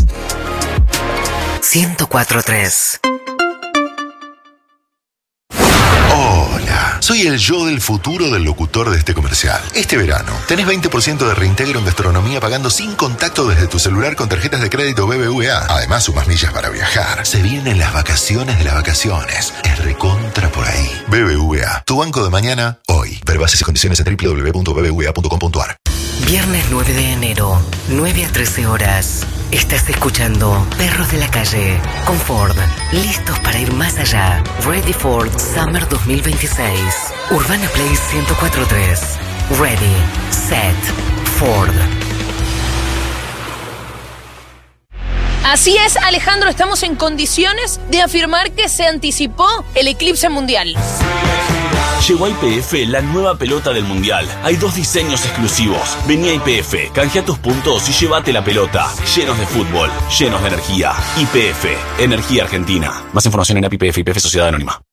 104.3. Hola, soy el yo del futuro del locutor de este comercial. Este verano tenés 20% de reintegro en gastronomía pagando sin contacto desde tu celular con tarjetas de crédito BBVA. Además, sumas millas para viajar. Se vienen las vacaciones de las vacaciones. Es recontra por ahí. BBVA, tu banco de mañana, hoy. Ver bases y condiciones en www.bbva.com.ar. Viernes 9 de enero, 9 a 13 horas. Estás escuchando Perros de la Calle con Ford. Listos para ir más allá. Ready for Summer 2026. Urbana Play 104.3. Ready, set, Ford. Así es, Alejandro, estamos en condiciones de afirmar que se anticipó el eclipse mundial. Llegó a YPF la nueva pelota del Mundial. Hay 2 diseños exclusivos. Vení a YPF, canjea tus puntos y llévate la pelota. Llenos de fútbol, llenos de energía. YPF, Energía Argentina. Más información en YPF, YPF Sociedad Anónima.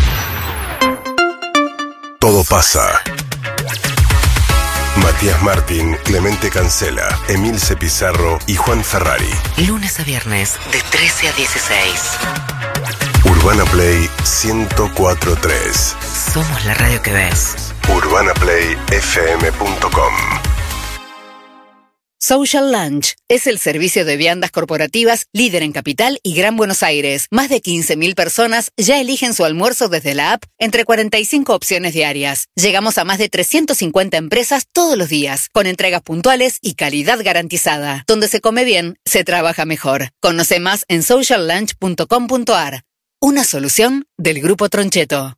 Todo pasa. Matías Martín, Clemente Cancela, Emilce Pizarro y Juan Ferrari. Lunes a viernes de 13 a 16. Urbana Play 104.3. Somos la radio que ves. UrbanaPlayFM.com. Social Lunch es el servicio de viandas corporativas líder en Capital y Gran Buenos Aires. Más de 15.000 personas ya eligen su almuerzo desde la app entre 45 opciones diarias. Llegamos a más de 350 empresas todos los días, con entregas puntuales y calidad garantizada. Donde se come bien, se trabaja mejor. Conoce más en sociallunch.com.ar. Una solución del Grupo Troncheto.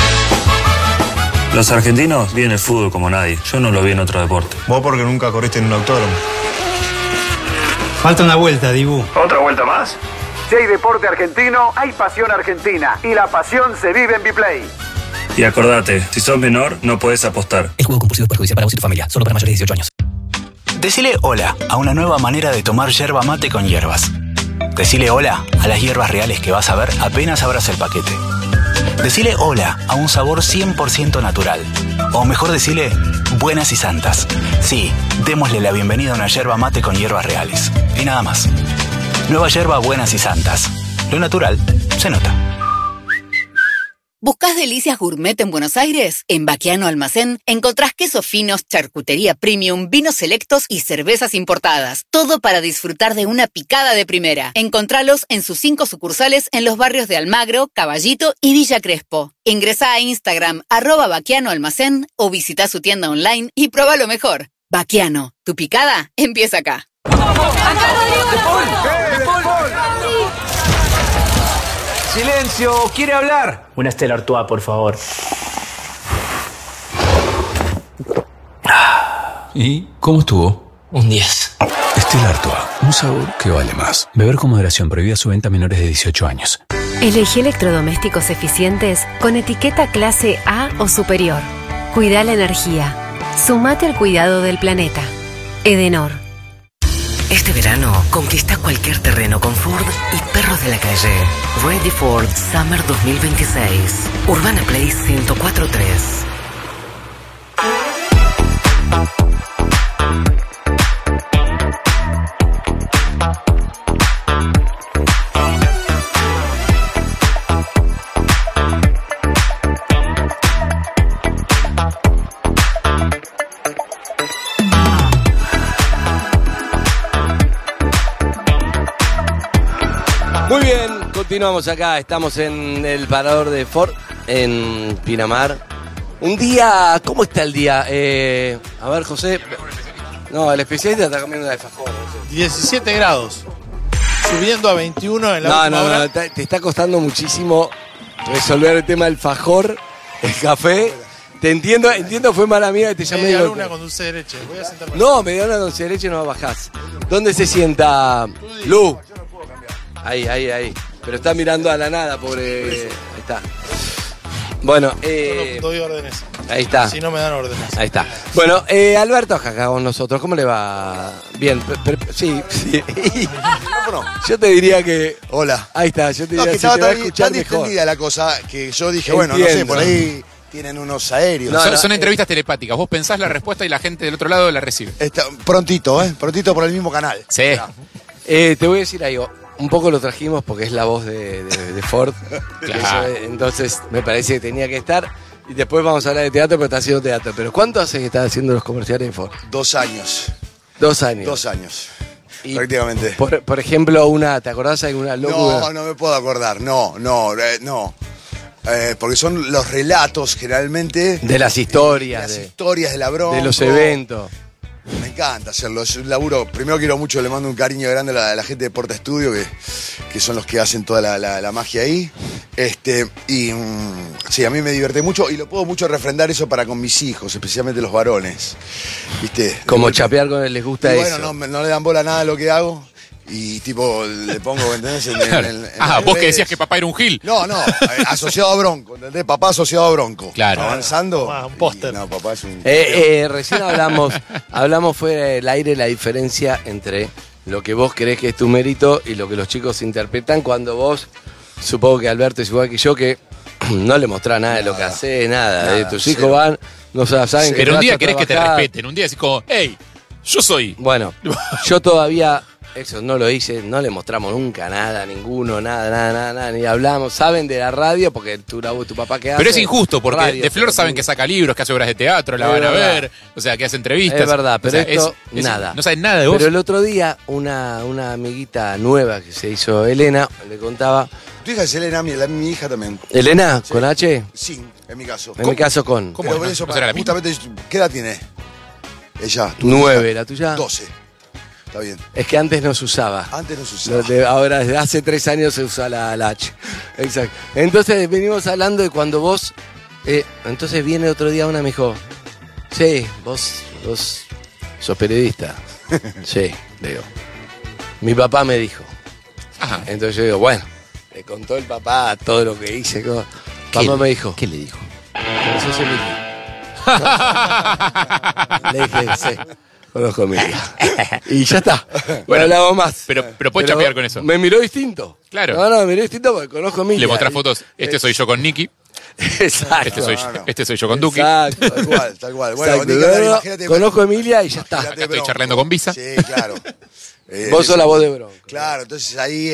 Los argentinos viven el fútbol como nadie. Yo no lo vi en otro deporte. Vos porque nunca corriste en un autódromo. Falta una vuelta, Dibu. ¿Otra vuelta más? Si hay deporte argentino, hay pasión argentina. Y la pasión se vive en Biplay. Y acordate, si sos menor, no podés apostar. El juego compulsivo es perjudicial para vos y tu familia. Solo para mayores de 18 años. Decile hola a una nueva manera de tomar yerba mate con hierbas. Decile hola a las hierbas reales que vas a ver apenas abras el paquete. Decile hola a un sabor 100% natural. O mejor decile buenas y santas. Sí, démosle la bienvenida a una yerba mate con hierbas reales. Y nada más. Nueva yerba buenas y santas. Lo natural se nota. ¿Buscás delicias gourmet en Buenos Aires? En Baquiano Almacén encontrás quesos finos, charcutería premium, vinos selectos y cervezas importadas. Todo para disfrutar de una picada de primera. Encontralos en sus 5 sucursales en los barrios de Almagro, Caballito y Villa Crespo. Ingresá a Instagram @Baquiano Almacén o visita su tienda online y prueba lo mejor. Baquiano, tu picada empieza acá. ¡Silencio! ¿Quiere hablar? Una Stella Artois, por favor. ¿Y cómo estuvo? Un 10. Stella Artois, un sabor que vale más. Beber con moderación, prohibida su venta a menores de 18 años. Elegí electrodomésticos eficientes con etiqueta clase A o superior. Cuida la energía. Sumate al cuidado del planeta. Edenor. Este verano, conquista cualquier terreno con Ford y Perros de la Calle. Ready for Summer 2026. Urbana Play 104.3. Muy bien, continuamos acá, estamos en el parador de Ford, en Pinamar. Un día, ¿cómo está el día? A ver, José. No, el especialista está comiendo de alfajor. 17 grados. Subiendo a 21 en la última hora. No, te está costando muchísimo resolver el tema del alfajor, el café. Te entiendo, fue mala mía que te llamé. Media luna con dulce de leche. Voy a sentarme. No, media luna con dulce de leche no bajás. ¿Dónde se sienta Lu? Ahí. Pero está mirando a la nada, pobre. Ahí está. Bueno, Solo doy órdenes. Ahí está. Si no me dan órdenes. Ahí está. Bueno, Alberto acá con nosotros. ¿Cómo le va? Bien, sí. Yo te diría que. Hola. Ahí está, yo te diría que que estaba te va a escuchar tan mejor. distendida la cosa que yo dije, Entiendo. bueno, no sé, por ahí tienen unos aéreos. Son entrevistas telepáticas. Vos pensás la respuesta y la gente del otro lado la recibe. Prontito por el mismo canal. Sí. Te voy a decir algo. Un poco lo trajimos porque es la voz de Ford. Claro. Entonces me parece que tenía que estar. Y después vamos a hablar de teatro, pero está haciendo teatro. ¿Pero cuánto hace que estás haciendo los comerciales de Ford? 2 años. 2 años. 2 años. Y prácticamente. Por ejemplo, ¿te acordás de alguna locura? No me puedo acordar. No. Porque son los relatos generalmente. De las historias. De las historias de la Bronco. De los eventos. Me encanta hacerlo, es un laburo. Primero quiero mucho, le mando un cariño grande a la gente de Porta Estudio, que son los que hacen toda la magia ahí. Sí, a mí me divierte mucho y lo puedo mucho refrendar eso para con mis hijos, especialmente los varones. ¿Viste? Como chapear con él, les gusta eso. Bueno, no le dan bola a nada a lo que hago. Y tipo, le pongo, ¿entendés? Vos que decías que papá era un gil. No, asociado a Bronco, ¿entendés? Papá asociado a Bronco. Claro. Avanzando. Un póster. No, papá es un... Recién hablamos fuera del aire la diferencia entre lo que vos creés que es tu mérito y lo que los chicos interpretan cuando vos, supongo que Alberto es igual que yo, que no le mostrás nada de lo que hacés, nada. Tus hijos van, no saben que pero un día querés que te respeten, un día decís como, hey, yo soy. Bueno, yo todavía... Eso no lo hice, no le mostramos nunca nada, ninguno, nada, ni hablamos. Saben de la radio porque tu papá que hace. Pero es injusto porque radio, de Flor saben que saca libros, que hace obras de teatro, la van a ver, o sea, que hace entrevistas. Es verdad, pero esto, nada. No saben nada de vos. Pero el otro día, una amiguita nueva que se hizo Elena, le contaba. Tu hija es Elena, mi hija también. ¿Elena? Sí. ¿Con H? Sí, en mi caso. En mi caso con. ¿Cómo? Pero eso, justamente, ¿qué edad tiene? Ella. 9, ¿la tuya? 12. Está bien. Es que antes no se usaba. Antes no se usaba. Ahora, desde hace 3 años se usa la H. Exacto. Entonces, venimos hablando de cuando vos... entonces viene otro día una y me dijo, sí, vos sos periodista. Sí, digo. Mi papá me dijo. Ajá. Entonces yo digo, bueno, le contó el papá todo lo que hice. Papá me dijo. ¿Qué le dijo? Que sos Emilio. Le dije, sí. Conozco a Emilia. Y ya está. Bueno, hablamos más. Pero puedes chapear con eso. Me miró distinto. Claro. No, me miró distinto porque conozco a Emilia. Le mostrás fotos. Soy yo con Nicky. Exacto. Este soy yo con Duki. Exacto. Tal cual. Bueno, imagínate, conozco a Emilia y ya está. Acá estoy charlando con Visa. Sí, claro. Vos sos la voz de Bronco. Claro, entonces ahí,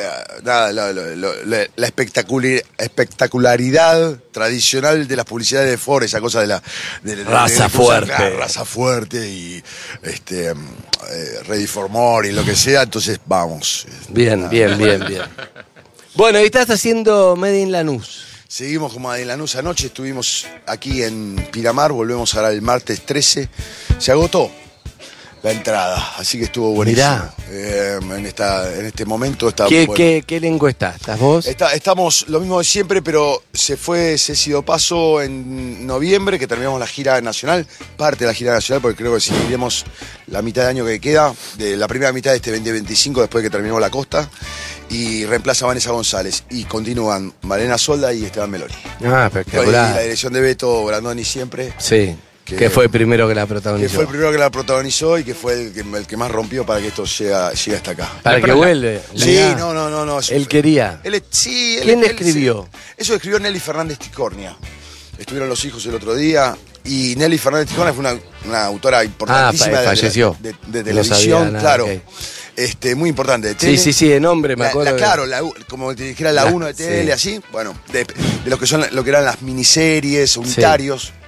la espectacularidad tradicional de las publicidades de Ford, esa cosa de raza fuerte. Raza fuerte y Ready for More y lo que sea, entonces vamos. Bien. Bueno, y estás haciendo Made in Lanús. Seguimos como en Lanús anoche, estuvimos aquí en Pinamar, volvemos ahora el martes 13, se agotó la entrada, así que estuvo buenísimo. En este momento está bueno. ¿Qué lengua está? ¿Estás vos? Estamos lo mismo de siempre, pero se fue Ceci Dopazo en noviembre, que terminamos la gira nacional, parte de la gira nacional, porque creo que seguiremos la mitad de año que queda, de la primera mitad de este 2025, después de que terminemos la costa, y reemplaza a Vanessa González, y continúan Malena Solda y Esteban Meloni. Espectacular. Y la dirección de Beto Brandoni siempre. Sí. Que fue el primero que la protagonizó. Que fue el primero que la protagonizó y que fue el que más rompió para que esto llegue hasta acá. Para que vuelve. Sí, no. Él quería. ¿Quién le escribió? Eso escribió Nelly Fernández Ticornia. Estuvieron los hijos el otro día y Nelly Fernández Ticornia fue una autora importantísima falleció. de televisión, nada, claro. Okay. Muy importante. De tele. Sí, de nombre, me acuerdo. Claro, como te dijera la 1 de tele, sí. Así. Bueno, de lo que eran las miniseries, unitarios. Sí.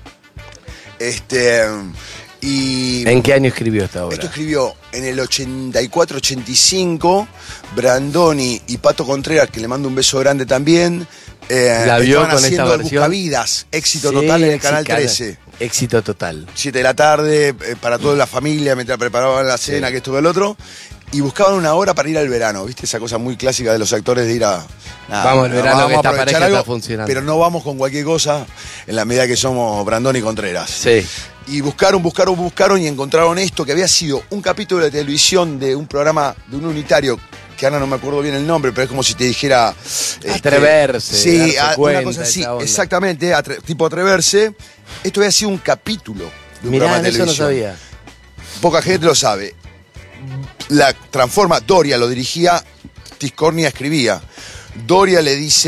Y ¿en qué año escribió esta obra? Esto escribió en el 84-85 Brandoni y Pato Contreras, que le mando un beso grande también. La vio con esta versión. Buscavidas, éxito total en el Canal 13. Éxito total. 7 de la tarde, para toda la familia, mientras preparaban la cena, que esto que el otro. Y buscaban una hora para ir al verano, ¿viste? Esa cosa muy clásica de los actores de ir a... vamos al verano, que esta pareja está funcionando. Pero no vamos con cualquier cosa en la medida que somos Brandoni y Contreras. Sí. Y buscaron y encontraron esto, que había sido un capítulo de televisión de un programa, de un unitario, que ahora no me acuerdo bien el nombre, pero es como si te dijera... Atreverse. Sí, una cosa así, exactamente, tipo Atreverse. Esto había sido un capítulo de un programa de televisión. Eso no sabía. Poca gente lo sabe. La transforma, Doria lo dirigía, Tiscornia escribía. Doria le dice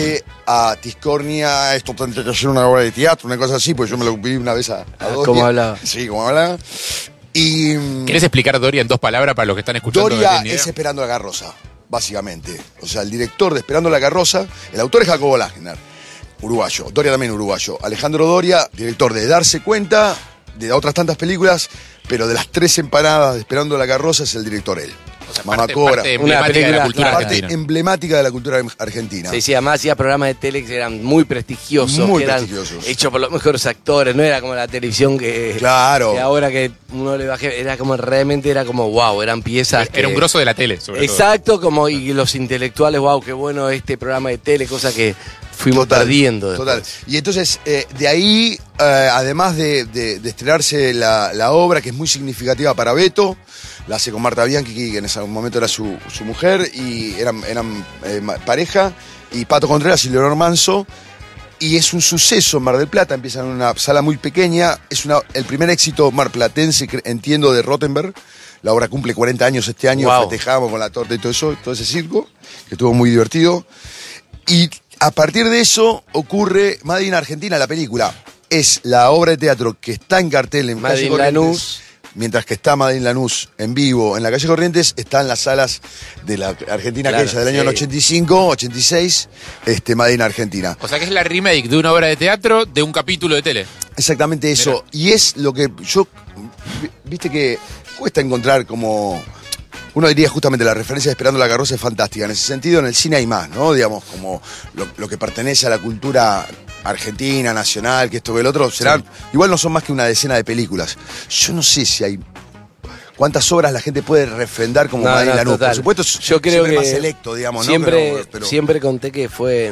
a Tiscornia, esto tendría que ser una obra de teatro, una cosa así, pues yo me lo vi una vez a Doria. ¿Cómo hablaba? Sí, como hablaba. Y ¿querés explicar Doria en 2 palabras para los que están escuchando? Doria es Esperando la carroza, básicamente. O sea, el director de Esperando la carroza, el autor es Jacobo Lagner, uruguayo. Doria también uruguayo. Alejandro Doria, director de Darse Cuenta, de otras tantas películas, pero de las 3 empanadas de Esperando la carroza es el director él. O sea, Mamacora. parte emblemática de la cultura argentina. Emblemática de la cultura argentina. Sí, además hacía programas de tele que eran muy prestigiosos. Muy que eran prestigiosos. hechos por los mejores actores, no era como la televisión que ahora que uno le bajé, era como realmente era como wow, eran piezas. Era un grosso de la tele, sobre todo. Como y los intelectuales, wow, qué bueno este programa de tele, cosa que fuimos perdiendo. Total. Y entonces, de ahí, además de estrenarse la obra, que es muy significativa para Beto, la hace con Marta Bianchi, que en ese momento era su mujer, y eran pareja, y Pato Contreras y Leonor Manso, y es un suceso en Mar del Plata, empieza en una sala muy pequeña, es el primer éxito marplatense, entiendo, de Rottenberg. La obra cumple 40 años este año, festejamos con la torta y todo eso, todo ese circo, que estuvo muy divertido. Y a partir de eso ocurre Made in Argentina, la película. Es la obra de teatro que está en cartel en Calle Corrientes. Mientras que está Made in Lanús en vivo en la Calle Corrientes, está en las salas de la Argentina aquella del año 85, 86, Made in Argentina. O sea que es la remake de una obra de teatro de un capítulo de tele. Exactamente eso. Mirá. Y es lo que viste que cuesta encontrar como... Uno diría justamente la referencia de Esperando la carroza es fantástica. En ese sentido, en el cine hay más, ¿no? Digamos, como lo que pertenece a la cultura argentina, nacional, que esto que el otro, serán... Sí. Igual no son más que una decena de películas. Yo no sé si hay... ¿Cuántas obras la gente puede refrendar como Made in Lanús? Por supuesto, yo creo que más selecto, digamos, siempre, ¿no? Pero... Siempre conté que fue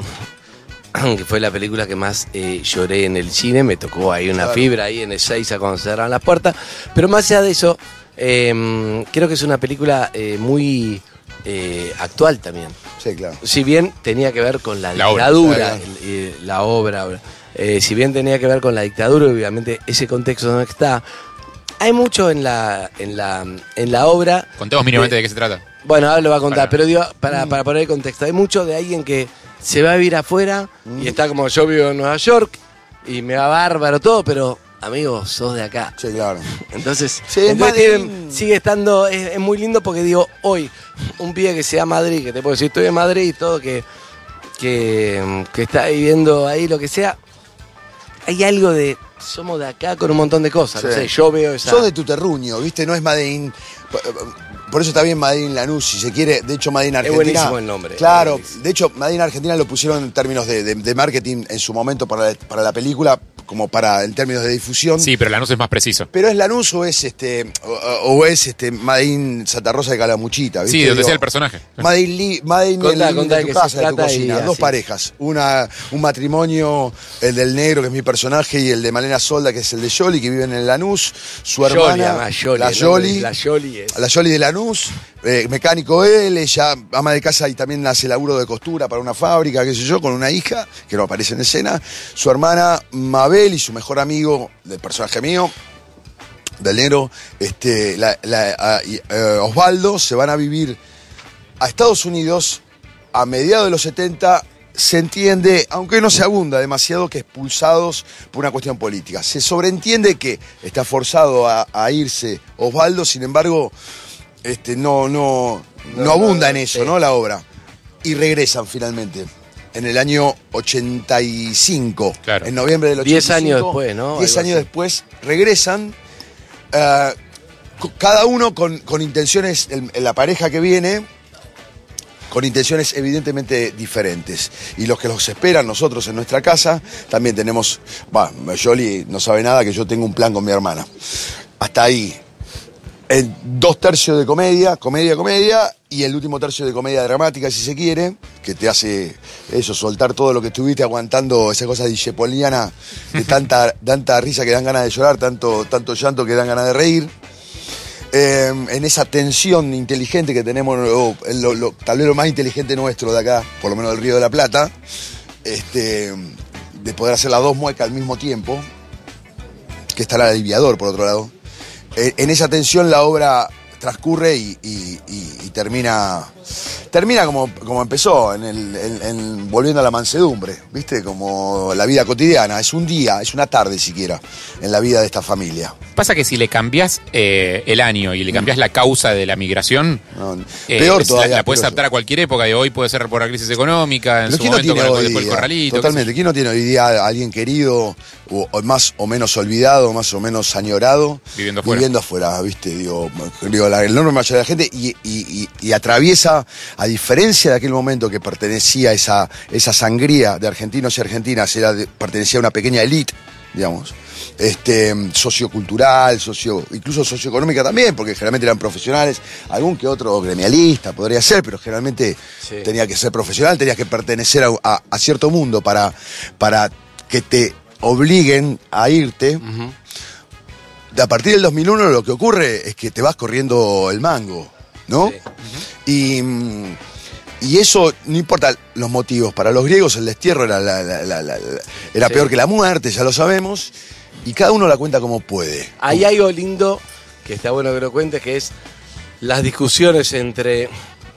la película que más lloré en el cine. Me tocó ahí una fibra ahí en Ezeiza cuando cerraron las puertas. Pero más allá de eso... creo que es una película muy actual también. Sí, claro. Si bien tenía que ver con la dictadura, la obra, si bien tenía que ver con la dictadura, obviamente ese contexto no está. Hay mucho en la obra. Contemos mínimamente de qué se trata. Bueno, ahora lo va a contar, pero digo, para poner el contexto, hay mucho de alguien que se va a vivir afuera y está como yo vivo en Nueva York y me va bárbaro todo, pero... Amigos, sos de acá. Sí, claro. Entonces, sí, sigue estando, es muy lindo porque digo, hoy, un pibe que sea Madrid, que te puedo decir, estoy en Madrid y todo, que está viviendo ahí lo que sea, hay algo de, somos de acá con un montón de cosas, sí. No sé, yo veo esa... Sos de tu terruño, ¿viste? No es Made in... Por eso está bien Made in Lanús, si se quiere, de hecho Made in Argentina... Es buenísimo el nombre. Claro, de hecho Made in Argentina lo pusieron en términos de marketing en su momento para la película, como en términos de difusión. Sí, pero Lanús es más preciso. Pero es Lanús o es Made in Santa Rosa de Calamuchita, ¿viste? Sí, donde sea el personaje. Made in de tu casa, de tu cocina. Dos parejas. Un matrimonio, el del negro, que es mi personaje, y el de Malena Solda, que es el de Yoli, que viven en Lanús. Su hermana, la Yoli de Lanús. Mecánico él, ella ama de casa y también hace laburo de costura para una fábrica, qué sé yo, con una hija que no aparece en escena. Su hermana Mabel y su mejor amigo, del personaje mío, del negro, Osvaldo, se van a vivir a Estados Unidos a mediados de los 70. Se entiende, aunque no se abunda demasiado, que expulsados por una cuestión política. Se sobreentiende que está forzado a irse Osvaldo, sin embargo... No abunda en eso, ¿no? La obra. Y regresan finalmente. En el año 85. Claro. En noviembre del 85. 10 años después, ¿no? 10 años después regresan. Cada uno con intenciones, la pareja que viene, con intenciones evidentemente diferentes. Y los que los esperan nosotros en nuestra casa, también tenemos... Yoli no sabe nada, que yo tengo un plan con mi hermana. Hasta ahí. 2 tercios de comedia, y el último tercio de comedia dramática, si se quiere, que te hace eso, soltar todo lo que estuviste aguantando, esa cosa discepoliana de tanta risa que dan ganas de llorar, tanto llanto que dan ganas de reír. En esa tensión inteligente que tenemos, tal vez lo más inteligente nuestro de acá, por lo menos del Río de la Plata, de poder hacer las 2 muecas al mismo tiempo, que estará el aliviador, por otro lado. En esa tensión la obra transcurre y termina termina como empezó, volviendo a la mansedumbre, ¿viste? Como la vida cotidiana, es un día, es una tarde siquiera en la vida de esta familia. Pasa que si le cambiás el año y le cambiás la causa de la migración, peor todavía. La puedes adaptar a cualquier época, y hoy puede ser por la crisis económica, en su momento con el corralito. Totalmente, ¿quién no tiene hoy día a alguien querido, o más o menos olvidado, más o menos añorado, viviendo afuera, ¿viste? Digo, la enorme mayoría de la gente, y atraviesa, a diferencia de aquel momento que pertenecía a esa sangría de argentinos y argentinas, pertenecía a una pequeña élite, digamos, sociocultural, incluso socioeconómica también, porque generalmente eran profesionales, algún que otro gremialista podría ser, pero generalmente tenía que ser profesional, tenías que pertenecer a cierto mundo para que te obliguen a irte. A partir del 2001 lo que ocurre es que te vas corriendo el mango, ¿no? Sí. Y eso, no importa los motivos, para los griegos el destierro era peor que la muerte, ya lo sabemos, y cada uno la cuenta como puede. Hay algo lindo, que está bueno que lo cuentes, que es las discusiones entre...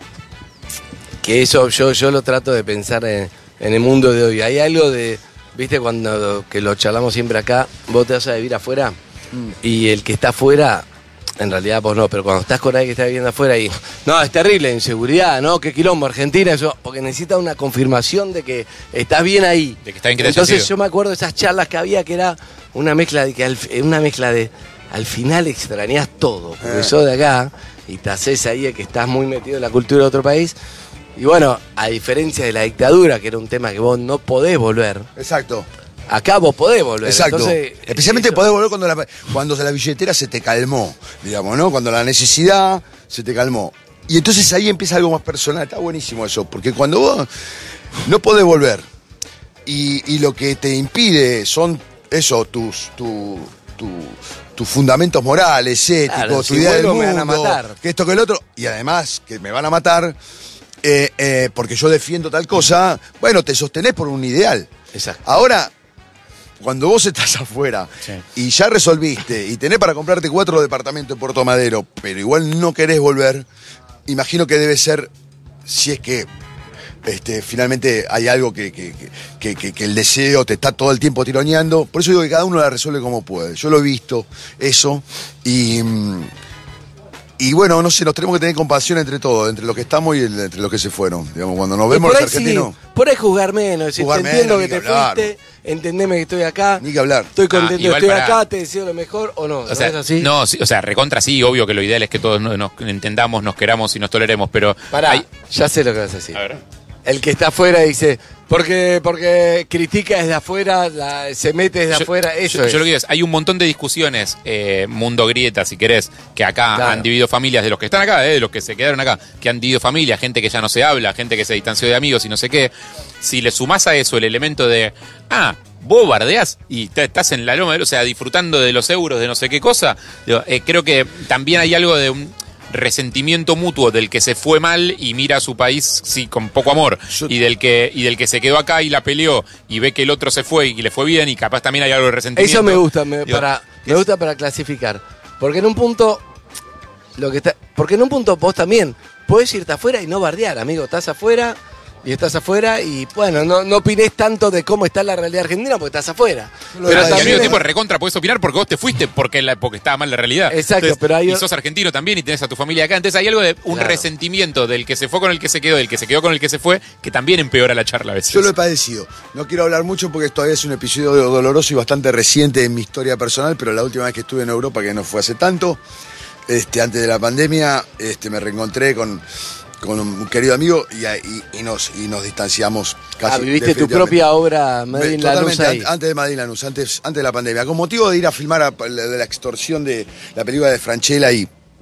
Que eso yo lo trato de pensar en el mundo de hoy. Hay algo de, viste, cuando que lo charlamos siempre acá, vos te vas a vivir afuera, y el que está afuera... En realidad vos no, pero cuando estás con alguien que está viviendo afuera y... No, es terrible, inseguridad, ¿no? Qué quilombo, Argentina, eso... Porque necesita una confirmación de que estás bien ahí. De que está bien que te Entonces yo me acuerdo de esas charlas que había, que era una mezcla de... Al final extrañás todo, porque sos de acá y te haces ahí de que estás muy metido en la cultura de otro país. Y bueno, a diferencia de la dictadura, que era un tema que vos no podés volver. Exacto. Acá vos podés volver. Exacto. Entonces, especialmente podés volver cuando la billetera se te calmó, digamos, ¿no? Cuando la necesidad se te calmó. Y entonces ahí empieza algo más personal. Está buenísimo eso, porque cuando vos no podés volver y lo que te impide son eso, tus fundamentos morales, éticos, claro, tu idea del mundo, me van a matar. Que esto, que el otro, y además que me van a matar porque yo defiendo tal cosa, bueno, te sostenés por un ideal. Exacto. Ahora, cuando vos estás afuera y ya resolviste y tenés para comprarte 4 departamentos en Puerto Madero, pero igual no querés volver, imagino que debe ser, si es que finalmente hay algo que el deseo te está todo el tiempo tironeando. Por eso digo que cada uno la resuelve como puede. Yo lo he visto, eso, y bueno, no sé, nos tenemos que tener compasión entre todos, entre los que estamos y entre los que se fueron. Digamos, cuando nos vemos los argentinos. Sí, por ahí juzgar menos, decir, te entiendo que te fuiste, entendeme que estoy acá. Ni que hablar. Estoy contento, estoy acá, te deseo lo mejor, o no. O sea, ¿es así? No, sí, o sea, recontra sí, obvio que lo ideal es que todos nos entendamos, nos queramos y nos toleremos, pero... Pará, ya sé lo que vas a decir. A ver. El que está afuera dice, porque critica desde afuera, se mete desde afuera, eso es. Yo lo que digo es, hay un montón de discusiones, mundo grieta, si querés, que acá han dividido familias, de los que están acá, de los que se quedaron acá, que han dividido familias, gente que ya no se habla, gente que se distanció de amigos y no sé qué. Si le sumás a eso el elemento de, vos bardeás y estás en la loma, o sea, disfrutando de los euros, de no sé qué cosa, creo que también hay algo de un resentimiento mutuo del que se fue mal y mira a su país con poco amor, y del que se quedó acá y la peleó y ve que el otro se fue y le fue bien, y capaz también hay algo de resentimiento. Eso me gusta, me gusta para clasificar, porque en un punto vos también podés irte afuera y no bardear, amigo, estás afuera y bueno, no opinés tanto de cómo está la realidad argentina porque estás afuera. Pero al mismo tiempo recontra podés opinar porque vos te fuiste porque estaba mal la realidad. Exacto. Entonces, pero y sos argentino también y tenés a tu familia acá. Entonces hay algo de un resentimiento del que se fue con el que se quedó, del que se quedó con el que se fue, que también empeora la charla a veces. Yo lo he padecido. No quiero hablar mucho porque todavía es un episodio doloroso y bastante reciente en mi historia personal, pero la última vez que estuve en Europa, que no fue hace tanto, antes de la pandemia, me reencontré con un querido amigo y nos distanciamos casi. ¿Viviste tu propia obra Madrid Lanús ahí? Antes de Madrid Lanús, antes de la pandemia. Con motivo de ir a filmar de la extorsión de la película de Francella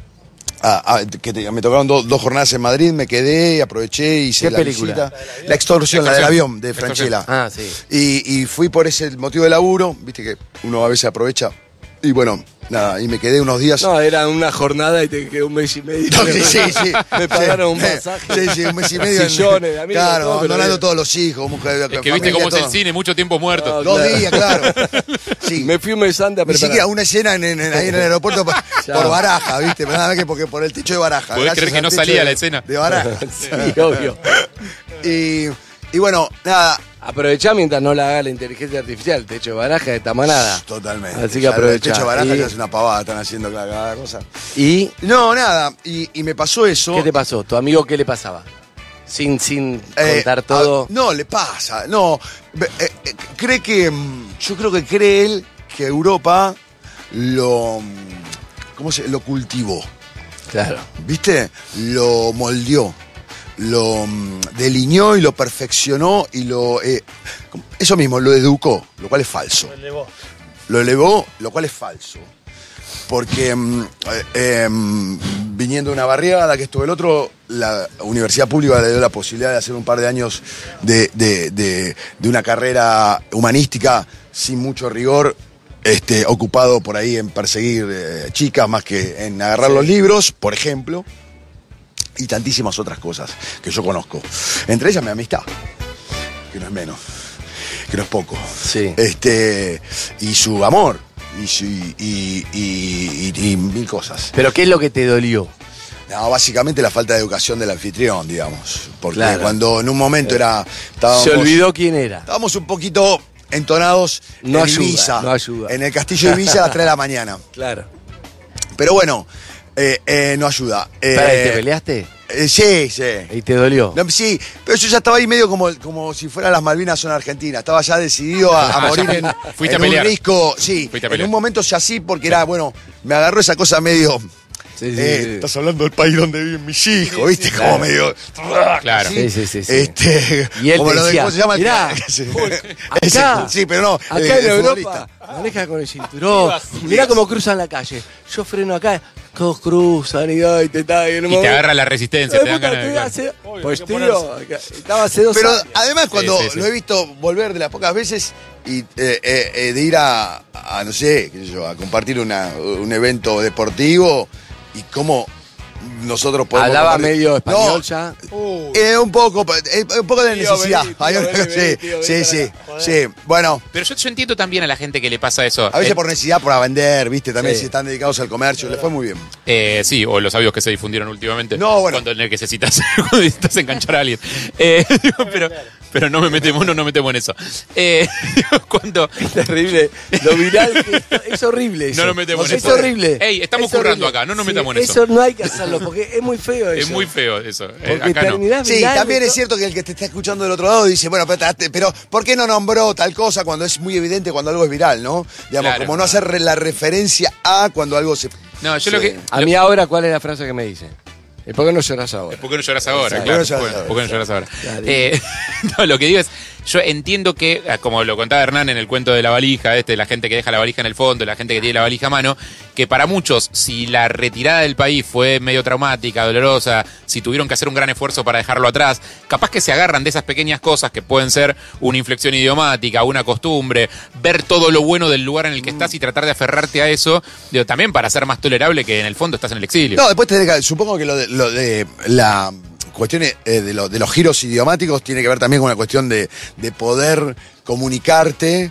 me tocaron dos jornadas en Madrid, me quedé, aproveché, hice la visita. La extorsión, la del avión de Francella. Sí. Y fui por ese motivo de laburo, viste que uno a veces aprovecha. Y bueno, nada, y me quedé unos días. No, era una jornada y te quedó un mes y medio. No, sí. Me pagaron un pasaje. Sí, un mes y medio. Sillones de amigos. Claro, todo, abandonando todos los hijos, mujer. Es que viste cómo es el cine, mucho tiempo muerto. No, 2 días, claro. Sí. Me fui un mes antes a Ni preparar. siquiera una escena ahí en el aeropuerto por Baraja, ¿viste? Pero nada más que porque por el techo de Baraja. ¿Podés creer que no salía la escena? De Baraja. Sí, obvio. Y bueno, nada. Aprovechá mientras no la haga la inteligencia artificial. Techo de Baraja de tamanada. Totalmente. Así que aprovechá. El techo de Baraja ya es una pavada, están haciendo cada cosa. ¿Y? No, nada. Y me pasó eso. ¿Qué te pasó? ¿Tu amigo qué le pasaba? Sin contar todo. No, le pasa. No. Cree que. Yo creo que cree él que Europa lo cultivó. Claro. ¿Viste? Lo moldeó. Lo delineó y lo perfeccionó y eso mismo, lo educó, lo cual es falso. Lo elevó, lo cual es falso. Porque viniendo de una barriada, que estuvo el otro, la universidad pública le dio la posibilidad de hacer un par de años de una carrera humanística sin mucho rigor, ocupado por ahí en perseguir chicas más que en agarrar los libros, por ejemplo. Y tantísimas otras cosas que yo conozco. Entre ellas mi amistad, que no es menos, que no es poco. Sí. Y su amor, y mil cosas. ¿Pero qué es lo que te dolió? No, básicamente la falta de educación del anfitrión, digamos. Porque claro. Cuando en un momento se olvidó quién era. Estábamos un poquito entonados no en ayuda, Ibiza. No ayuda. En el castillo de Ibiza a las 3 de la mañana. Claro. Pero bueno... no ayuda. ¿Te peleaste? Sí. ¿Y te dolió? No, sí, pero yo ya estaba ahí medio como si fueran las Malvinas son Argentina. Estaba ya decidido a morir en un risco. Sí, en un momento ya sí, porque era, bueno, me agarró esa cosa medio... Sí. Estás hablando del país donde viven mis hijos, ¿viste? Claro. Como medio... Claro. Sí. Y él como decía, ¿cómo se llama? Mirá, acá, sí, pero no. Acá en Europa, maneja con el cinturón. Mirá cómo cruzan la calle. Yo freno acá, todos cruzan y te agarra la resistencia, te dan ganas de... Pues tío, estaba hace 2 años. Pero además cuando lo he visto volver de las pocas veces y de ir a no sé, qué sé yo, a compartir un evento deportivo... Y cómo nosotros podemos... Hablaba medio español ya. Un poco de necesidad. Sí. Bueno. Pero yo entiendo también a la gente que le pasa eso. A veces por necesidad, por vender, ¿viste? También si están dedicados al comercio. Le fue muy bien. Sí, o los audios que se difundieron últimamente. No, bueno. Cuando necesitas enganchar a alguien. Pero no metemos en eso. Cuando... Es terrible. Lo viral es horrible eso. No nos metemos en eso. Es horrible. Ey, estamos currando acá, no nos metamos en eso. Eso no hay que hacerlo, porque es muy feo eso. Es muy feo eso. Porque acá no. Sí, también es cierto que el que te está escuchando del otro lado dice, bueno, pero ¿por qué no nombró tal cosa cuando es muy evidente cuando algo es viral, no? Digamos, claro, como no hacer la referencia a cuando algo se... No, yo lo que... A mí ahora, ¿cuál es la frase que me dice? ¿Por qué no lloras ahora? ¿Por qué no lloras ahora? Claro. ¿Por qué no lloras ahora? No, lo que digo es, yo entiendo que, como lo contaba Hernán en el cuento de la valija, la gente que deja la valija en el fondo, la gente que tiene la valija a mano, que para muchos, si la retirada del país fue medio traumática, dolorosa, si tuvieron que hacer un gran esfuerzo para dejarlo atrás, capaz que se agarran de esas pequeñas cosas que pueden ser una inflexión idiomática, una costumbre, ver todo lo bueno del lugar en el que estás y tratar de aferrarte a eso, también para ser más tolerable que en el fondo estás en el exilio. No, después supongo que lo de la cuestión de los giros idiomáticos tiene que ver también con la cuestión de poder comunicarte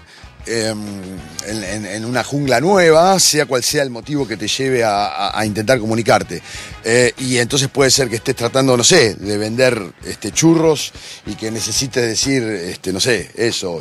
en una jungla nueva, sea cual sea el motivo que te lleve a intentar comunicarte. Y entonces puede ser que estés tratando, no sé, de vender churros y que necesites decir, no sé, eso,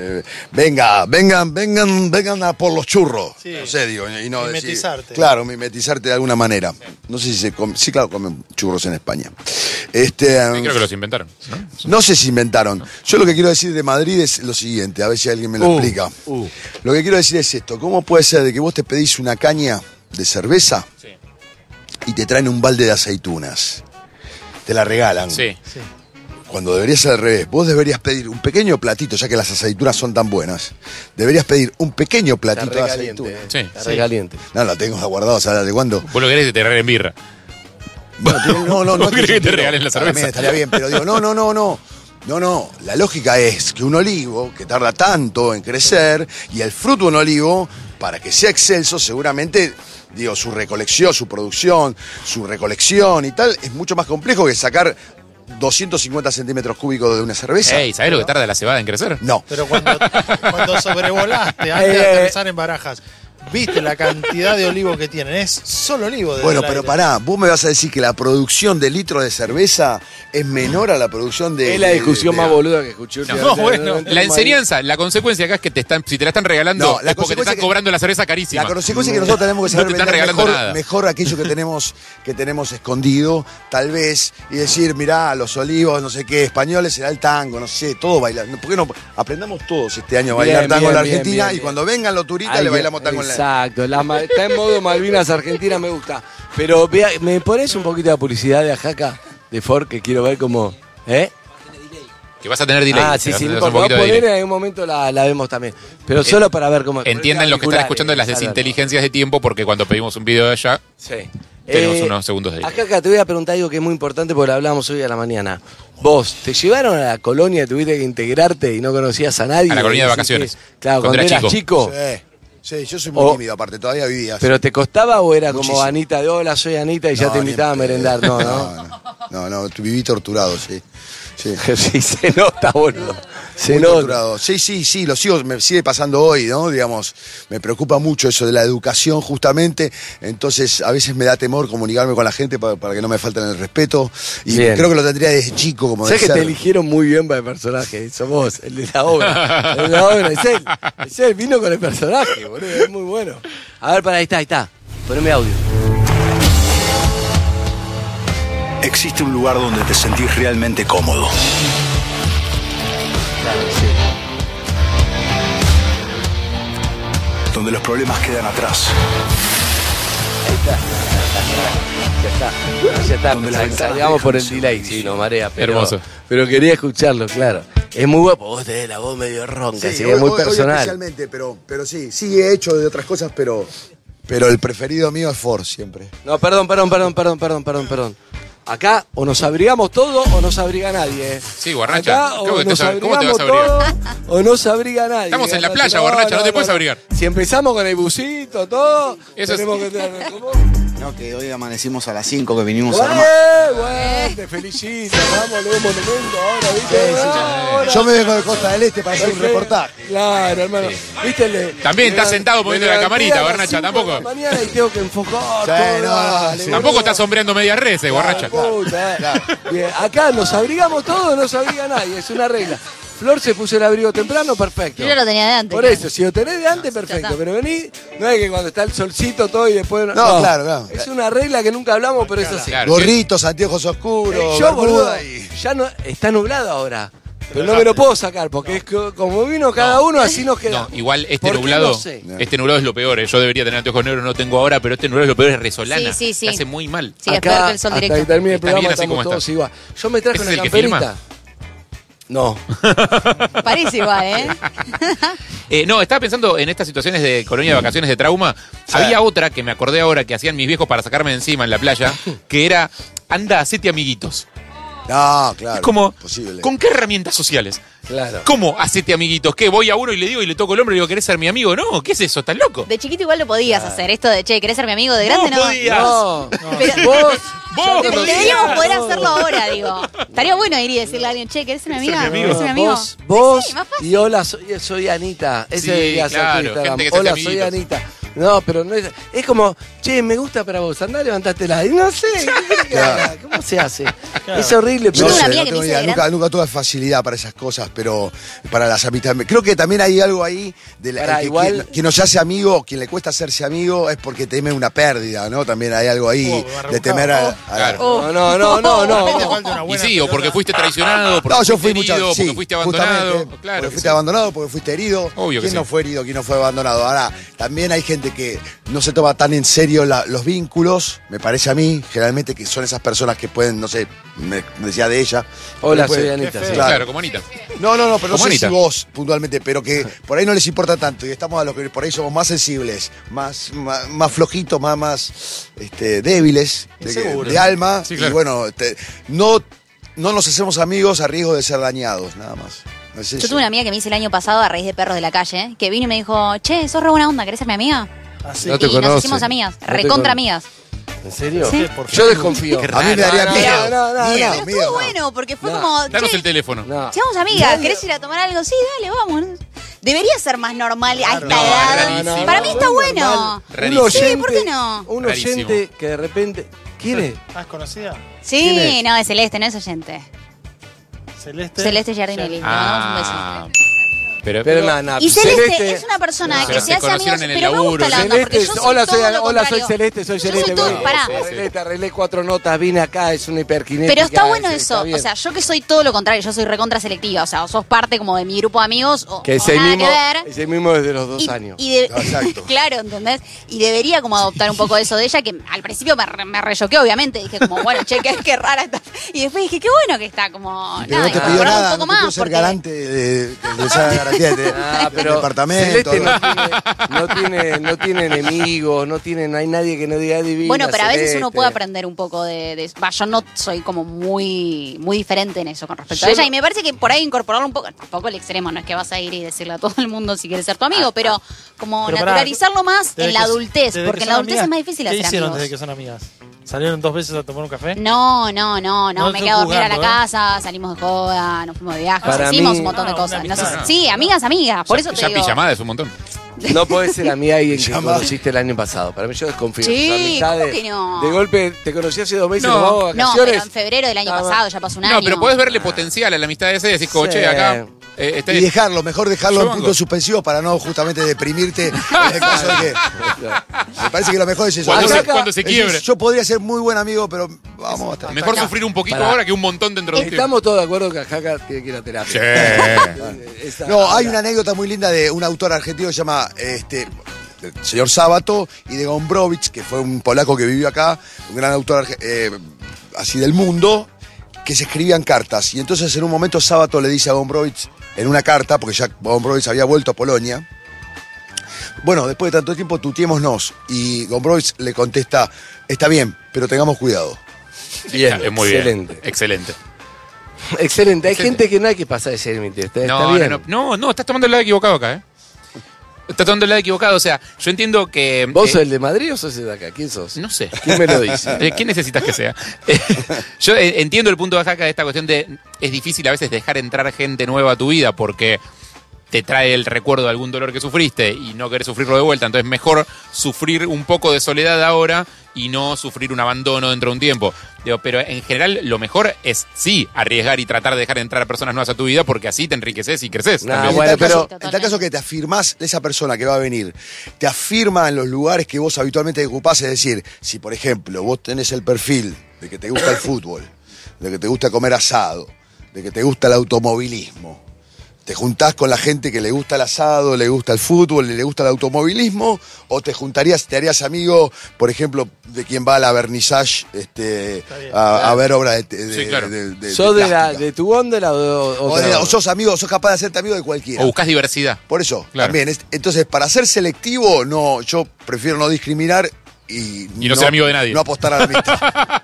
vengan a por los churros. Sí. No sé, digo, y no mimetizarte. Decir, claro, mimetizarte de alguna manera. No sé si se come, sí, claro, comen churros en España. Sí, creo que los inventaron. No sé si inventaron. Yo lo que quiero decir de Madrid es lo siguiente, a ver si alguien me lo explica. Lo que quiero decir es esto, ¿cómo puede ser de que vos te pedís una caña de cerveza y te traen un balde de aceitunas? Te la regalan. Sí. Cuando debería ser al revés. Vos deberías pedir un pequeño platito, ya que las aceitunas son tan buenas. Deberías pedir un pequeño platito de aceitunas. Sí. Recaliente. No, la tengo guardada, ¿sabes de cuándo? Vos lo querés que te regalen birra. No querés que te regalen la cerveza. También estaría bien, pero digo, no, la lógica es que un olivo que tarda tanto en crecer y el fruto de un olivo para que sea excelso, seguramente, digo, su recolección, su producción, su recolección y tal, es mucho más complejo que sacar 250 centímetros cúbicos de una cerveza. Ey, ¿sabés lo que tarda la cebada en crecer? No. Pero cuando sobrevolaste antes de aterrizar en Barajas, ¿viste la cantidad de olivos que tienen? Es solo olivo. Bueno, pero pará, vos me vas a decir que la producción de litros de cerveza es menor a la producción de... Es la discusión más boluda que escuché. No, bueno, la enseñanza, la consecuencia acá es que si te la están regalando, es porque te están cobrando la cerveza carísima. La consecuencia es que nosotros tenemos que saber no te están regalando mejor aquello que tenemos escondido, tal vez, y decir, mirá, los olivos, no sé qué, españoles será el tango, no sé, todo bailar. ¿Por qué no aprendamos todos este año a bailar tango en la Argentina? Y cuando vengan los turistas le bailamos tango en la... Exacto, está en modo Malvinas Argentina, me gusta. Pero vea, ¿me pones un poquito de publicidad de Ajaca, de Ford, que quiero ver cómo... Que vas a tener delay. Sí, por favor, poner en un momento la vemos también. Pero solo para ver cómo... Entienden los que están escuchando las desinteligencias de tiempo, porque cuando pedimos un video de allá, tenemos unos segundos de delay. Ajaca, te voy a preguntar algo que es muy importante porque lo hablamos hoy a la mañana. Vos, ¿te llevaron a la colonia, tuviste que integrarte y no conocías a nadie? A la colonia de vacaciones. Claro, cuando eras chico. Sí, yo soy muy tímido, aparte, todavía vivía. ¿Pero te costaba o era muchísimo. Como Anita de hola, soy Anita y ya te invitaba a merendar? No, viví torturado, sí. Sí, se nota, boludo. Se nota. Torturado. Sí, me sigue pasando hoy, ¿no? Digamos, me preocupa mucho eso de la educación, justamente. Entonces, a veces me da temor comunicarme con la gente para que no me falten el respeto. Y creo que lo tendría desde chico, como de ser. ¿Sabes que te eligieron muy bien para el personaje? Sos vos, el de la obra. El de la obra, es él. Vino con el personaje, boludo. Es muy bueno. A ver, ahí está. Poneme audio. Existe un lugar donde te sentís realmente cómodo. Claro, sí. Donde los problemas quedan atrás. Ya está. Salgamos por el delay, sí, no marea. Hermoso. Pero quería escucharlo, claro. Es muy guapo, vos tenés la voz medio ronca, sí, es muy personal. Especialmente, pero sí he hecho de otras cosas, pero el preferido mío es Ford siempre. No, perdón. Acá o nos abrigamos todo o no se abriga nadie. Sí, Guarnacha. Acá o nos abrigamos todo o no se abriga nadie. Estamos en la playa, Guarnacha, no te puedes abrigar. Si empezamos con el busito, todo, tenemos que tener... No, que hoy amanecimos a las 5, que vinimos a armar. Bueno, te felicito, vamos, le un monumento ahora, ¿viste? Yo me vengo de Costa del Este para hacer un reportaje. Claro, hermano. ¿Viste? También estás sentado poniendo la camarita, Guarnacha, tampoco. Mañana y tengo que enfocar. Tampoco estás sombreando medias reses, Guarnacha. Bien, acá nos abrigamos todos, no se abriga nadie, es una regla. Flor se puso el abrigo temprano, perfecto. Yo ya lo tenía de antes. Por eso, si lo tenés de antes, perfecto. Pero vení, no es que cuando está el solcito todo y después... No, claro. Es una regla que nunca hablamos, pero es así. Claro. Gorritos, anteojos oscuros. Yo, boludo, ya no, está nublado ahora. Pero no me lo puedo sacar, porque es que como vino cada uno, así nos queda. No, igual este nublado, este nublado es lo peor. Yo debería tener anteojos negros, no tengo ahora, pero este nublado es lo peor, es resolana. Sí. Me hace muy mal. Sí, es peor que el sol directo. Hasta que termine el programa bien así estamos como todos está. igual. Yo me traje ¿Ese una es el que camperita. No. Parece igual, No, estaba pensando en estas situaciones de colonia de vacaciones de trauma. Había otra que me acordé ahora que hacían mis viejos para sacarme de encima en la playa, que era, anda, hacete amiguitos. No, claro. Es como, posible. ¿Con qué herramientas sociales? Claro. ¿Cómo hacete amiguitos? ¿Qué? Voy a uno y le digo y le toco el hombro y le digo, ¿querés ser mi amigo? No, ¿qué es eso? ¿Estás loco? De chiquito igual lo podías hacer, esto de, che, ¿querés ser mi amigo? De grande no. No. Pero, Vos deberíamos poder hacerlo ahora, digo. Estaría bueno ir y decirle a alguien, che, ¿querés ser mi amiga? ¿Querés ser mi amigo? Vos Sí, más fácil. y hola, soy Anita. Ese debería ser tu Instagram. gente que se Hola, hace soy amiguitos. Anita. No, pero no es como, che, me gusta para vos, andá, levantátela. Y no sé, ¿qué querés que haga? ¿Cómo se hace? Es horrible, Yo pero... tengo una No amiga que tengo me idea. dice Nunca tuve facilidad para esas cosas, pero para las amistades. Creo que también hay algo ahí de quien nos hace amigo, quien le cuesta hacerse amigo, es porque teme una pérdida, ¿no? También hay algo ahí de temer a... Claro. No. Y sí, o porque fuiste traicionado, porque yo fui fuiste herido, porque fuiste abandonado. Claro, porque fuiste abandonado, porque fuiste herido. Obvio que ¿Quién sí. no fue herido? ¿Quién no fue abandonado? Ahora, también hay gente que no se toma tan en serio los vínculos, me parece a mí, generalmente que son esas personas que pueden, no sé, me decía de ella. Hola, soy Anita. Sí. Claro, como Anita. No, pero no sé Anita. si vos puntualmente, pero que por ahí no les importa tanto y estamos a los que por ahí somos más sensibles, más flojitos, más débiles de alma. Sí, claro. Y bueno, no nos hacemos amigos a riesgo de ser dañados, nada más. Yo tuve una amiga que me hice el año pasado a raíz de Perros de la Calle, que vino y me dijo, che, sos re buena onda, ¿querés ser mi amiga? Sí. No te y conoce. nos hicimos amigas, recontra amigas. ¿En serio? ¿Sí? Yo desconfío. A mí me daría miedo. Pero estuvo bueno, porque fue como, Danos che, el teléfono. seamos amigas, ¿querés ir a tomar algo? Sí, dale, vamos. Debería ser más normal a esta edad. Para mí está bueno. Sí, ¿por qué no? Un oyente que de repente... ¿Quién es? ¿Es conocida? Sí, no, es Celeste, no es oyente. Celeste Giardinelli. Le mandamos un beso. Pero y Celeste es una persona que se hace amigos, pero me gusta la onda, porque yo soy hola, todo lo hola, soy contrario. Celeste, soy Celeste. Yo soy todo, pará. Celeste, arreglé 4 notas, vine acá, es una hiperkinética. Pero está bueno está eso, bien. o sea, yo que soy todo lo contrario, yo soy recontra selectiva, o sea, o sos parte como de mi grupo de amigos, o que es o el nada mismo, que ver. es el mismo desde los 2 años. Exacto. Claro, ¿entendés? Y debería como adoptar un poco de eso de ella, que al principio me reyoqué, obviamente, dije como, bueno, che, qué rara está. Y después dije, qué bueno que está, como, Pero no te pido incorporando nada, un poco no te quiero más. ser Porque garante de esa garantía del departamento. Celeste no tiene enemigos, no hay nadie que no diga divina. bueno, pero a veces Celeste. uno puede aprender un poco yo no soy como muy diferente en eso con respecto a ella, y me parece que por ahí incorporarlo un poco, tampoco el extremo, no es que vas a ir y decirle a todo el mundo si quieres ser tu amigo, pero como Pero naturalizarlo más desde en la que- adultez, desde porque que en la son adultez amigas, es más difícil ¿qué hacer hicieron amigos. desde que son amigas? ¿Salieron 2 veces a tomar un café? No, No me estoy quedé a dormir a la juzgando, casa, salimos de joda, nos fuimos de viaje, Para hicimos mí- un montón de una cosas. amistad. Sí, amigas, por eso te Ya digo. pijamada es un montón. No podés ser amiga de alguien que Llamada. conociste el año pasado. Para mí yo desconfío. Sí, Tus amistades, ¿cómo que no? De golpe te conocí hace 2 meses, No. nos vamos de No, vacaciones. pero en febrero del año pasado, ya pasó un año. No, pero podés verle potencial a la amistad esa y decir, como, Sí. che, acá. Y dejarlo, mejor dejarlo Yo en banco. puntos suspensivos para no justamente deprimirte en el caso de que. Me parece que lo mejor es eso. Cuando se quiebre. Yo podría ser muy buen amigo, pero vamos a estar. Mejor sufrir un poquito Pará. ahora que un montón dentro de un tiempo. Estamos todos de acuerdo que Jaca tiene que ir a terapia. Sí. No, hay una anécdota muy linda de un autor argentino que se llama el señor Sábato y de Gombrowicz, que fue un polaco que vivió acá, un gran autor así del mundo, que se escribían cartas. Y entonces en un momento Sábato le dice a Gombrowicz en una carta, porque ya Gombrowicz había vuelto a Polonia, bueno, después de tanto tiempo tuteémonos. Y Gombrowicz le contesta, está bien, pero tengamos cuidado. Bien, Es muy excelente. bien. Excelente. Excelente. Hay gente que no hay que pasar ese límite. Está bien. No, estás tomando el lado equivocado acá, ¿eh? Estás tomando el lado equivocado, o sea, yo entiendo que... ¿Vos sos el de Madrid o sos el de acá? ¿Quién sos? No sé. ¿Quién me lo dice? ¿Quién necesitas que sea? Yo entiendo el punto de Jaca de esta cuestión de... Es difícil a veces dejar entrar gente nueva a tu vida porque te trae el recuerdo de algún dolor que sufriste y no querés sufrirlo de vuelta. Entonces mejor sufrir un poco de soledad ahora y no sufrir un abandono dentro de un tiempo. Digo, pero en general lo mejor es sí arriesgar y tratar de dejar entrar a personas nuevas a tu vida porque así te enriqueces y creces. Nah, también. bueno, En tal caso que te afirmás de esa persona que va a venir, te afirma en los lugares que vos habitualmente ocupás, es decir, si por ejemplo vos tenés el perfil de que te gusta el fútbol, de que te gusta comer asado, de que te gusta el automovilismo, ¿te juntás con la gente que le gusta el asado, le gusta el fútbol y le gusta el automovilismo? ¿O te harías amigo, por ejemplo, de quien va a la vernissage a ver obras Sí, claro. ¿Sos plástica? de tu onda O sos amigo, sos capaz de hacerte amigo de cualquiera. O buscas diversidad. Por eso, Claro. también. Entonces, para ser selectivo, no, yo prefiero no discriminar y no ser amigo de nadie. No apostar a la amistad.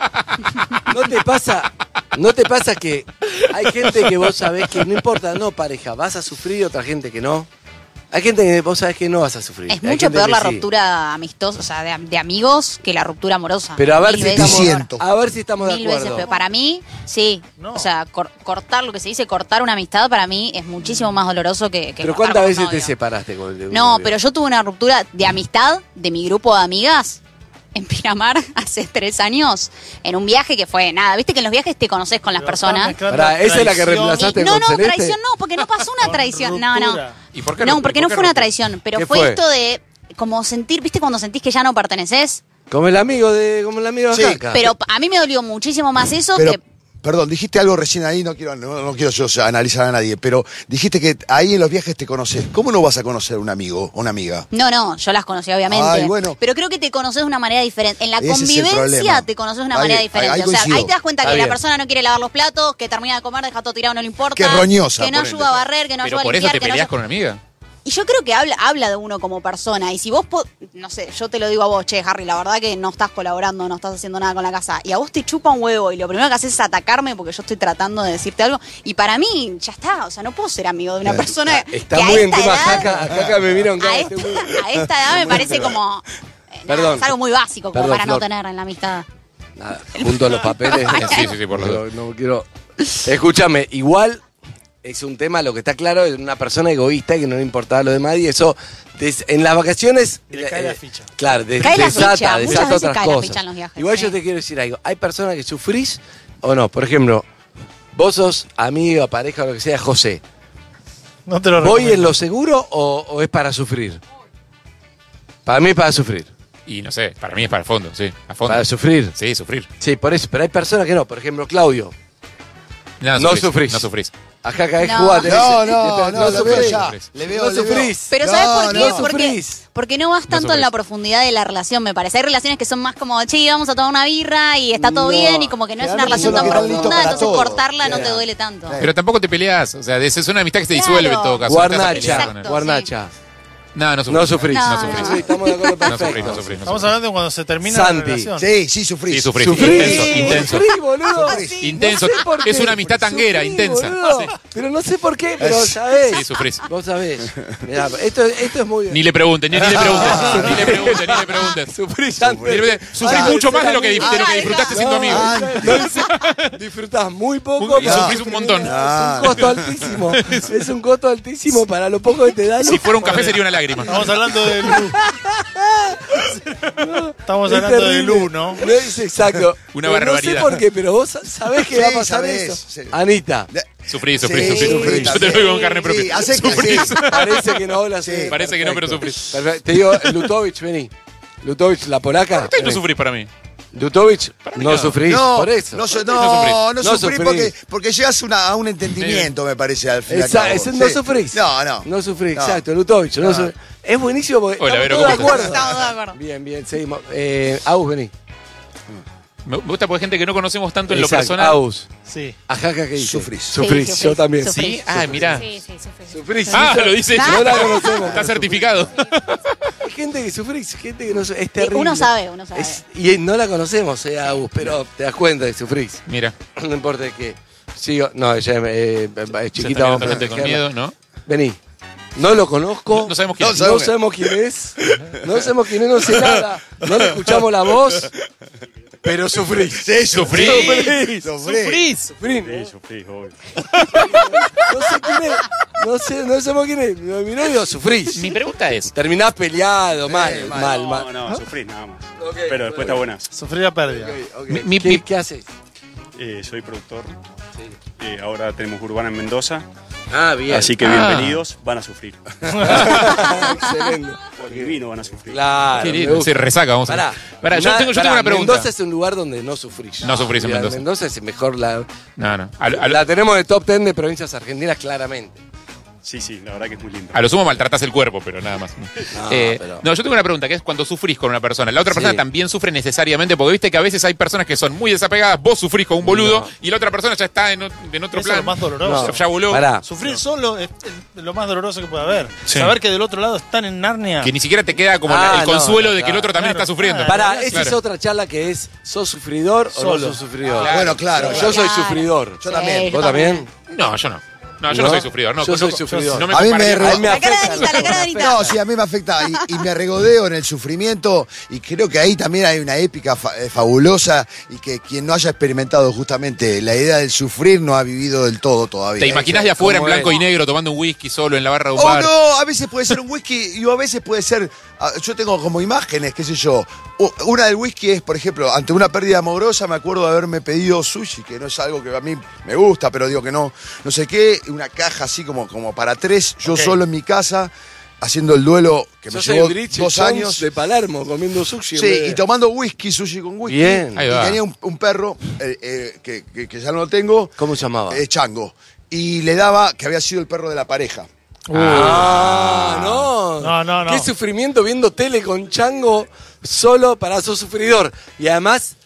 ¿No te pasa que hay gente que vos sabés que no importa, no pareja, vas a sufrir y otra gente que no? Hay gente que vos sabés que no vas a sufrir. Es Hay mucho gente peor que la sí. ruptura amistosa, o sea, de amigos que la ruptura amorosa. Pero a ver, Mil si veces estamos, peor. a ver si estamos de Mil veces acuerdo. peor. Para mí, sí. O sea, cortar lo que se dice, cortar una amistad para mí es muchísimo más doloroso que Pero cortar ¿cuántas con un veces te novio. separaste con el de un No, novio? pero yo tuve una ruptura de amistad de mi grupo de amigas en Pinamar hace 3 años, en un viaje que fue nada. Viste que en los viajes te conoces con las personas. Pará, ¿esa es la que reemplazaste No, con no, Celeste? traición no, porque no pasó una traición. No, no. ¿Y por qué No, porque no fue una traición, pero ¿Qué fue fue? esto de como sentir, ¿viste cuando sentís que ya no perteneces? Como el amigo de Sí, Jaca. Pero a mí me dolió muchísimo más eso Pero, que... perdón, dijiste algo recién ahí, no quiero yo analizar a nadie, pero dijiste que ahí en los viajes te conoces. ¿Cómo no vas a conocer un amigo o una amiga? No, yo las conocí obviamente. Ay, bueno. Pero creo que te conoces de una manera diferente. En la Ese es el convivencia problema. te conoces de una Ahí- manera ahí diferente. O sea, coincido. ahí te das cuenta Está que la bien. persona no quiere lavar los platos, que termina de comer, deja todo tirado, no le importa. Que es roñosa, que no ponele. ayuda a barrer, que no Pero ayuda a por eso limpiar, te que no peleás ayuda- con una amiga. Y yo creo que habla de uno como persona. Y si vos, no sé, yo te lo digo a vos, che, Harry, la verdad que no estás colaborando, no estás haciendo nada con la casa. Y a vos te chupa un huevo y lo primero que haces es atacarme porque yo estoy tratando de decirte algo. Y para mí, ya está. O sea, no puedo ser amigo de una persona Está que muy a en esta tema edad, Jaca me mira un a esta edad me parece como... nada, es algo muy básico como para no tener en la amistad. Nada, junto a los papeles. Sí, por lo no quiero... Escúchame, igual... Es un tema, lo que está claro, es una persona egoísta que no le importaba lo demás y eso en las vacaciones le cae la ficha. Claro, cae la ficha, muchas veces otras cae la cosas. ficha en los viajes. Igual yo te quiero decir algo, hay personas que sufrís o no. Por ejemplo, vos sos amigo, pareja o lo que sea, José. No te lo ¿Voy recomiendo. en lo seguro o es para sufrir? Para mí es para sufrir. Y no sé, para mí es para el fondo, sí. A fondo. ¿Para sufrir? Sí, sufrir. Sí, por eso. Pero hay personas que no. Por ejemplo, Claudio. No sufrís. No sufrís. Ajá, acá es No. jugate. No, lo veo ya. Le veo, No le veo. sufrís. Pero ¿sabes por qué? no sufrís. Porque no vas tanto en la profundidad de la relación, me parece. Hay relaciones que son más como, che, vamos a tomar una birra y está todo No, bien y como que no es una generalmente relación son tan los que están listos profunda, para entonces todo. cortarla no te Claro. duele tanto. Pero tampoco te peleás. O sea, es una amistad que se Claro. disuelve en todo caso. No te vas a Guarnacha. pelear con él. Guarnacha. No sufrís. No sufrís. No, No sufrís. no. Sí, estamos de acuerdo, No perfecto. sufrís, no sufrís. Estamos hablando de cuando se termina Santi. la relación. Sí, sufrís. Sí, sufrís. ¿Sufrís? Intenso. Sufrí, boludo. Intenso. No sé por qué. Es una amistad tanguera, Sufrí, intensa. boludo. Sí. Pero no sé por qué, pero sabés. Sí, sufrís. Vos sabés. Mirá, esto es muy bien. Ni le preguntes, ni le preguntes. Sufrís Sufrís mucho más de lo que disfrutaste siendo amigo. Disfrutás muy poco. Y sufrís un montón. Es un costo altísimo. Es un costo altísimo para lo poco que te dan. Si fuera un café sería una lágrima. Estamos hablando de Lu. Estamos hablando de Lu, ¿no? Es exacto. Una Pero barbaridad. No sé por qué, pero vos sabés que Sí, va a pasar sabés, eso. sí. Anita. Sufrís. Sí, Yo te lo digo con carne propia. Sí, hace que Sufrís. sí. Parece que no hablas. Sí, Parece que no, pero perfecto. sufrís. Perfecto. Te digo, Lutovic, vení. Lutovic, la polaca. Ustedes no sufrís para mí. Lutovic, mí no no. sufrís. No, Por eso. no sufrís. sufrí porque llegas a un entendimiento, me parece, al final. No sufrís. No. No sufrís, No. exacto. Lutovic, no No. sufrís. Es buenísimo porque Hola, Vero, estamos todos de ¿cómo acuerdo. estás? Estamos de acuerdo. Bien, seguimos. Agus, vení. Me gusta porque hay gente que no conocemos tanto en lo Exacto, personal. Agus. Sí. Ajá, ¿qué dice? Sufrís. Sufrís, Sí, yo también. sufrís. ¿Sí? Ah, mirá. Sí, sufrí. Sufrís. Ah, sí, lo dice ella. No la conocemos. Está certificado. Hay gente que sufrís, gente que no sufrís. Es terrible. Uno sabe. Y no la conocemos, Agus, pero te das cuenta que sufrís. Mira. No importa de qué. Sigo. No, ella es Se chiquita. está Vamos a mirando gente con protegerla. miedo, ¿no? Vení. No lo conozco. No sabemos quién es. No sabemos quién es. No sabemos quién es, no sé nada. No le escuchamos la voz. Pero sufrís. Sí, Sufrís. Sufrís. Sufrís. Sí, sufrí, obvio. No sé quién es. No sabemos quién es. Mi novio, sufrís. Mi pregunta es, Terminás peleado, mal. No, sufrí nada más. Ok, Pero después está buenas. Sufrí la pérdida. ¿Qué haces? Soy productor. Ahora tenemos Urbana en Mendoza. Ah, bien. Así que bienvenidos, van a sufrir. Excelente. Por mi vino van a sufrir. Claro. qué me lindo, gusta. se resaca, vamos a ver. Pará, yo tengo una pregunta. Mendoza es un lugar donde no sufrís. No sufrís en Mendoza. Mendoza es mejor la. No. La tenemos de top 10 de provincias argentinas, claramente. Sí, la verdad que es muy lindo. A lo sumo maltratás el cuerpo, pero nada más. No, yo tengo una pregunta, que es cuando sufrís con una persona. ¿La otra persona también sufre necesariamente? Porque viste que a veces hay personas que son muy desapegadas, vos sufrís con un boludo y la otra persona ya está en otro Eso es plan. lo más doloroso. No. Ya voló. Pará. Sufrir solo es lo más doloroso que puede haber. Sí. Saber que del otro lado están en Narnia. Que ni siquiera te queda como Ah, el consuelo no, de que el otro también claro, está sufriendo. Pará, esa Claro. es otra charla que es: ¿sos sufridor o no Solo. sos sufridor? Bueno, claro. Yo soy sufridor. Yo también. ¿Vos también? No, yo no. No, yo no soy sufridor. No, Yo soy sufridor. No me A mí compararía. me A mí me La cara de afecta. Anita, la cara de Anita. No, sí, a mí me afecta y me regodeo en el sufrimiento y creo que ahí también hay una épica fabulosa y que quien no haya experimentado justamente la idea del sufrir no ha vivido del todo todavía. ¿Te imaginas de afuera en ¿Cómo blanco es? y negro tomando un whisky solo en la barra de un Oh, bar? no, a veces puede ser un whisky y a veces puede ser. Yo tengo como imágenes, qué sé yo. Una del whisky es, por ejemplo, ante una pérdida amorosa, me acuerdo de haberme pedido sushi, que no es algo que a mí me gusta, pero digo que no sé qué, una caja así como para 3, yo solo en mi casa, haciendo el duelo que me Yo llevó soy Bridget 2 Jones años. de Palermo, comiendo sushi. Sí, y tomando whisky, sushi con whisky. Bien. Ahí Y va. tenía un perro que ya no lo tengo. ¿Cómo se llamaba? Chango. Y le daba que había sido el perro de la pareja. No. No. Qué sufrimiento viendo tele con Chango solo para sos sufridor. Y además,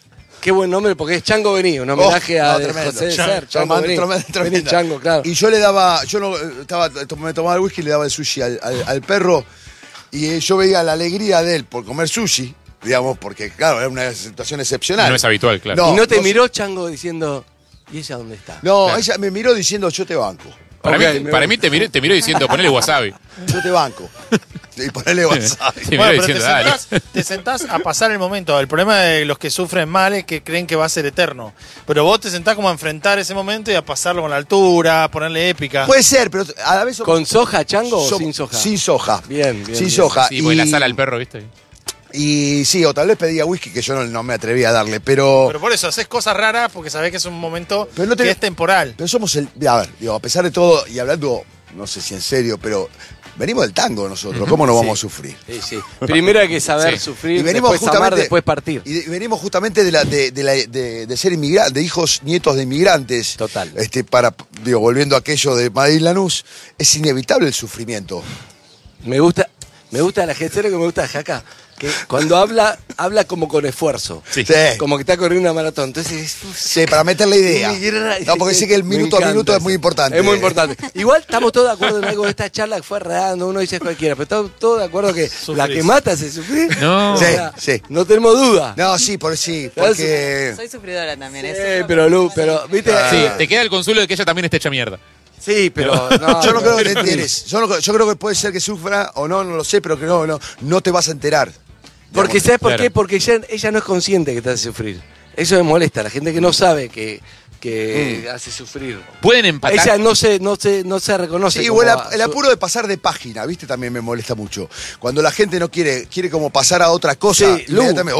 qué buen nombre, porque es Chango Vení, un homenaje a José de Ser. Chango Vení. Vení, Chango, claro. Y yo le daba, me tomaba el whisky y le daba el sushi al perro. Y yo veía la alegría de él por comer sushi, digamos, porque, claro, era una situación excepcional. No es habitual, claro. Y no te miró Chango diciendo, ¿y ella dónde está? No, Claro. ella me miró diciendo, yo te banco. Para mí te miró diciendo, ponele wasabi. Yo te banco. Y ponele wasabi. Te miró Bueno, pero diciendo, te sentás a pasar el momento. El problema de los que sufren mal es que creen que va a ser eterno. Pero vos te sentás como a enfrentar ese momento y a pasarlo con la altura, a ponerle épica. Puede ser, pero a la vez... ¿Con soja, Chango, o sin soja? Sin soja. Bien. Sin soja. Sí, porque la sala al perro, ¿viste? Y sí, o tal vez pedía whisky que yo no me atrevía a darle, pero Pero por eso haces cosas raras porque sabés que es un momento Pero que es temporal. Pero somos a ver, digo, a pesar de todo, y hablando, no sé si en serio, pero venimos del tango nosotros, ¿cómo no vamos a sufrir? Sí. Primero hay que saber sufrir, después amar, después partir. Y venimos justamente de ser inmigrantes, de hijos, nietos de inmigrantes. Total. Volviendo a aquello de Madrid Lanús, es inevitable el sufrimiento. Me gusta la gente, que me gusta de Jaca, que cuando habla como con esfuerzo. Sí. Como que está corriendo una maratón. Entonces, sí, para meter la idea. No, porque sé que el minuto a minuto es muy importante. Es muy importante. Igual estamos todos de acuerdo en algo de esta charla que fue redando, uno dice cualquiera, pero estamos todos de acuerdo que la que mata es sufrir. No. Sí. No tenemos duda. No, sí, porque... Soy sufridora también. Pero ¿viste? Sí, te queda el consuelo de que ella también esté hecha mierda. Sí, pero no, yo no creo que te enteres. Yo creo que puede ser que sufra o no lo sé, pero que no te vas a enterar. Porque ¿sabes por Claro. qué? Porque ella no es consciente que te hace sufrir. Eso me molesta, la gente que no sabe que hace sufrir. Pueden empatar. Ella no se reconoce. Sí, como el apuro de pasar de página, ¿viste? También me molesta mucho. Cuando la gente no quiere como pasar a otra cosa. Sí, inmediatamente,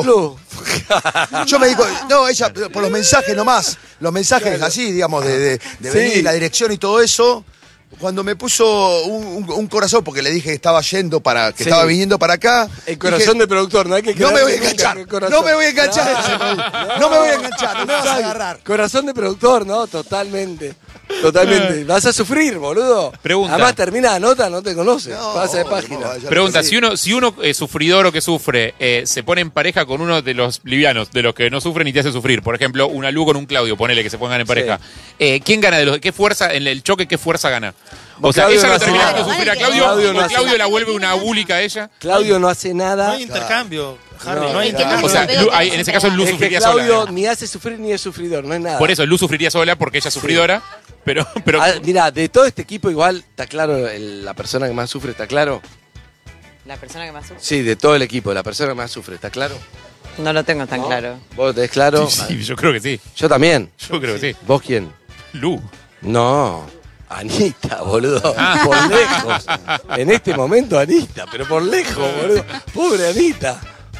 Yo me digo, no, ella, por los mensajes nomás, los mensajes así, digamos, de venir, la dirección y todo eso. Cuando me puso un corazón, porque le dije que estaba estaba viniendo para acá. El corazón de productor, no hay que no me voy a enganchar, no me voy a enganchar. No me voy a enganchar, no me vas a agarrar. Corazón de productor, ¿no? Totalmente. Vas a sufrir, boludo. Pregunta. Además termina la nota, no te conoce. Pasa de página. Pregunta, si uno sufridor o que sufre se pone en pareja con uno de los livianos, de los que no sufren y te hace sufrir, por ejemplo, una Lu con un Claudio, ponele que se pongan en pareja, ¿quién gana de los? ¿Qué fuerza, en el choque, qué fuerza gana? O sea, Claudio ¿ella no lo hace termina nada. haciendo sufrir a Claudio Claudio no o hace Claudio nada. la vuelve una búlica a ella? Claudio no hace nada. No hay intercambio, Harry, no hay intercambio. O sea, en ese caso Lu Es que sufriría Claudio sola. ni hace sufrir ni es sufridor, no es nada. Por eso, Lu sufriría sola porque ella es sufridora, pero Mirá, de todo este equipo igual, está claro, la persona que más sufre, ¿está claro? La persona que más sufre. Sí, de todo el equipo, la persona que más sufre, ¿está claro? No lo tengo tan claro. ¿Vos tenés claro? Sí, yo creo que sí. Yo también. Yo creo que sí. ¿Vos quién? Lu. No, Anita, boludo. Ah. Por lejos. En este momento, Anita, pero por lejos, boludo. Pobre Anita.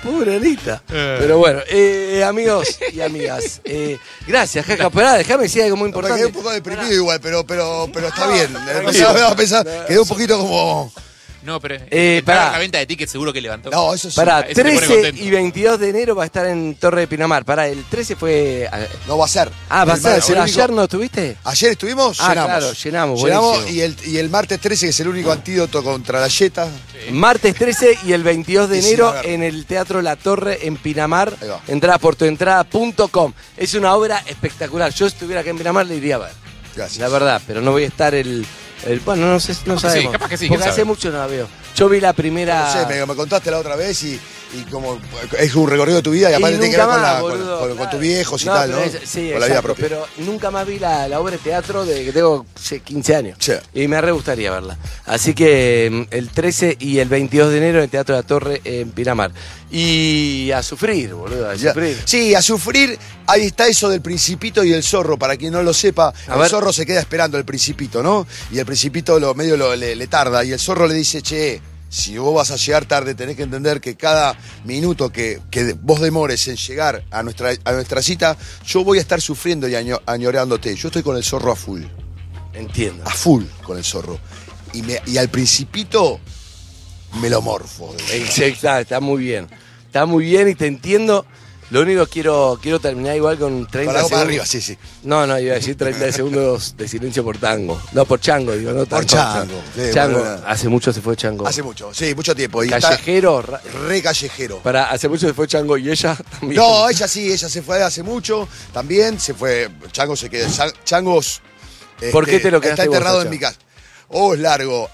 Pero bueno, amigos y amigas, gracias, Jaca. Pero déjame decir algo muy importante. Quedé un poco deprimido igual, pero está bien. Empezaba a pensar, quedé un poquito como... No, pero pará. la venta de tickets seguro que levantó. No, eso sí. Para Eso te pone 13 contento. y 22 de enero va a estar en Torre de Pinamar. Para el 13 fue... No va a ser. va a ser. El único- ¿Ayer no estuviste? Ayer estuvimos, llenamos. Claro, llenamos, buenísimo. y el martes 13, que es el único antídoto contra la yeta. Martes 13 y el 22 de Y sin enero haber. en el Teatro La Torre en Pinamar. Ahí va. Entrada por tuentrada.com. Es una obra espectacular. Yo estuviera acá en Pinamar le iría a ver. Gracias. La verdad, pero no voy a estar bueno, no sé, no Capaz que sí, sabemos. capaz que sí, Porque quién hace sabe. mucho no la veo. Yo vi la primera... No sé, me contaste la otra vez y como es un recorrido de tu vida y aparte tiene que ver nunca con, más, la- boludo, con claro. tus viejos y tal, ¿no? pero sí, con la vida exacto, propia. pero nunca más vi la obra de teatro de que tengo 15 años. Sí. Y me re gustaría verla. Así que el 13 y el 22 de enero en el Teatro de la Torre en Pinamar. Y a sufrir, boludo, a Ya. sufrir. Sí, a sufrir. Ahí está eso del Principito y el zorro. Para quien no lo sepa, A el ver. zorro se queda esperando al Principito, ¿no? Y el Principito le tarda. Y el zorro le dice, che, si vos vas a llegar tarde, tenés que entender que cada minuto que vos demores en llegar a nuestra cita, yo voy a estar sufriendo y añorándote. Yo estoy con el zorro a full. Entiendo. A full con el zorro. Y al Principito me lo morfo. Exacto, está muy bien. Está muy bien y te entiendo. Lo único quiero terminar igual con 30 Para segundos. arriba, sí. No, iba a decir 30 segundos de silencio por tango. No, por Chango, digo, no Por Chango. Sí, Chango, bueno. hace mucho se fue Chango. Hace mucho, sí, mucho tiempo. Y Callejero. re callejero. Hace mucho se fue Chango y ella también. No, ella se fue hace mucho, también se fue, Chango se quedó, Changos ¿Por qué te lo quedaste está enterrado vos, en mi casa. Es largo,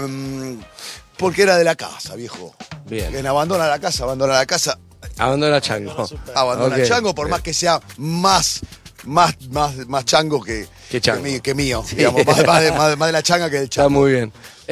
porque era de la casa, viejo. Bien. Quien abandona la casa. Abandona Chango. Abandona Okay. Chango, por más que sea más chango que mío, Sí. digamos, más de la changa que del chango. Está muy bien.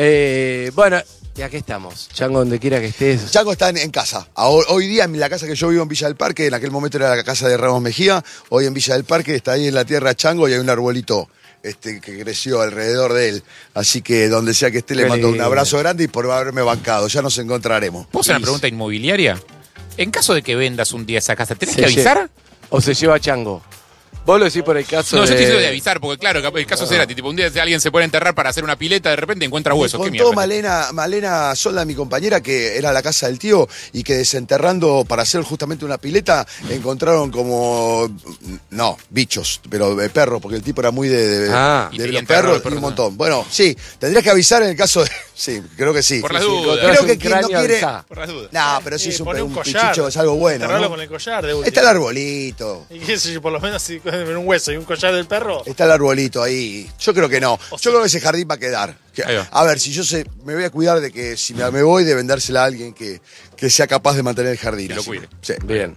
Bueno, y aquí estamos. Chango, donde quiera que estés. Chango está en casa. Hoy día en la casa que yo vivo en Villa del Parque, en aquel momento era la casa de Ramos Mejía, hoy en Villa del Parque está ahí en la tierra Chango y hay un arbolito que creció alrededor de él. Así que donde sea que esté le mando un abrazo grande y por haberme bancado. Ya nos encontraremos. ¿Puedo hacer una pregunta inmobiliaria? En caso de que vendas un día esa casa, ¿tenés que avisar? ¿O se lleva Chango? Vos lo decís por el caso No, yo te digo de avisar, porque claro, el caso será, tipo, un día alguien se puede enterrar para hacer una pileta, de repente encuentra huesos. ¿Qué Contó mierda? Malena Solda, mi compañera, que era la casa del tío y que desenterrando para hacer justamente una pileta encontraron como, no, bichos, pero de perros, porque el tipo era muy de los perros y un montón. Bueno, sí, tendrías que avisar en el caso de... Sí, creo que sí. Por las dudas. Creo que quien no quiere... Por las dudas. No, pero sí es un collar, pichicho, es algo bueno, enterrarlo ¿no? con el collar de última. Está el arbolito. Y qué sé yo, por lo menos si en un hueso y un collar del perro. Está el arbolito ahí. Yo creo que no. Yo creo que ese jardín va a quedar. A ver, si me voy a cuidar de que si me voy de vendérsela a alguien que sea capaz de mantener el jardín. Que lo cuide. Sí. Bien.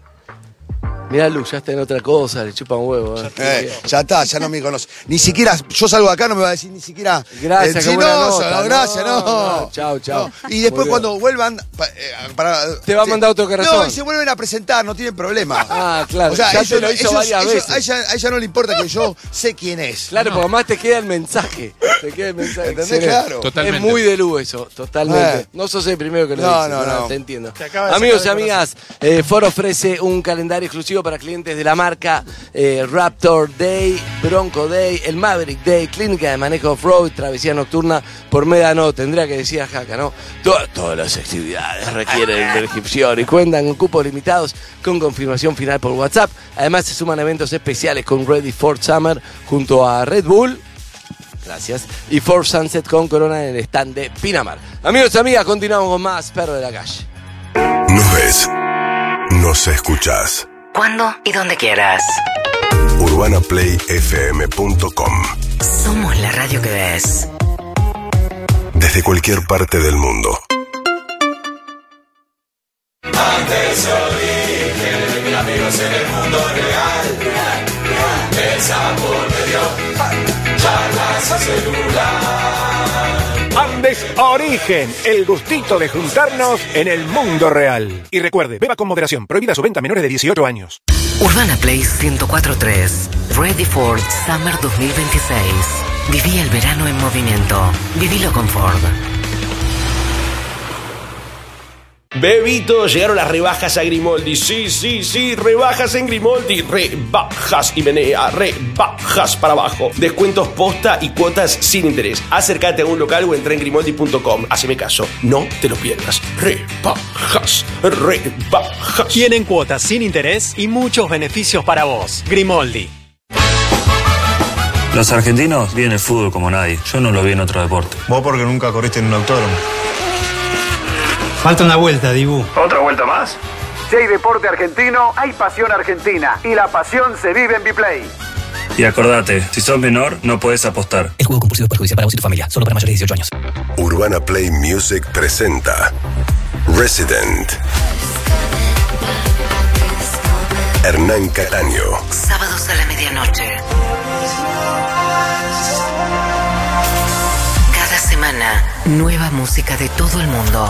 Mirá, Lu, ya está en otra cosa, le chupa un huevo. Ya está, ya no me conoce. Ni siquiera, yo salgo de acá, no me va a decir ni siquiera. Gracias, sí, gracias, no. No, chao. No. Y después cuando vuelvan. Te va a mandar otro corazón. No, y se vuelven a presentar, no tienen problema. Ah, claro. O sea, ya te lo hizo varias veces. A ella no le importa que yo sé quién es. Claro, porque además te queda el mensaje. ¿Entendés? Claro. Totalmente. Es muy de Lu eso, totalmente. No sos el primero que lo dice. No. Te entiendo. Amigos y amigas, Ford ofrece un calendario exclusivo para clientes de la marca Raptor Day, Bronco Day, el Maverick Day, clínica de manejo off-road, travesía nocturna por Médano. Tendría que decir a Jaca, ¿no? Todas las actividades requieren inscripción y cuentan con cupos limitados con confirmación final por WhatsApp. Además se suman eventos especiales con Ready for Summer junto a Red Bull. Gracias. Y Ford Sunset con Corona en el stand de Pinamar. Amigos y amigas, continuamos con más Perro de la Calle. Nos ves, nos escuchás. Cuando y donde quieras. UrbanaPlayFM.com. Somos la radio que ves. Desde cualquier parte del mundo. Antes yo dije, mis amigos en el mundo real. El sabor me dio charlas a celular. Andes Origen, el gustito de juntarnos en el mundo real. Y recuerde, beba con moderación, prohibida su venta a menores de 18 años. Urbana Play 104.3, Ready for Summer 2026. Viví el verano en movimiento. Vivilo con Ford. Bebito, llegaron las rebajas a Grimoldi. Sí, rebajas en Grimoldi. Rebajas y menea, rebajas para abajo. Descuentos posta y cuotas sin interés. Acércate a un local o entra en grimoldi.com. Haceme caso, no te lo pierdas. Rebajas. Tienen cuotas sin interés y muchos beneficios para vos. Grimoldi. Los argentinos viven el fútbol como nadie. Yo no lo vi en otro deporte. Vos porque nunca corriste en un autódromo. Falta una vuelta, Dibu. ¿Otra vuelta más? Si hay deporte argentino, hay pasión argentina. Y la pasión se vive en Biplay. Y acordate, si sos menor, no podés apostar. El juego compulsivo es perjudicial para vos y tu familia. Solo para mayores de 18 años. Urbana Play Music presenta Resident. Hernán Cataño. Sábados a la medianoche. Cada semana, nueva música de todo el mundo.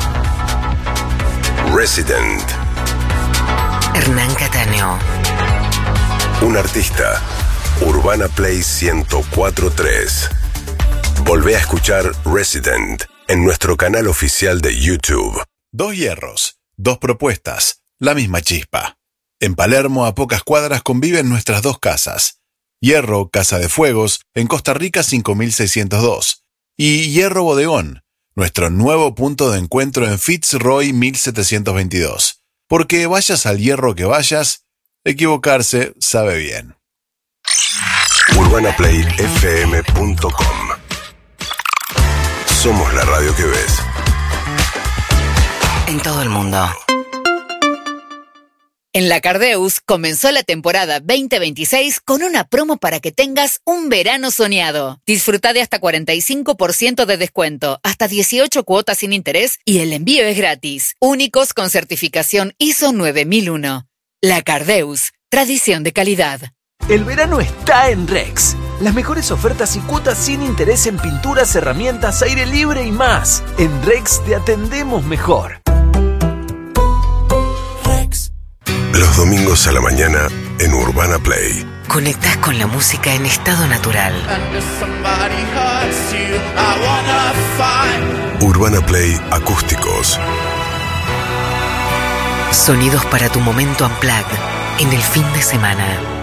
Resident. Hernán Cataño. Un artista. Urbana Play 104.3. Volvé a escuchar Resident en nuestro canal oficial de YouTube. 2 hierros, 2 propuestas, la misma chispa. En Palermo, a pocas cuadras, conviven nuestras 2 casas. Hierro, Casa de Fuegos, en Costa Rica 5602. Y Hierro Bodegón, nuestro nuevo punto de encuentro en Fitzroy 1722. Porque vayas al hierro que vayas, equivocarse sabe bien. UrbanaPlayFM.com. Somos la radio que ves. En todo el mundo. En la Cardeus comenzó la temporada 2026 con una promo para que tengas un verano soñado. Disfruta de hasta 45% de descuento, hasta 18 cuotas sin interés y el envío es gratis. Únicos con certificación ISO 9001. La Cardeus, tradición de calidad. El verano está en Rex. Las mejores ofertas y cuotas sin interés en pinturas, herramientas, aire libre y más. En Rex te atendemos mejor. Los domingos a la mañana en Urbana Play. Conectás con la música en estado natural. Urbana Play Acústicos. Sonidos para tu momento unplugged en el fin de semana.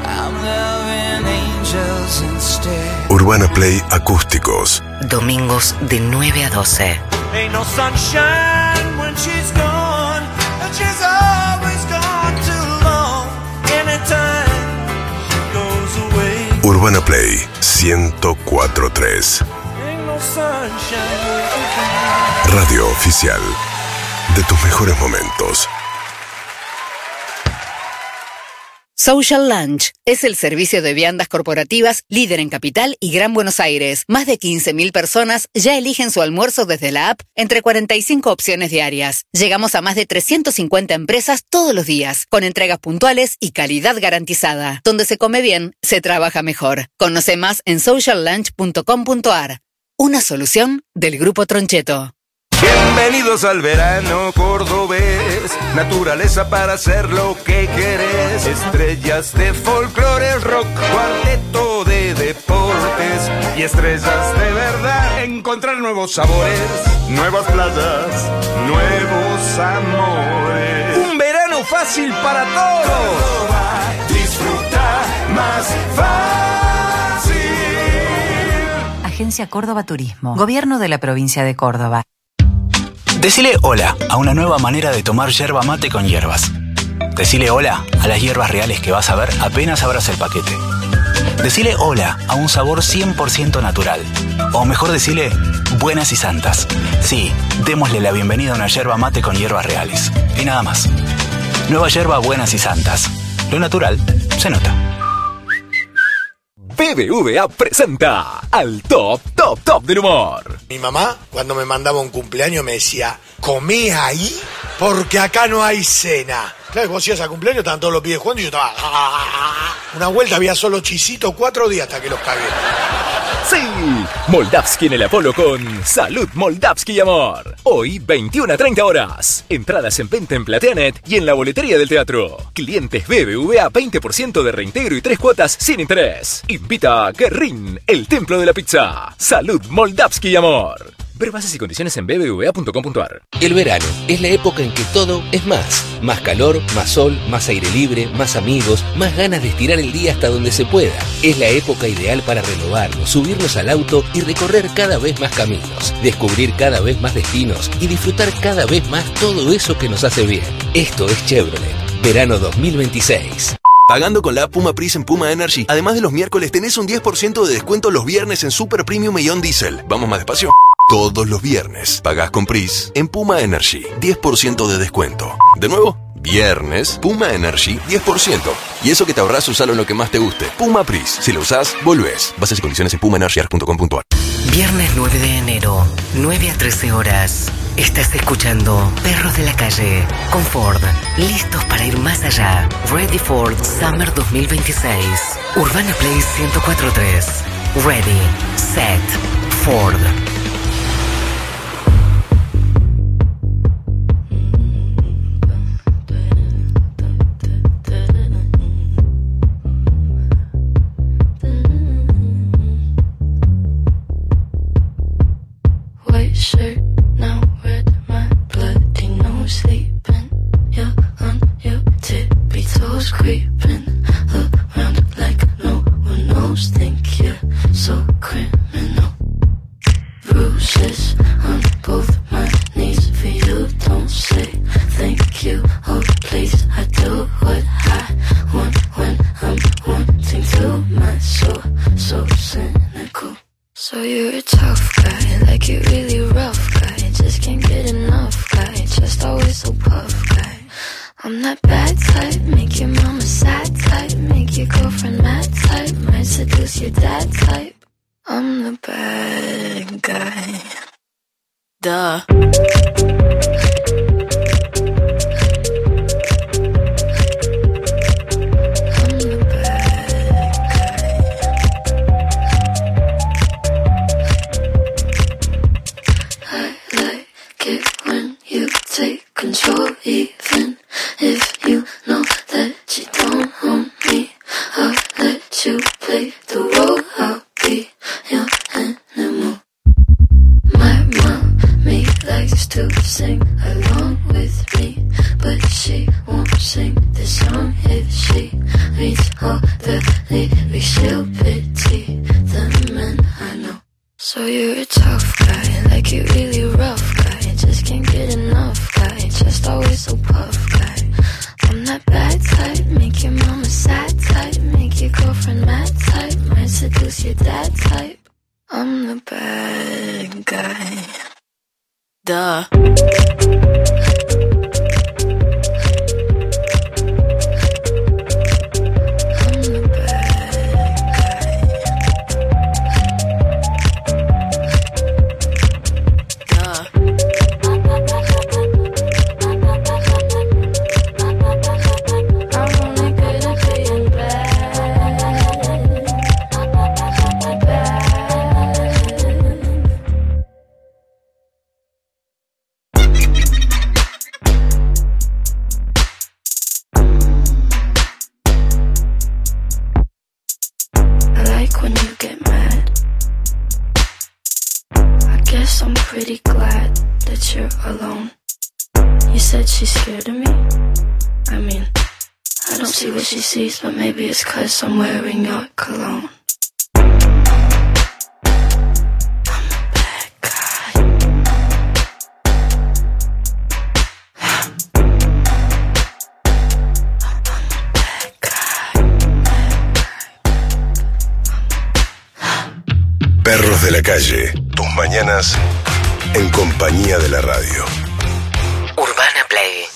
Urbana Play Acústicos. Domingos de 9 a 12. Urbana Play 104.3. Radio oficial de tus mejores momentos. Social Lunch es el servicio de viandas corporativas líder en Capital y Gran Buenos Aires. Más de 15.000 personas ya eligen su almuerzo desde la app entre 45 opciones diarias. Llegamos a más de 350 empresas todos los días, con entregas puntuales y calidad garantizada. Donde se come bien, se trabaja mejor. Conoce más en sociallunch.com.ar. Una solución del Grupo Troncheto. Bienvenidos al verano cordobés, naturaleza para hacer lo que querés, estrellas de folclore, rock, cuarteto de deportes y estrellas de verdad. Encontrar nuevos sabores, nuevas playas, nuevos amores. Un verano fácil para todos. Disfruta más fácil. Agencia Córdoba Turismo, Gobierno de la Provincia de Córdoba. Decile hola a una nueva manera de tomar yerba mate con hierbas. Decile hola a las hierbas reales que vas a ver apenas abras el paquete. Decile hola a un sabor 100% natural. O mejor decile buenas y santas. Sí, démosle la bienvenida a una yerba mate con hierbas reales. Y nada más. Nueva yerba buenas y santas. Lo natural se nota. BBVA presenta al top del humor. Mi mamá, cuando me mandaba un cumpleaños, me decía: comé ahí porque acá no hay cena. Claro, vos ibas a cumpleaños, estaban todos los pibes jugando y yo estaba... Una vuelta había solo chisitos 4 días hasta que los cagué. Sí, Moldavsky en el Apolo con Salud Moldavsky y Amor. Hoy, 21 a 30 horas. Entradas en venta en Plateanet y en la boletería del teatro. Clientes BBVA 20% de reintegro y 3 cuotas sin interés. Invita a Guerrín, el templo de la pizza. Salud Moldavsky y Amor. Ver bases y condiciones en bbva.com.ar. El verano es la época en que todo es más. Más calor, más sol, más aire libre, más amigos, más ganas de estirar el día hasta donde se pueda. Es la época ideal para renovarnos, subirnos al auto y recorrer cada vez más caminos, descubrir cada vez más destinos y disfrutar cada vez más todo eso que nos hace bien. Esto es Chevrolet, verano 2026. Pagando con la app Puma Pris en Puma Energy, además de los miércoles tenés un 10% de descuento los viernes en Super Premium y On Diesel. Vamos más despacio. Todos los viernes pagás con Pris en Puma Energy, 10% de descuento. De nuevo, viernes, Puma Energy, 10%. Y eso que te ahorrás, usalo en lo que más te guste. Puma Pris, si lo usás, volvés. Bases y condiciones en pumaenergy.com.ar. Viernes 9 de enero, 9 a 13 horas. Estás escuchando Perros de la Calle con Ford. Listos para ir más allá. Ready for Summer 2026. Urbana Play 104.3. Ready, set, Ford. Shirt, now red, my bloody nose sleeping. You're on your tippy toes, creeping around like no one knows. Think you're so criminal. Bruises on both my knees for you. Don't say thank you or please. So you're a tough guy, like you really rough guy. Just can't get enough guy, just always so puff guy. I'm that bad type, make your mama sad type, make your girlfriend mad type, might seduce your dad type. I'm the bad guy. Duh. Control, even if you know that you don't own me. I'll let you play the role. I'll be your animal. My mommy likes to sing along with me, but she won't sing this song if she reads all the lyrics. She'll pity the men I know. So you're a tough guy, like you really rough guy. Just can't get enough guy, just always so puff guy. I'm that bad type, make your mama sad type, make your girlfriend mad type, might seduce your dad type. I'm the bad guy. Duh. I'm pretty glad that you're alone. You said she's scared of me? I mean, I don't see what she sees, but maybe it's 'cause I'm wearing your cologne. Perros de la calle, tus mañanas en compañía de la radio. Urbana Play.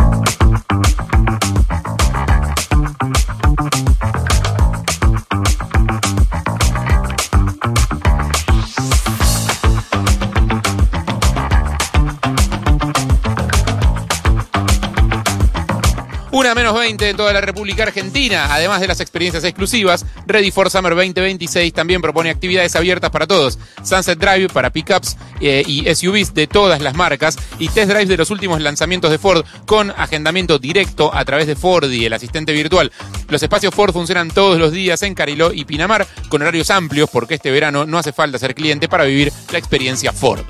Una menos 20 en toda la República Argentina. Además de las experiencias exclusivas, Ready for Summer 2026 también propone actividades abiertas para todos. Sunset Drive para pickups y SUVs de todas las marcas y test drive de los últimos lanzamientos de Ford con agendamiento directo a través de Fordi, el asistente virtual. Los espacios Ford funcionan todos los días en Cariló y Pinamar con horarios amplios porque este verano no hace falta ser cliente para vivir la experiencia Ford.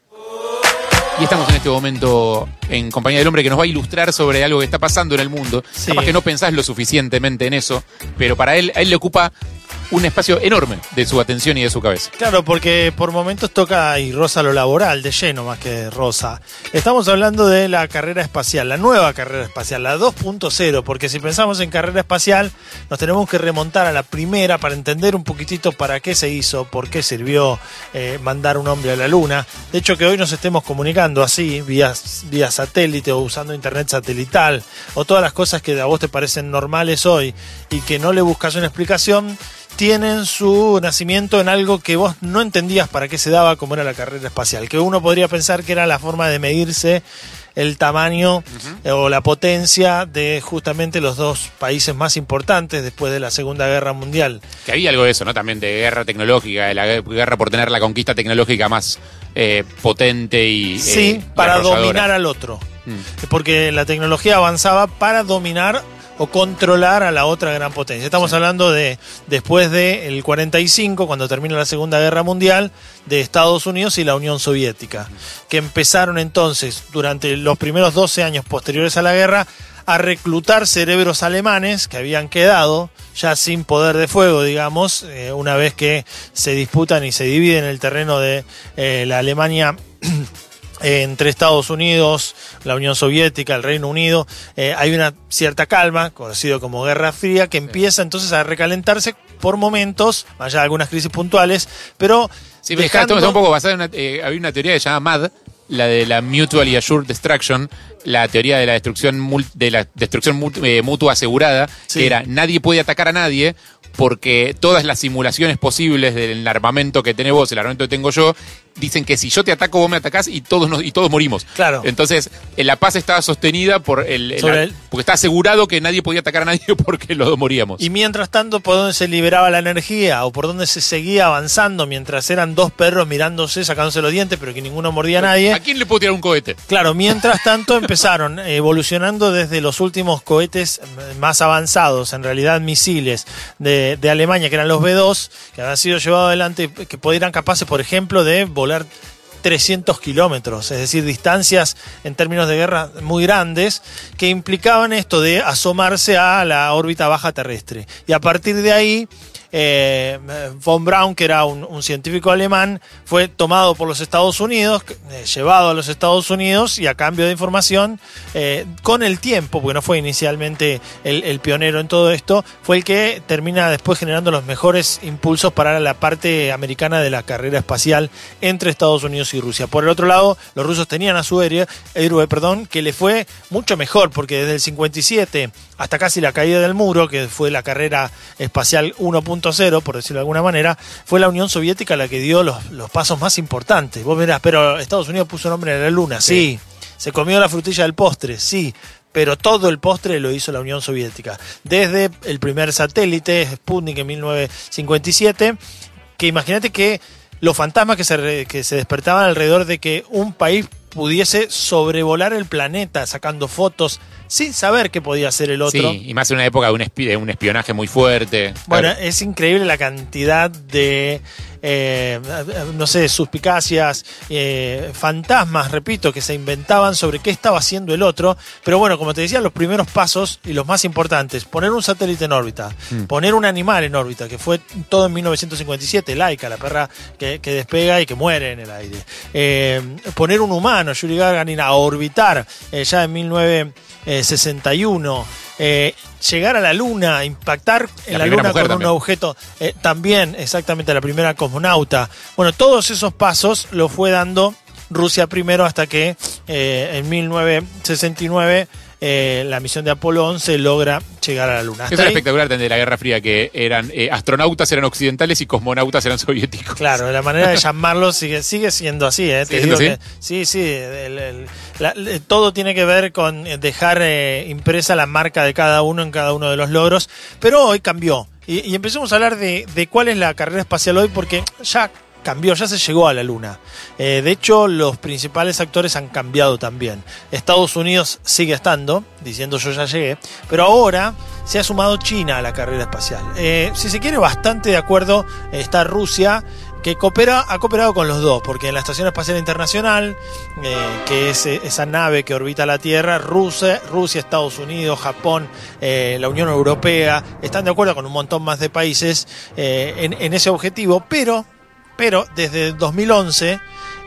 Y estamos en este momento en compañía del hombre que nos va a ilustrar sobre algo que está pasando en el mundo. Sí. Capaz que no pensás lo suficientemente en eso, pero para él, a él le ocupa un espacio enorme de su atención y de su cabeza. Claro, porque por momentos toca y roza lo laboral de lleno más que roza. Estamos hablando de la carrera espacial, la nueva carrera espacial, la 2.0, porque si pensamos en carrera espacial nos tenemos que remontar a la primera para entender un poquitito para qué se hizo, por qué sirvió mandar un hombre a la luna. De hecho, que hoy nos estemos comunicando así, vía satélite o usando internet satelital, o todas las cosas que a vos te parecen normales hoy y que no le buscas una explicación, tienen su nacimiento en algo que vos no entendías para qué se daba, como era la carrera espacial, que uno podría pensar que era la forma de medirse el tamaño o la potencia de justamente los dos países más importantes después de la Segunda Guerra Mundial. Que había algo de eso, ¿no? También de guerra tecnológica, de la guerra por tener la conquista tecnológica más potente y sí, para dominar al otro. Porque la tecnología avanzaba para dominar o controlar a la otra gran potencia. Estamos hablando de después del 45, cuando termina la Segunda Guerra Mundial, de Estados Unidos y la Unión Soviética, que empezaron entonces, durante los primeros 12 años posteriores a la guerra, a reclutar cerebros alemanes que habían quedado ya sin poder de fuego, digamos, una vez que se disputan y se dividen el terreno de la Alemania entre Estados Unidos, la Unión Soviética, el Reino Unido. Hay una cierta calma, conocido como Guerra Fría, que empieza entonces a recalentarse por momentos, más allá de algunas crisis puntuales, pero Sí, está un poco basado en había una teoría que se llama MAD, la de la Mutually Assured Destruction, la teoría de la destrucción mutua asegurada, Sí. que era nadie puede atacar a nadie porque todas las simulaciones posibles del armamento que tenés vos, el armamento que tengo yo, dicen que si yo te ataco, vos me atacás y todos morimos. Claro. Entonces, la paz estaba sostenida por porque está asegurado que nadie podía atacar a nadie porque los dos moríamos. Y mientras tanto, ¿por dónde se liberaba la energía? ¿O por dónde se seguía avanzando mientras eran dos perros mirándose, sacándose los dientes, pero que ninguno mordía a nadie? ¿A quién le puedo tirar un cohete? Claro, mientras tanto empezaron evolucionando desde los últimos cohetes más avanzados, en realidad misiles de Alemania, que eran los B-2, que habían sido llevados adelante, que eran capaces, por ejemplo, de volar 300 kilómetros, es decir, distancias en términos de guerra muy grandes, que implicaban esto de asomarse a la órbita baja terrestre. Y a partir de ahí, von Braun, que era un científico alemán, fue tomado por los Estados Unidos, llevado a los Estados Unidos, y a cambio de información, con el tiempo, porque no fue inicialmente el pionero en todo esto, fue el que termina después generando los mejores impulsos para la parte americana de la carrera espacial entre Estados Unidos y Rusia. Por el otro lado, los rusos tenían a su héroe, que le fue mucho mejor, porque desde el 57 hasta casi la caída del muro, que fue la carrera espacial 1.0, por decirlo de alguna manera, fue la Unión Soviética la que dio los pasos más importantes. Vos verás, pero Estados Unidos puso nombre en la Luna, sí. Se comió la frutilla del postre, sí. Pero todo el postre lo hizo la Unión Soviética. Desde el primer satélite, Sputnik, en 1957, que imagínate que los fantasmas que se despertaban alrededor de que un país pudiese sobrevolar el planeta sacando fotos sin saber qué podía hacer el otro. Sí, y más en una época de un espionaje muy fuerte. Bueno, Claro. es increíble la cantidad de, suspicacias, fantasmas, repito, que se inventaban sobre qué estaba haciendo el otro. Pero bueno, como te decía, los primeros pasos y los más importantes: poner un satélite en órbita, poner un animal en órbita, que fue todo en 1957, Laika, la perra que despega y que muere en el aire. Poner un humano, Yuri Gagarin, a orbitar ya en 1961. Llegar a la Luna, impactar en la Luna con un objeto, también exactamente la primera cosmonauta. Bueno, todos esos pasos lo fue dando Rusia primero, hasta que en 1969 la misión de Apolo 11 logra llegar a la Luna. Eso era espectacular de la Guerra Fría, que eran astronautas eran occidentales y cosmonautas eran soviéticos. Claro, la manera de llamarlos sigue siendo así. Te digo que sí, todo tiene que ver con dejar impresa la marca de cada uno en cada uno de los logros, pero hoy cambió. Y empecemos a hablar de cuál es la carrera espacial hoy, porque ya cambió, ya se llegó a la Luna. De hecho, los principales actores han cambiado también. Estados Unidos sigue estando, diciendo yo ya llegué, pero ahora se ha sumado China a la carrera espacial. Si se quiere, bastante de acuerdo está Rusia, que ha cooperado con los dos, porque en la Estación Espacial Internacional, que es esa nave que orbita la Tierra, Rusia, Estados Unidos, Japón, la Unión Europea, están de acuerdo con un montón más de países en ese objetivo, pero desde 2011,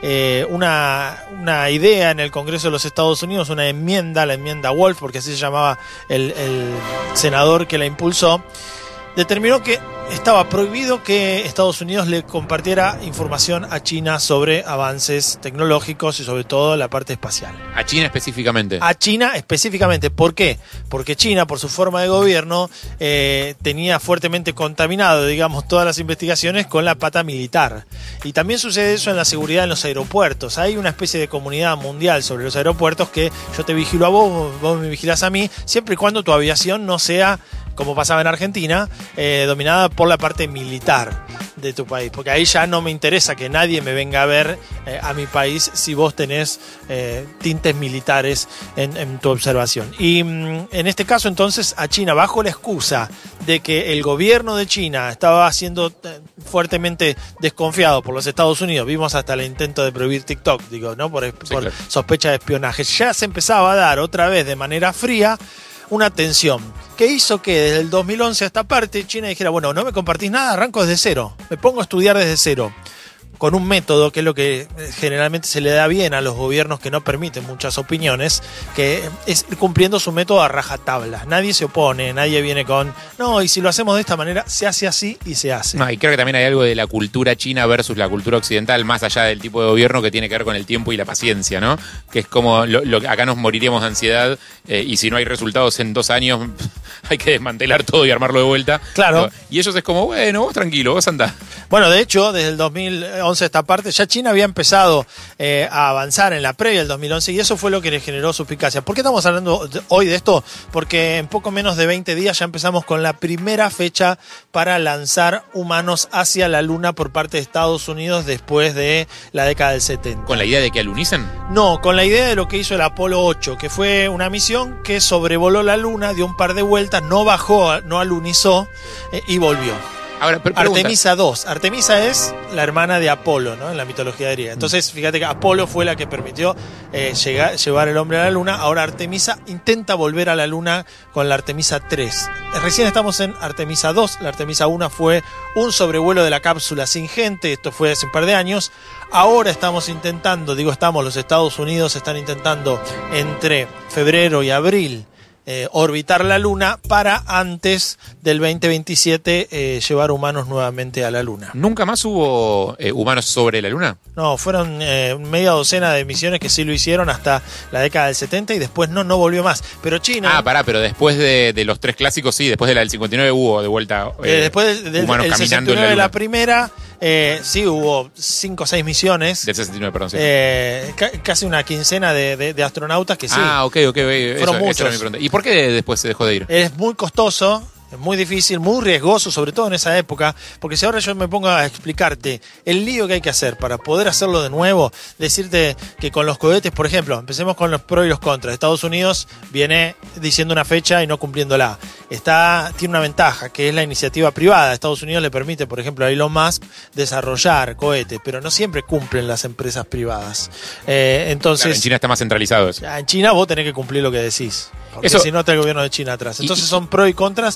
una idea en el Congreso de los Estados Unidos, una enmienda, la enmienda Wolf, porque así se llamaba el senador que la impulsó, determinó que estaba prohibido que Estados Unidos le compartiera información a China sobre avances tecnológicos y sobre todo la parte espacial. A China específicamente. A China específicamente. ¿Por qué? Porque China, por su forma de gobierno, tenía fuertemente contaminado, digamos, todas las investigaciones con la pata militar. Y también sucede eso en la seguridad en los aeropuertos. Hay una especie de comunidad mundial sobre los aeropuertos, que yo te vigilo a vos me vigilás a mí, siempre y cuando tu aviación no sea, como pasaba en Argentina, dominada por la parte militar de tu país, porque ahí ya no me interesa que nadie me venga a ver a mi país si vos tenés tintes militares en tu observación. Y en este caso, entonces, a China, bajo la excusa de que el gobierno de China estaba siendo fuertemente desconfiado por los Estados Unidos, vimos hasta el intento de prohibir TikTok, por claro, sospecha de espionaje, ya se empezaba a dar otra vez de manera fría una tensión que hizo que desde el 2011 a esta parte China dijera: bueno, no me compartís nada, arranco desde cero, me pongo a estudiar desde cero. con un método que es lo que generalmente se le da bien a los gobiernos que no permiten muchas opiniones, que es ir cumpliendo su método a rajatabla. Nadie se opone, nadie viene con, no, y si lo hacemos de esta manera, se hace así y se hace. No, y creo que también hay algo de la cultura china versus la cultura occidental, más allá del tipo de gobierno, que tiene que ver con el tiempo y la paciencia, ¿no? Que es como, acá nos moriríamos de ansiedad, y si no hay resultados en 2 años, hay que desmantelar todo y armarlo de vuelta. Claro. Y ellos es como, bueno, vos tranquilo, vos andá. Bueno, de hecho, desde el 2011 esta parte, ya China había empezado a avanzar en la previa del 2011 y eso fue lo que le generó suspicacia. ¿Por qué estamos hablando hoy de esto? Porque en poco menos de 20 días ya empezamos con la primera fecha para lanzar humanos hacia la Luna por parte de Estados Unidos después de la década del 70. ¿Con la idea de que alunicen? No, con la idea de lo que hizo el Apolo 8, que fue una misión que sobrevoló la Luna, dio un par de vueltas, no bajó, no alunizó y volvió. Ahora, Artemisa 2. Artemisa es la hermana de Apolo, ¿no? En la mitología griega. Entonces, fíjate que Apolo fue la que permitió llevar el hombre a la Luna. Ahora Artemisa intenta volver a la Luna con la Artemisa 3. Recién estamos en Artemisa 2. La Artemisa 1 fue un sobrevuelo de la cápsula sin gente. Esto fue hace un par de años. Ahora estamos intentando, los Estados Unidos están intentando entre febrero y abril orbitar la Luna para antes del 2027 llevar humanos nuevamente a la Luna. ¿Nunca más hubo humanos sobre la Luna? No, fueron media docena de misiones que sí lo hicieron hasta la década del 70 y después no volvió más. Pero China... pero después de los 3 clásicos, sí, después de la del 59 hubo de vuelta después del humanos el caminando 69 en la Luna. De la primera... sí, hubo 5 o 6 misiones. Del 69, perdón. Sí. Casi una quincena de astronautas que sí. Ok. Fueron muchos. Esa era mi pregunta. ¿Y por qué después se dejó de ir? Es muy costoso. Es muy difícil, muy riesgoso, sobre todo en esa época, porque si ahora yo me pongo a explicarte el lío que hay que hacer para poder hacerlo de nuevo, decirte que con los cohetes, por ejemplo, empecemos con los pros y los contras. Estados Unidos viene diciendo una fecha y no cumpliéndola. Tiene una ventaja, que es la iniciativa privada. Estados Unidos le permite, por ejemplo, a Elon Musk desarrollar cohetes, pero no siempre cumplen las empresas privadas. Entonces, claro, en China está más centralizado eso. En China vos tenés que cumplir lo que decís. Porque Eso, si no está el gobierno de China atrás. Entonces son pros y contras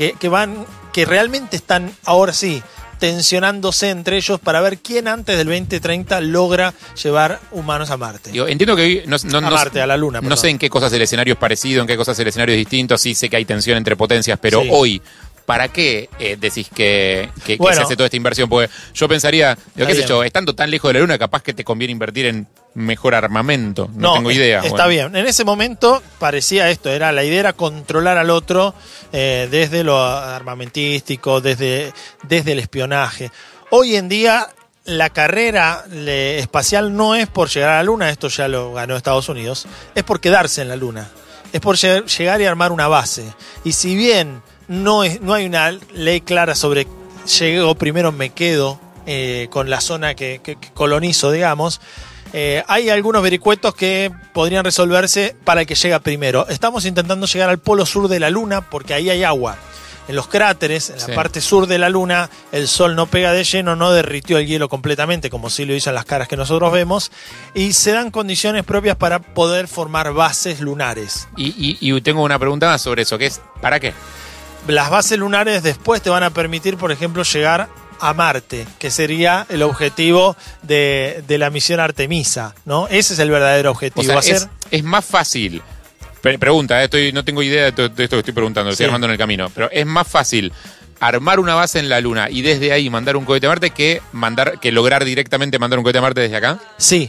que realmente están ahora sí tensionándose entre ellos para ver quién antes del 2030 logra llevar humanos a Marte. Entiendo que hoy a la Luna. No sé en qué cosas el escenario es parecido, en qué cosas el escenario es distinto. Sí sé que hay tensión entre potencias, pero sí. Hoy, ¿para qué decís que se hace toda esta inversión? Porque yo pensaría, estando tan lejos de la Luna, capaz que te conviene invertir en mejor armamento. No tengo idea. Está bien. En ese momento parecía esto, la idea era controlar al otro desde lo armamentístico, desde el espionaje. Hoy en día la carrera espacial no es por llegar a la Luna, esto ya lo ganó Estados Unidos, es por quedarse en la Luna. Es por llegar y armar una base. Y si bien no hay una ley clara sobre llego primero me quedo con la zona que colonizo, digamos, hay algunos vericuetos que podrían resolverse para el que llega primero. Estamos intentando llegar al polo sur de la Luna porque ahí hay agua. En los cráteres, en la parte sur de la Luna, el Sol no pega de lleno, no derritió el hielo completamente, como sí lo hizo en las caras que nosotros vemos, y se dan condiciones propias para poder formar bases lunares. Y tengo una pregunta más sobre eso, que es, ¿para qué? Las bases lunares después te van a permitir, por ejemplo, llegar a Marte, que sería el objetivo de la misión Artemisa, ¿no? Ese es el verdadero objetivo. O sea, es más fácil... Pregunta, no tengo idea de esto que estoy preguntando, lo estoy armando en el camino, pero es más fácil armar una base en la Luna y desde ahí mandar un cohete a Marte que lograr directamente mandar un cohete a Marte desde acá. Sí,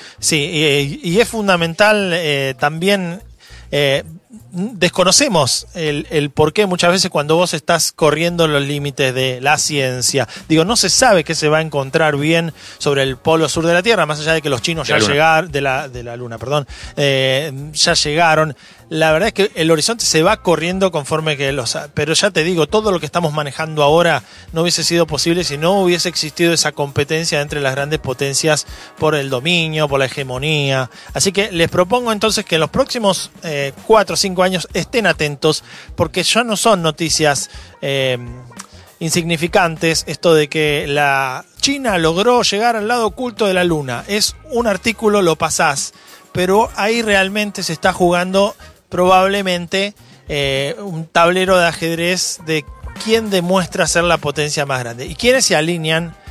y es fundamental también. Desconocemos el por qué muchas veces cuando vos estás corriendo los límites de la ciencia. No se sabe qué se va a encontrar bien sobre el polo sur de la Tierra, más allá de que los chinos ya llegaron, de la Luna, perdón, ya llegaron. La verdad es que el horizonte se va corriendo conforme que pero ya te digo, todo lo que estamos manejando ahora no hubiese sido posible si no hubiese existido esa competencia entre las grandes potencias por el dominio, por la hegemonía. Así que les propongo entonces que en los próximos 4 o 5 años estén atentos, porque ya no son noticias insignificantes esto de que la China logró llegar al lado oculto de la Luna. Es un artículo, lo pasás, pero ahí realmente se está jugando probablemente un tablero de ajedrez de quién demuestra ser la potencia más grande y quiénes se alinean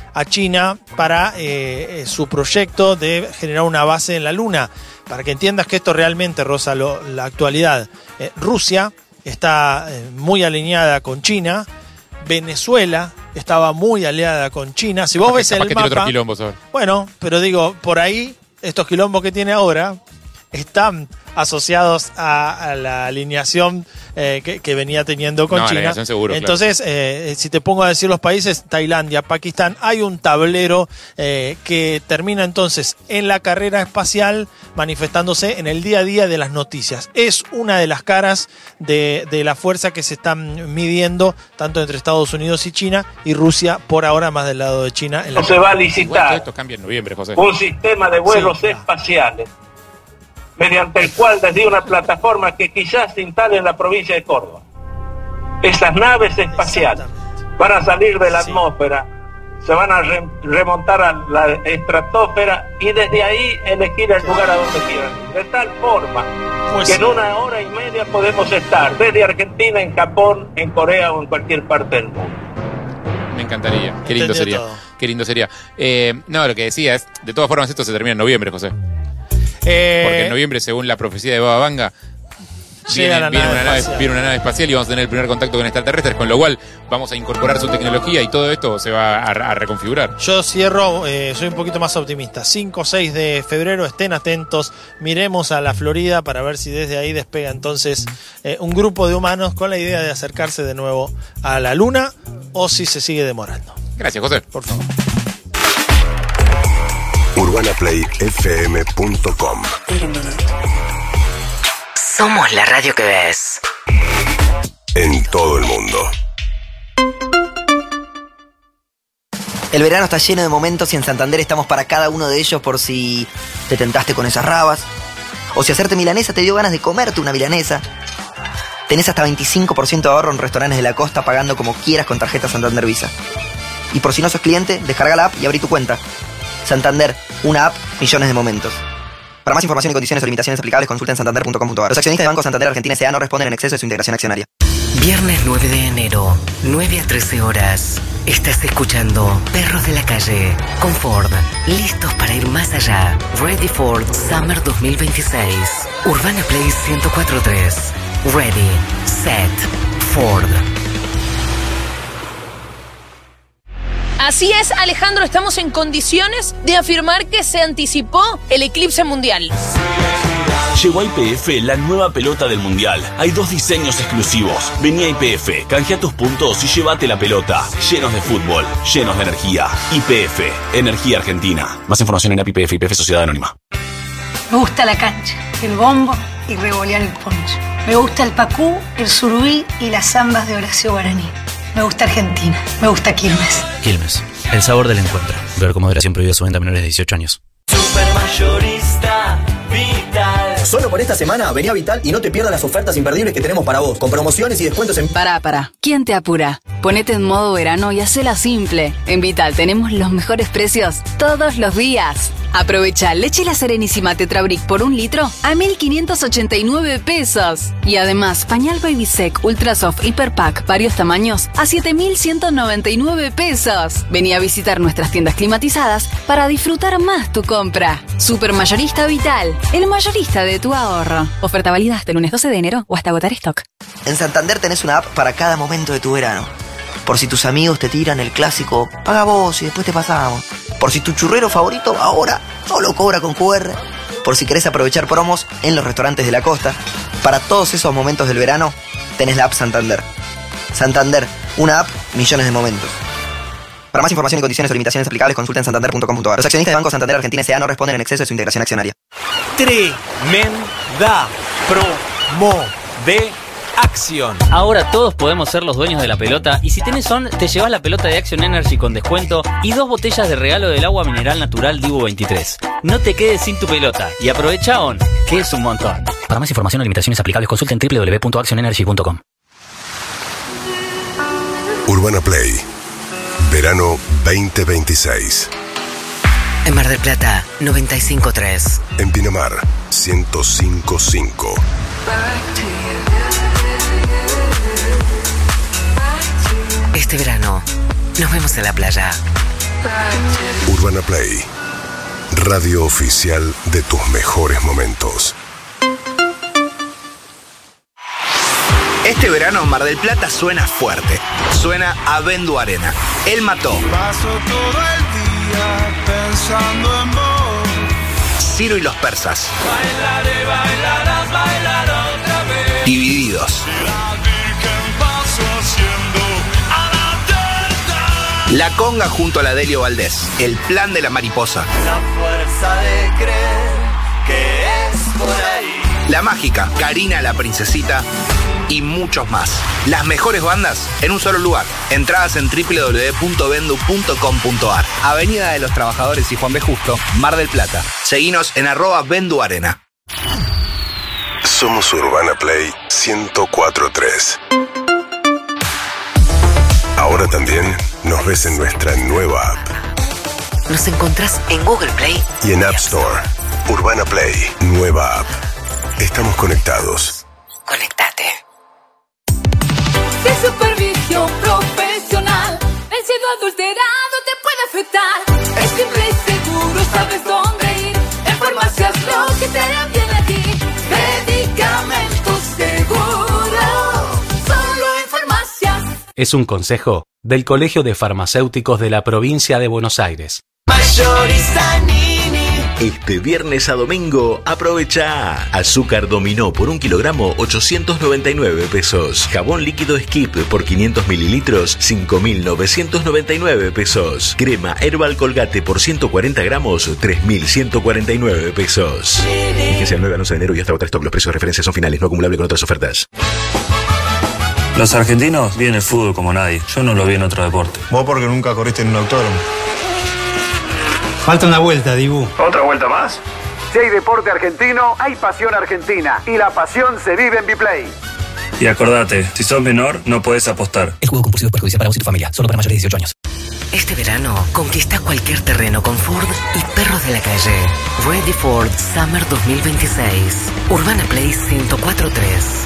a China para su proyecto de generar una base en la Luna. Para que entiendas que esto realmente roza la actualidad. Rusia está muy alineada con China. Venezuela estaba muy aliada con China. Si vos ves el que tiene mapa... otros quilombos ahora. Bueno, pero digo, por ahí, estos quilombos que tiene ahora están asociados a la alineación que venía teniendo con China. Alineación seguro, entonces, claro. Si te pongo a decir los países, Tailandia, Pakistán, hay un tablero que termina entonces en la carrera espacial manifestándose en el día a día de las noticias. Es una de las caras de la fuerza que se están midiendo tanto entre Estados Unidos y China, y Rusia por ahora más del lado de China. No se va a licitar esto cambia en noviembre, José. un sistema de vuelos espaciales mediante el cual desde una plataforma que quizás se instale en la provincia de Córdoba, esas naves espaciales van a salir de la atmósfera, se van a remontar a la estratosfera y desde ahí elegir el lugar a donde quieran, de tal forma que en 1 hora y media podemos estar desde Argentina, en Japón, en Corea o en cualquier parte del mundo. Me encantaría. Qué lindo sería. Todo. Qué lindo sería. No, lo que decía es, de todas formas, esto se termina en noviembre, José. Porque en noviembre, según la profecía de Baba Vanga, viene una nave espacial y vamos a tener el primer contacto con extraterrestres, con lo cual vamos a incorporar su tecnología y todo esto se va a reconfigurar. Yo cierro, soy un poquito más optimista. 5 o 6 de febrero, estén atentos, miremos a la Florida para ver si desde ahí despega entonces un grupo de humanos con la idea de acercarse de nuevo a la Luna, o si se sigue demorando. Gracias, José. Por favor. UrbanaPlayFM.com. Somos la radio que ves. En todo el mundo. El verano está lleno de momentos y en Santander estamos para cada uno de ellos, por si te tentaste con esas rabas, o si hacerte milanesa te dio ganas de comerte una milanesa. Tenés hasta 25% de ahorro en restaurantes de la costa pagando como quieras con tarjeta Santander Visa. Y por si no sos cliente, descarga la app y abrí tu cuenta. Santander, una app, millones de momentos. Para más información y condiciones o limitaciones aplicables, consulta en santander.com.ar. Los accionistas de Banco Santander Argentina S.A. no responden en exceso de su integración accionaria. Viernes 9 de enero, 9 a 13 horas. Estás escuchando Perros de la Calle con Ford. Listos para ir más allá. Ready for Summer 2026. Urbana Play 104.3. Ready, set, Ford. Así es, Alejandro, estamos en condiciones de afirmar que se anticipó el eclipse mundial. Llegó a YPF la nueva pelota del Mundial. Hay 2 diseños exclusivos. Vení a YPF, canjea tus puntos y llévate la pelota. Llenos de fútbol, llenos de energía. YPF, Energía Argentina. Más información en YPF, YPF Sociedad Anónima. Me gusta la cancha, el bombo y revolear el poncho. Me gusta el pacú, el surubí y las zambas de Horacio Guaraní. Me gusta Argentina, me gusta Quilmes. Quilmes, el sabor del encuentro. Ver con moderación prohibida su venta a menores de 18 años. Supermayorista Vital. Solo por esta semana vení a Vital y no te pierdas las ofertas imperdibles que tenemos para vos, con promociones y descuentos en... Pará. ¿Quién te apura? Ponete en modo verano y hacela simple. En Vital tenemos los mejores precios todos los días. Aprovecha leche La Serenísima Tetrabric por 1 litro a 1.589 pesos. Y además, pañal Baby Sec Ultra Soft Hyper Pack varios tamaños a 7.199 pesos. Vení a visitar nuestras tiendas climatizadas para disfrutar más tu compra. Supermayorista Vital, el mayorista de tu ahorro. Oferta válida hasta el lunes 12 de enero o hasta agotar stock. En Santander tenés una app para cada momento de tu verano. Por si tus amigos te tiran el clásico, paga vos y después te pasamos. Por si tu churrero favorito ahora solo cobra con QR. Por si querés aprovechar promos en los restaurantes de la costa. Para todos esos momentos del verano, tenés la app Santander. Santander, una app, millones de momentos. Para más información y condiciones o limitaciones aplicables, consulta en santander.com.ar. Los accionistas de Banco Santander Argentina S.A. no responden en exceso de su integración accionaria. Tremenda promo de Action. Ahora todos podemos ser los dueños de la pelota y si tenés ON, te llevas la pelota de Action Energy con descuento y 2 botellas de regalo del agua mineral natural Divo 23. No te quedes sin tu pelota y aprovecha ON, que es un montón. Para más información o limitaciones aplicables, consulta en www.actionenergy.com. Urbana Play, verano 2026. En Mar del Plata, 95.3. En Pinamar, 105.5. Este verano, nos vemos en la playa. Urbana Play, radio oficial de tus mejores momentos. Este verano Mar del Plata suena fuerte. Suena a Vendu Arena. El Mató. Paso todo el día pensando en vos. Ciro y los Persas. Bailaré, bailarás, bailar otra vez. Divididos. La Virgen paso haciendo a la teta. La Conga junto a la Delio Valdés. El Plan de la Mariposa. La fuerza de creer que es por ahí. La Mágica, Karina la Princesita y muchos más. Las mejores bandas en un solo lugar. Entradas en www.vendu.com.ar. Avenida de los Trabajadores y Juan B. Justo, Mar del Plata. Seguinos en @venduarena. Somos Urbana Play 104.3. Ahora también nos ves en nuestra nueva app. Nos encontrás en Google Play Y en App Store. Urbana Play, nueva app. Estamos conectados. Conectate. De supervisión profesional, el cielo adulterado te puede afectar. Es simple y seguro, sabes dónde ir. En Farmacias lo que te hará bien a ti. Medicamentos seguros, solo en Farmacias. Es un consejo del Colegio de Farmacéuticos de la Provincia de Buenos Aires. Mayorista Nini. Este viernes a domingo, aprovecha azúcar dominó por 1 kilogramo, 899 pesos. Jabón líquido Skip por 500 mililitros, 5.999 pesos. Crema Herbal Colgate por 140 gramos, 3.149 pesos. Fíjense el 9 al 11 de enero y hasta agotar stock. Los precios de referencia son finales, no acumulable con otras ofertas. Los argentinos viven el fútbol como nadie. Yo no lo vi en otro deporte. Vos porque nunca corriste en un autódromo. Falta una vuelta, Dibu. ¿Otra vuelta más? Si hay deporte argentino, hay pasión argentina. Y la pasión se vive en Biplay. Y acordate, si sos menor, no podés apostar. El juego compulsivo es perjudicial para vos y tu familia. Solo para mayores de 18 años. Este verano, conquista cualquier terreno con Ford y Perros de la Calle. Ready Ford Summer 2026. Urbana Play 104.3.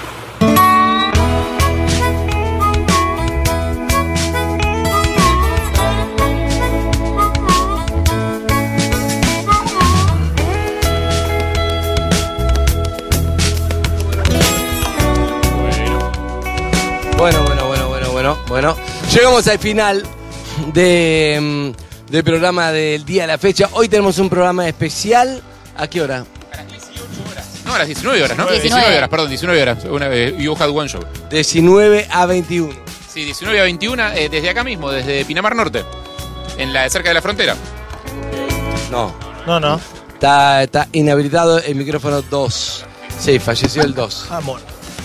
Bueno, llegamos al final del programa del día de la fecha. Hoy tenemos un programa especial. ¿A qué hora? A las 18 horas. No, a las 19 horas, ¿no? 19 horas, perdón, 19 horas. You Had One Show. 19 a 21. Sí, 19 a 21, desde acá mismo, desde Pinamar Norte, cerca de la frontera. No. Está inhabilitado el micrófono 2. Sí, falleció el 2. Amor.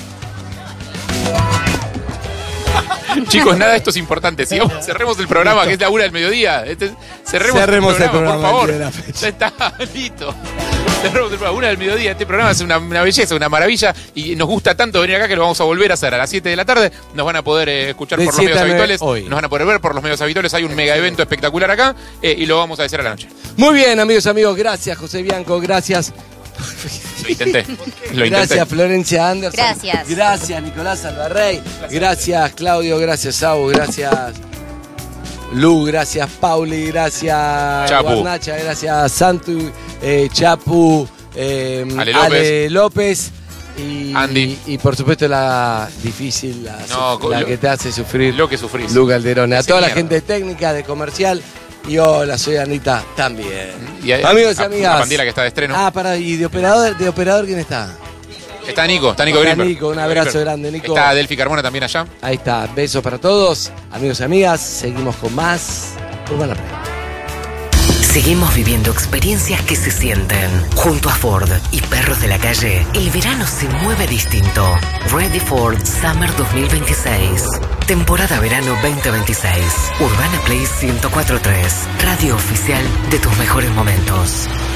Chicos, nada de esto es importante. Sigamos, cerremos el programa, que es la 1 del mediodía. Cerremos el programa, por favor. Ya está, listo. Cerremos el programa, 1 del mediodía. Este programa es una belleza, una maravilla. Y nos gusta tanto venir acá que lo vamos a volver a hacer a las 7 de la tarde. Nos van a poder escuchar por los medios habituales. Hoy. Nos van a poder ver por los medios habituales. Hay un mega evento espectacular acá. Y lo vamos a hacer a la noche. Muy bien, amigos. Gracias, José Bianco. Gracias. Lo intenté. Gracias, Florencia Anderson. Gracias. Gracias, Nicolás Alvarrey. Gracias, Claudio. Gracias, Sau. Gracias, Lu. Gracias, Pauli. Gracias, Chapu. Guarnacha. Gracias, Santu. Chapu. Ale López. Y, Andy. Y por supuesto la difícil, la que te hace sufrir. Lo que sufrís. Lu Calderón. A toda la gente técnica, de comercial. Y hola, soy Anita también. Y amigos y amigas. La Pandila que está de estreno. ¿Y de operador quién está? Está Nico Grimberg. Nico, un abrazo grande, Nico. Está Delphi Carmona también allá. Ahí está, besos para todos, amigos y amigas. Seguimos con más Urbana Play. Seguimos viviendo experiencias que se sienten. Junto a Ford y Perros de la Calle, el verano se mueve distinto. Ready Ford Summer 2026. Temporada verano 2026. Urbana Play 104.3. Radio oficial de tus mejores momentos.